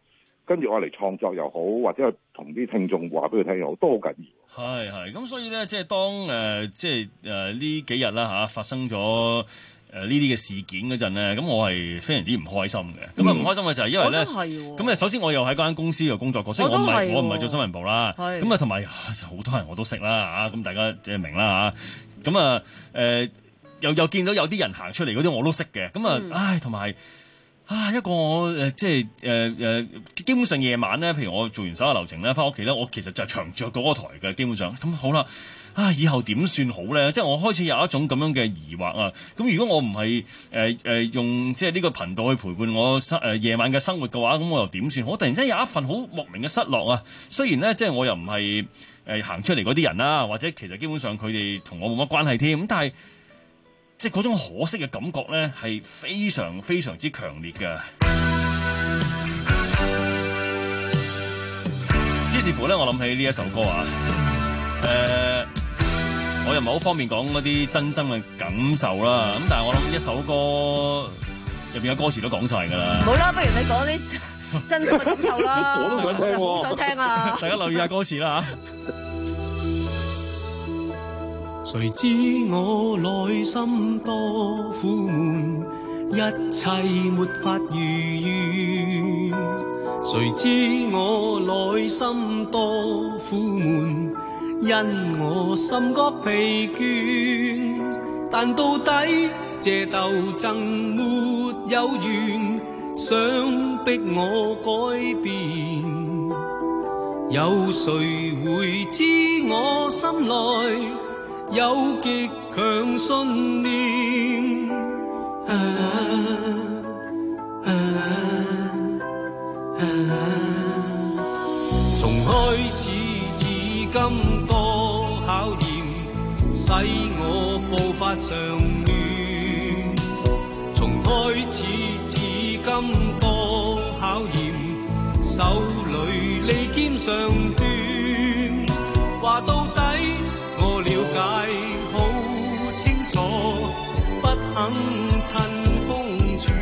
N: 跟住我嚟創作又好，或者同啲聽眾話俾佢聽又好，都好緊要。
L: 係係，咁所以咧，即係當誒、呃、即係誒呢幾日啦嚇發生咗誒呢啲嘅事件嗰陣咧，咁我係非常之唔開心嘅。咁啊唔開心嘅就係因為咧，咁啊首先我又喺嗰間公司度工作過，雖然我唔係我唔係做新聞部啦，咁啊同埋好多人我都識啦嚇，咁大家即係明啦嚇，咁啊誒又又見到有啲人行出嚟嗰啲我都識嘅，咁啊、嗯、唉同埋。啊，一個我誒即係誒誒，基本上夜晚咧，譬如我做完手下流程咧，翻屋企咧，我其實就係長着嗰個台嘅，基本上咁好啦。啊，以後點算好咧？即係我開始有一種咁樣嘅疑惑啊。咁如果我唔係誒誒用即係呢個頻道去陪伴我生誒夜晚嘅生活嘅話，咁我又點算好？突然之間有一份好莫名嘅失落啊。雖然咧，即係我又唔係誒行出嚟嗰啲人啦，或者其實基本上佢哋同我冇乜關係添。咁但係。即係嗰種可惜嘅感覺咧，係非常非常之強烈嘅。於是乎咧，我諗起呢一首歌啊，誒、呃，我又唔係好方便講嗰啲真心嘅感受啦。咁但係我諗一首歌入邊嘅歌詞都講晒㗎啦。
M: 好啦，不如你講啲真心嘅感受啦。我都想聽喎，好想聽啊！
L: 大家留意下歌詞啦嚇。
J: 誰知我內心多苦悶，一切沒法如願。誰知我內心多苦悶，因我心覺疲倦。但到底這鬥爭沒有完，想逼我改變。有誰會知我心內有極強信念，啊啊啊、從開始至今多考驗，使我步伐常亂。從開始至今多考驗，手裏利劍上斷。話到底我了解好清楚，不肯趁風轉。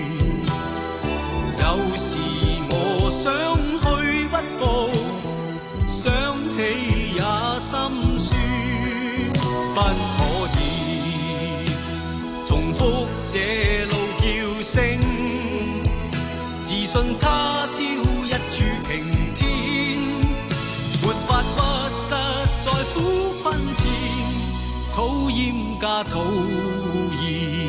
J: 有時我想去不報，想起也心酸。不可以重複這路叫聲，自信他朝一柱擎天，沒法屈實在苦困前，討厭加討厭。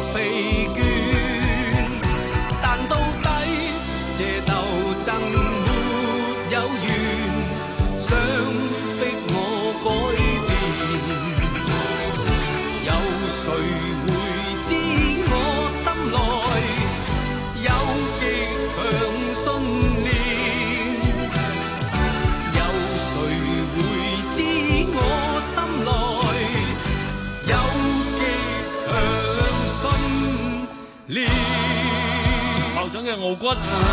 J: 疲倦，但到底這鬥爭沒有完，想逼我改變，有誰會知我心內有極強信念？有誰會知我心內有極強信念？
L: 校長嘅傲骨。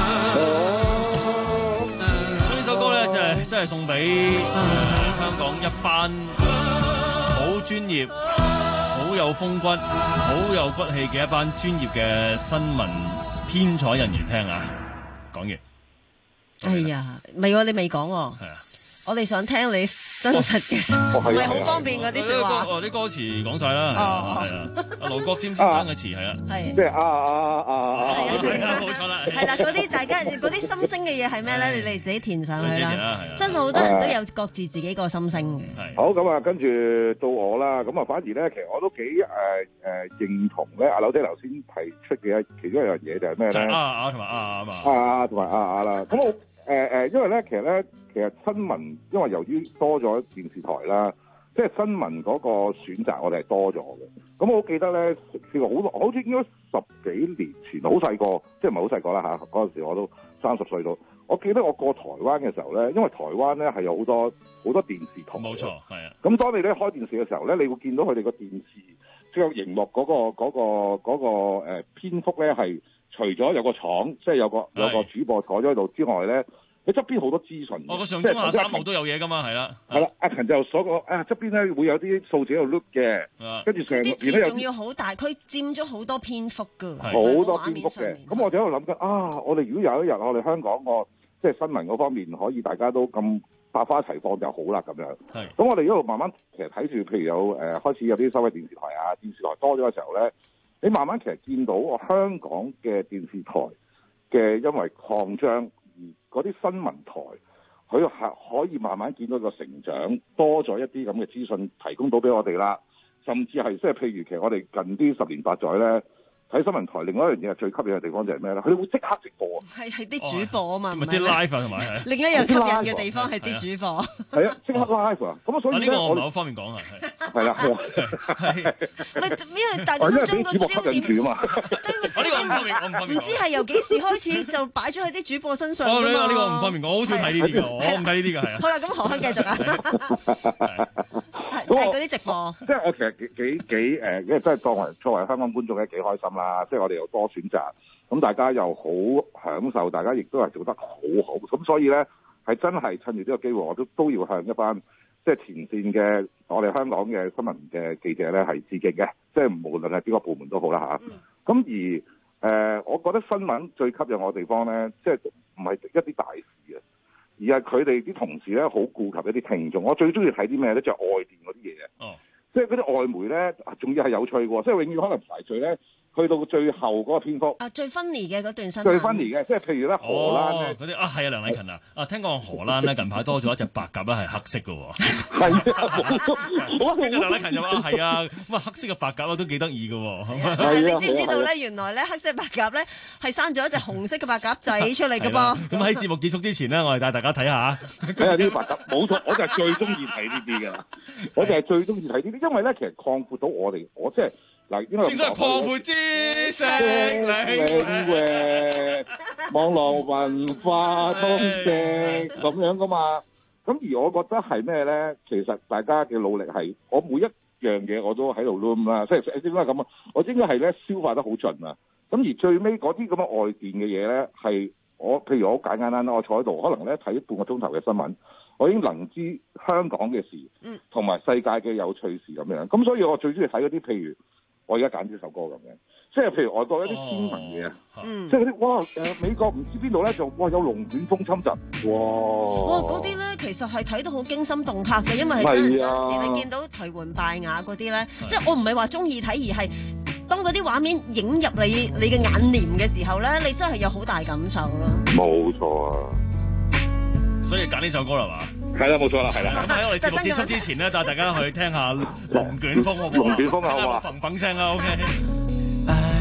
L: 呢首歌咧就係真係送俾、呃、香港一班好專業、好有風骨、好有骨氣嘅一班專業嘅新聞編採人員聽啊！講完。
M: 哎呀，未喎，你未講喎。係啊。我哋想聽你真實嘅，唔係好方便嗰啲説話。
L: 哦，啲歌詞講晒啦，係啊，阿羅國沾先生嘅詞係啊，
M: 係
N: 即係啊啊啊啊，
L: 係啊，冇錯啦。
M: 係啦，嗰啲大家嗰啲心聲嘅嘢係咩咧？你哋自己填上去啦。相信好多人都有各自自己個心聲嘅。
N: 好咁啊，跟住到我啦。咁啊，反而咧，其實我都幾誒誒認同咧。阿柳姐頭先提出嘅其中一樣嘢就係咩咧？
L: 啊啊同埋啊啊嘛。
N: 啊啊同埋啊啊啦。咁我。誒誒、呃，因為咧，其實咧，其實新聞，因為由於多咗電視台啦，即係新聞嗰個選擇，我哋係多咗嘅。咁我記得咧，試過好，好似應該十幾年前，好細個，即係唔係好細個啦嚇。嗰陣時我都三十歲到。我記得我過台灣嘅時候咧，因為台灣咧係有好多好多電視台。
L: 冇錯，係啊。咁
N: 當你咧開電視嘅時候咧，你會見到佢哋個電視即係熒幕嗰、嗰個嗰、嗰個嗰、嗰個誒篇幅咧係。除咗有個廠，即係有個有個主播坐咗喺度之外咧，佢側邊好多資訊。
L: 哦，個上中下三號都有嘢噶嘛，係啦。
N: 係啦，阿勤就所講啊，側邊咧會有啲數字喺度碌嘅，跟住上
M: 啲字仲要好大，佢佔咗好多篇幅㗎，
N: 好多篇幅嘅。咁我就喺度諗緊啊，我哋如果有一日我哋香港個即係新聞嗰方面可以大家都咁百花齊放就好啦咁樣。係。咁我哋一路慢慢其實睇住，譬如有誒、呃、開始有啲收費電視台啊，電視台多咗嘅時候咧。你慢慢其實見到香港嘅電視台嘅因為擴張而嗰啲新聞台，佢係可以慢慢見到個成長，多咗一啲咁嘅資訊提供到俾我哋啦。甚至係即係譬如其實我哋近啲十年八載咧。睇新聞台，另外一樣嘢係最吸引嘅地方就係咩咧？佢哋會即刻直播啊！
M: 係係啲主播啊嘛，
L: 唔係啲 live 啊，同埋
M: 另一樣吸引嘅地方係啲主播。
N: 係啊，即刻 live 啊！咁啊，所以
L: 呢個我唔係好方便講啊，係
N: 係啦，
M: 係因為大家都將個焦點
N: 住啊嘛。
L: 呢個唔方便，我唔方便。
M: 唔知係由幾時開始就擺咗喺啲主播身上㗎嘛？
L: 呢個呢個唔方便講，我好少睇呢啲㗎，我唔睇呢啲㗎，係啊。
M: 好啦，咁何香繼續啊。係嗰啲直播。
N: 即係我其實幾幾幾誒，因為真係作為作為香港觀眾咧幾開心啦，即係我哋有多選擇，咁大家又好享受，大家亦都係做得好好，咁所以咧係真係趁住呢個機會，我都都要向一班即係前線嘅我哋香港嘅新聞嘅記者咧係致敬嘅，即係無論係邊個部門都好啦吓。咁、嗯、而誒、呃，我覺得新聞最吸引我嘅地方咧，即係唔係一啲大事啊，而係佢哋啲同事咧好顧及一啲聽眾。我最中意睇啲咩咧，就係、是、外電嗰啲嘢啊。哦，即係嗰啲外媒咧，仲要係有趣嘅，即係永遠可能排序咧。去到最後嗰個篇幅
M: 啊，最 funny 嘅嗰段新聞，
N: 最 funny 嘅，即係譬如咧荷蘭咧
L: 嗰啲啊，係啊，梁禮勤啊，啊聽講荷蘭咧近排多咗一隻白鴿咧係黑色嘅喎，
N: 係啊，
L: 跟住梁禮勤就話係啊，咁啊黑色嘅白鴿都幾得意嘅喎，
M: 係你知唔知道咧？原來咧黑色白鴿咧係生咗一隻紅色嘅白鴿仔出嚟嘅噃。
L: 咁喺節目結束之前咧，我哋帶大家睇下，
N: 睇下啲白鴿，冇錯，我就係最中意睇呢啲嘅，我就係最中意睇呢啲，因為咧其實擴闊到我哋，我即係。嗱，因為
L: 正所謂擴闊知識領
N: 域，網絡文化通識咁樣噶嘛。咁而我覺得係咩咧？其實大家嘅努力係，我每一樣嘢我都喺度 loom 啦，即係應該咁啊。我應該係咧消化得好盡啊。咁而最尾嗰啲咁嘅外電嘅嘢咧，係我譬如我好簡單啦，我坐喺度，可能咧睇半個鐘頭嘅新聞，我已經能知香港嘅事，同埋世界嘅有趣事咁樣。咁所以我最中意睇嗰啲譬如。我而家揀呢首歌咁樣，即係譬如外國一啲天文嘢啊，嗯、即係嗰啲哇誒、呃、美國唔知邊度咧就哇有龍捲風侵襲，哇！
M: 哇嗰啲咧其實係睇到好驚心動魄嘅，因為係真人真事，你見到頹垣敗瓦嗰啲咧，即係我唔係話中意睇，而係當嗰啲畫面影入你你嘅眼簾嘅時候咧，你真係有好大感受咯。
N: 冇錯啊！
L: 所以揀呢首歌啦嘛，
N: 係啦，冇錯啦，係啦。
L: 咁喺我哋節目結束之前咧，帶大家去聽下龍捲風，好唔好？
N: 龍捲風啊，好嘛？
L: 嘭嘭聲啦 ，OK。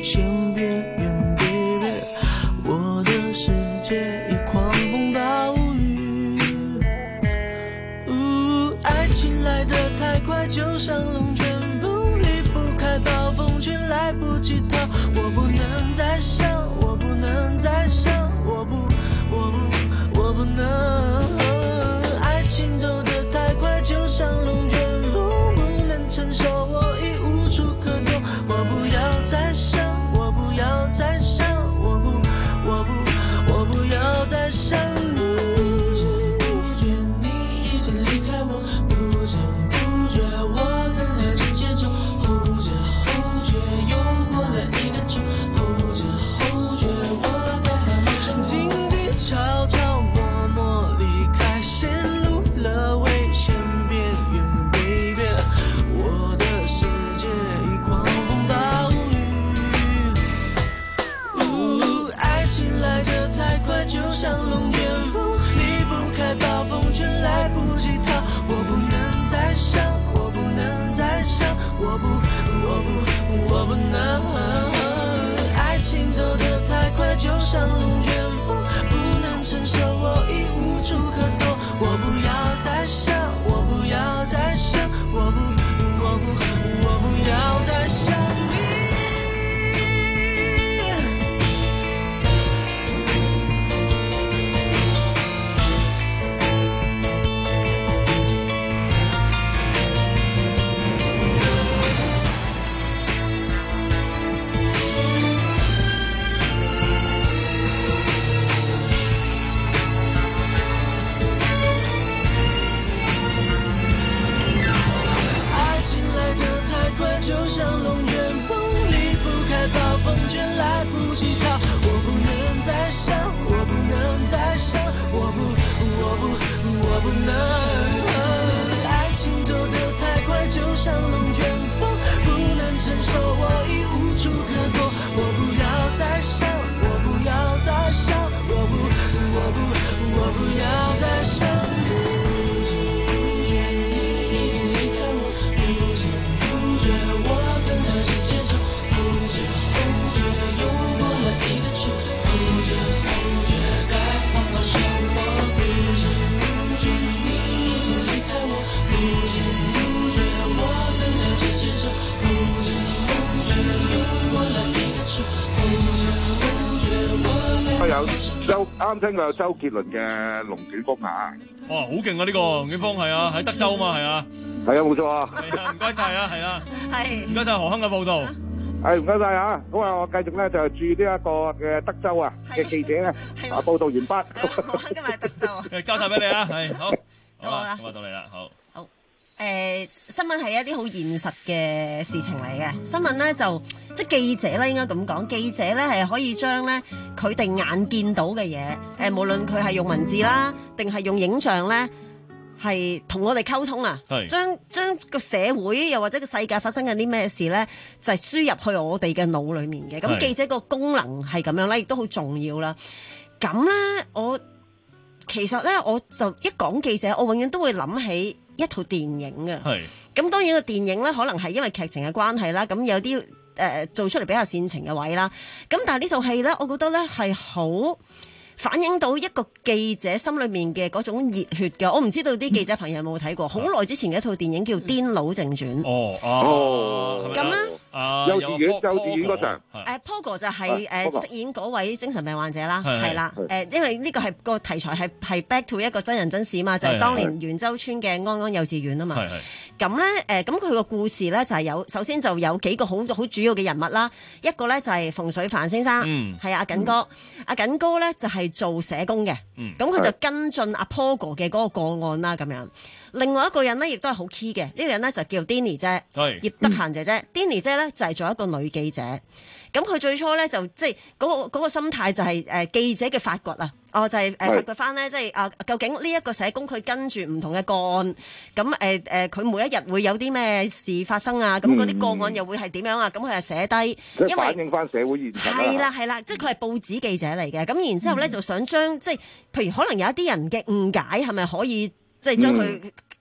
J: 千遍遍 baby， 我的世界已狂风暴雨。呜，爱情来得太快，就像龙卷风，离不开暴风圈，来不及逃。我不能再想，我不能再想，我不，我不，我不能。爱情走得太快，就像龙卷风，不能承受，我已无处可躲。我不要再想，我不要再想，我不，我不，我不要再想你。不知不觉你已经离开我，不知不觉我跟爱情结束，后知后觉又过了一个秋，后知后觉我该好好生活。静静悄悄默默离开，陷入了危险边缘 baby， 我的世界已狂风暴雨。呜，爱情来得太快，就像龙卷风，离不开暴风圈，来不及逃。我不能再想，我不能再想，我不，我不，我不能。爱情走得太快，就像龙卷风，不能承受，我已无处可躲。我不要再想，我不要再想，我不，我不，我不要再想你。就像龙卷风，离不开暴风圈，来不及逃。我不能再想，我不能再想，我不，我不，我不能。爱情走得太快，就像龙卷风，不能承受，我已无处可躲。我不要再想，我不要再想，我不，我不，我不要再想你。
N: 有周啱聽過有周杰倫嘅龍捲風啊！
L: 哇，好勁啊！呢個龍捲風係啊，喺德州嘛係啊，
N: 係啊，冇錯啊！
L: 係啊，唔該晒啊，係啊，
M: 係
L: 唔該晒何亨嘅報導。
N: 係唔該晒啊！咁啊，我繼續咧就住呢一個嘅德州啊嘅記者咧啊報導完畢。
M: 何亨今日喺德州啊！
L: 交晒俾你啊！係好，好啦，咁啊到你啦，好。
M: 好。誒、呃、新聞係一啲好現實嘅事情嚟嘅，新聞咧就即係記者咧應該咁講，記者咧係可以將咧佢哋眼見到嘅嘢，誒、呃、無論佢係用文字啦，定係用影像咧，係同我哋溝通啊，將將個社會又或者個世界發生緊啲咩事咧，就係、是、輸入去我哋嘅腦裡面嘅。咁記者個功能係咁樣咧，亦都好重要啦。咁咧，我其實咧我就一講記者，我永遠都會諗起一套電影嘅，咁當然個電影咧可能係因為劇情嘅關係啦，咁有啲誒、呃、做出嚟比較煽情嘅位啦，咁但係呢套戲咧，我覺得咧係好反映到一個記者心裏面嘅嗰種熱血嘅。我唔知道啲記者朋友有冇睇過，好、嗯、耐之前嘅一套電影叫《癲佬正傳》。哦哦，咁咧，
N: 幼稚園幼稚園嗰陣，
M: 誒 Pogo 就係誒飾演嗰位精神病患者啦，係啦，誒因為呢個係個題材係係 back to 一個真人真事嘛，就係、是、當年元州村嘅安安幼稚園啊嘛。咁咧誒，咁佢個故事咧就係有，首先就有幾個好好主要嘅人物啦，一個咧就係馮水帆先生，係、嗯、啊阿緊哥，嗯、阿緊哥咧就係做社工嘅，咁、嗯、佢就跟進阿 Pogo 嘅嗰個個案啦咁樣。另外一個人咧亦都係好 key 嘅，呢、這個人咧就叫 Denny 姐，葉德嫻姐姐。Denny 姐咧就係做一個女記者，咁佢最初咧就即係嗰個嗰、那個心態就係、是、誒、呃、記者嘅發掘啊。哦，就係、是、誒、呃、發掘翻咧，即係啊，究竟呢一個社工佢跟住唔同嘅個案，咁誒誒，佢、呃、每一日會有啲咩事發生啊？咁嗰啲個案又會係點樣啊？咁佢係寫低，因為
N: 反映翻社會現實。
M: 係啦係啦，即係佢係報紙記者嚟嘅。咁然之後咧、嗯，就想將即係譬如可能有一啲人嘅誤解係咪可以即係將佢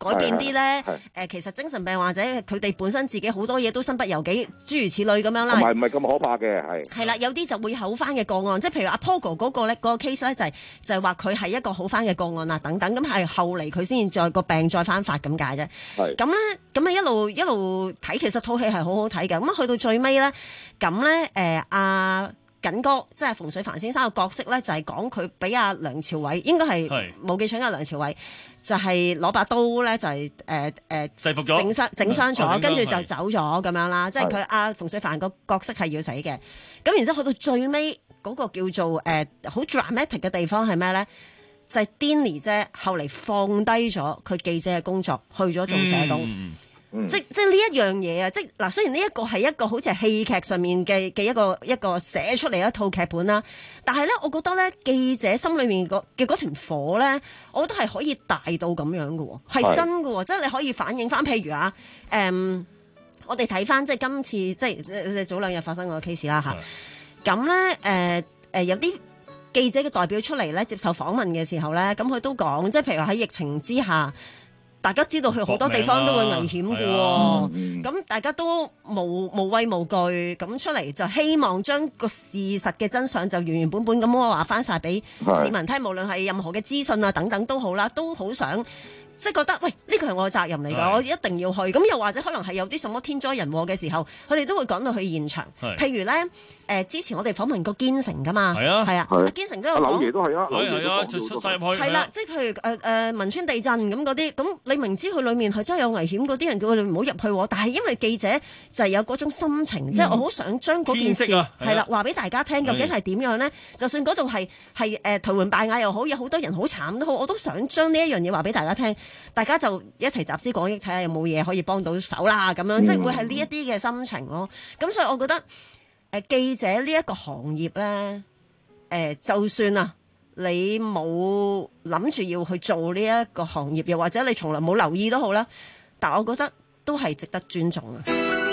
M: 改變啲咧，誒其實精神病患者佢哋本身自己好多嘢都身不由己，諸如此類咁樣啦。
N: 唔係唔係咁可怕嘅，係。係
M: 啦，有啲就會好翻嘅個案，即係譬如阿 Pogo 嗰個咧，嗰個 case 咧就係就係話佢係一個好翻嘅個案啦，等等，咁係後嚟佢先至再個病再翻發咁解啫。係。咁咧，咁啊一路一路睇，其實套戲係好好睇嘅。咁啊去到最尾咧，咁咧誒阿緊哥即係馮淬帆先生嘅角色咧，就係講佢俾阿梁朝偉，應該係冇記錯嘅梁朝偉。就係攞把刀咧，就係誒誒
L: 制服咗，
M: 整傷整傷咗，跟住就走咗咁樣啦。即係佢
L: 係
M: 阿馮淬帆個角色係要死嘅。咁然之後去到最尾嗰個叫做誒好 dramatic 嘅地方係咩咧？就係 Denny 姐後嚟放低咗佢記者嘅工作，去咗做社工。
L: 嗯
M: 即即呢一樣嘢啊！即嗱，雖然呢一個係一個好似係戲劇上面嘅嘅一個一個寫出嚟一套劇本啦，但係咧，我覺得咧記者心裏面嘅嗰團火咧，我覺得係可以大到咁樣嘅喎，係真嘅喎，即係你可以反映翻，譬如啊，誒、嗯，我哋睇翻即係今次即係早兩日發生個 case 啦嚇，咁咧誒誒有啲記者嘅代表出嚟咧接受訪問嘅時候咧，咁佢都講，即係譬如喺疫情之下。大家知道去好多地方都會危險嘅喎，咁、啊、大家都無無畏無懼咁出嚟，就希望將個事實嘅真相就原原本本咁話翻晒俾市民聽，無論係任何嘅資訊啊等等都好啦，都好想即係覺得喂呢個係我嘅責任嚟㗎，我一定要去。咁又或者可能係有啲什麼天災人禍嘅時候，佢哋都會趕到去現場。譬如咧。誒、呃、之前我哋訪問過堅城噶嘛，係啊，係啊，阿堅城都有講，
N: 柳爺都係啊，
L: 係啊，就出晒入去，
M: 係啦，即係譬如誒誒、呃、汶川地震咁嗰啲，咁你明知佢裡面係真係有危險，嗰啲人叫佢哋唔好入去，但係因為記者就係有嗰種心情，嗯、即係我好想將嗰件事係啦話俾大家聽，究竟係點樣咧？就算嗰度係係誒頹垣敗瓦又好，有好多人好慘都好，我都想將呢一樣嘢話俾大家聽，大家就一齊集思廣益，睇下有冇嘢可以幫到手啦，咁樣、嗯、即係會係呢一啲嘅心情咯。咁所以我覺得。誒記者呢一個行業咧，誒、呃、就算啊，你冇諗住要去做呢一個行業，又或者你從來冇留意都好啦，但我覺得都係值得尊重啊！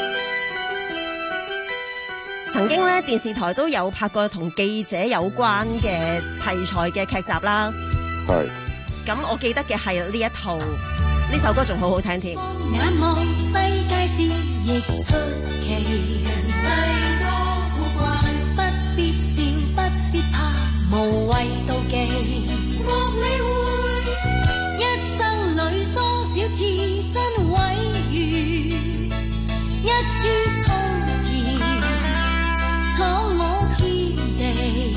M: 曾經咧，電視台都有拍過同記者有關嘅題材嘅劇集啦。係。咁我記得嘅係呢一套，呢首歌仲好好聽添。眼望世界事亦出奇，人世多古怪，不必笑，不必怕，無謂妒忌。莫理會一生裏多少次真毀譽，一於從前闖我天地，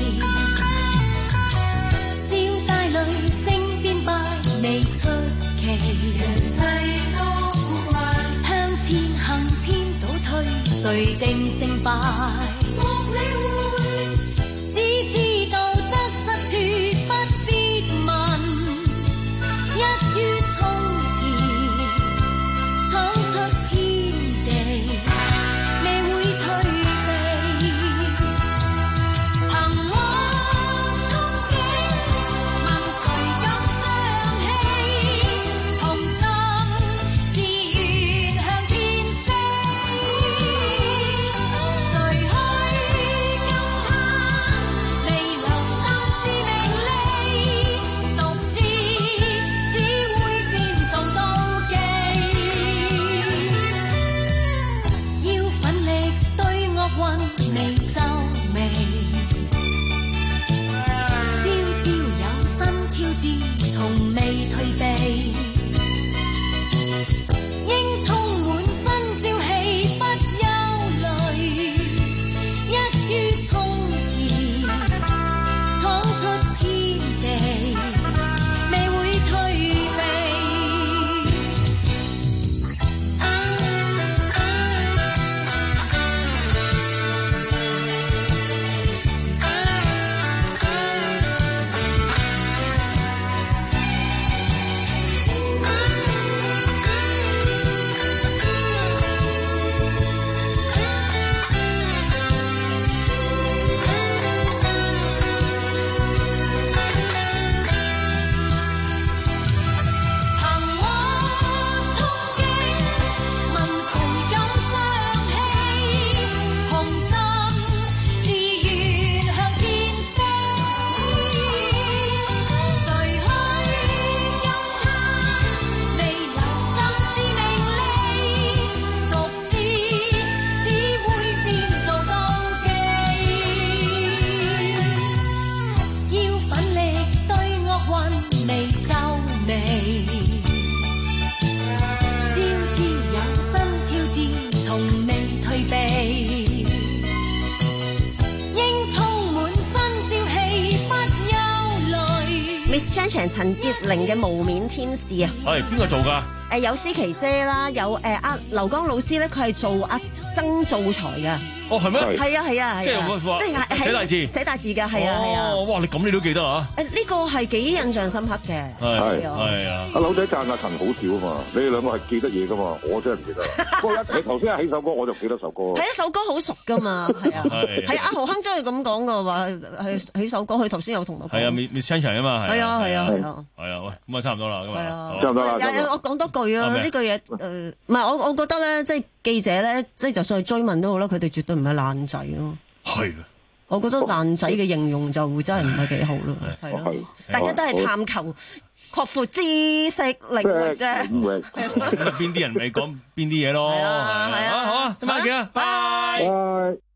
M: 笑帶淚聲變敗未出奇。人世多古怪，向前行偏倒退，誰定勝敗？莫理會，只知道得失處不必問，一於從前闖出天地，未會退避。憑我憧憬，問誰敢相欺？同心自願向天飛，誰可 Miss Chan Chan 陳潔靈嘅無面天使啊，
L: 係邊個做㗎？
M: 誒有思琪姐啦，有誒阿劉江老師咧，佢係做阿曾造才嘅。
L: 哦，係咩？
M: 係啊係啊係啊，
L: 即係
M: 即係
L: 寫大字，
M: 寫大字嘅，係啊係啊。
L: 哦，哇！你咁你都記得啊？
M: 誒呢個係幾印象深刻嘅。
N: 係
L: 係啊。
N: 阿柳仔讚阿陳好少啊嘛，你哋兩個係記得嘢㗎嘛，我真係唔記得。不過一你頭先係起首歌，我就記得首歌。
M: 係一首歌好熟㗎嘛，係啊。係阿何亨真係咁講㗎話係起首歌，佢頭先有同我講。
L: 係啊 ，Miss Chan Chan 啊嘛，
M: 係啊係啊係啊。
L: 係啊，喂，咁啊差唔多啦，咁啊。
N: 差唔多啦。
M: 我講多句啊，呢句嘢誒，唔係我我覺得咧，即係記者咧，即係就算去追問都好啦，佢哋絕對唔係爛仔咯。
L: 係啊，
M: 我覺得爛仔嘅形容就真係唔係幾好咯，係咯，大家都係探求擴闊知識領域啫。
L: 邊啲人咪講邊啲嘢咯。係啊，係啊，好啊，今晚見啦，拜。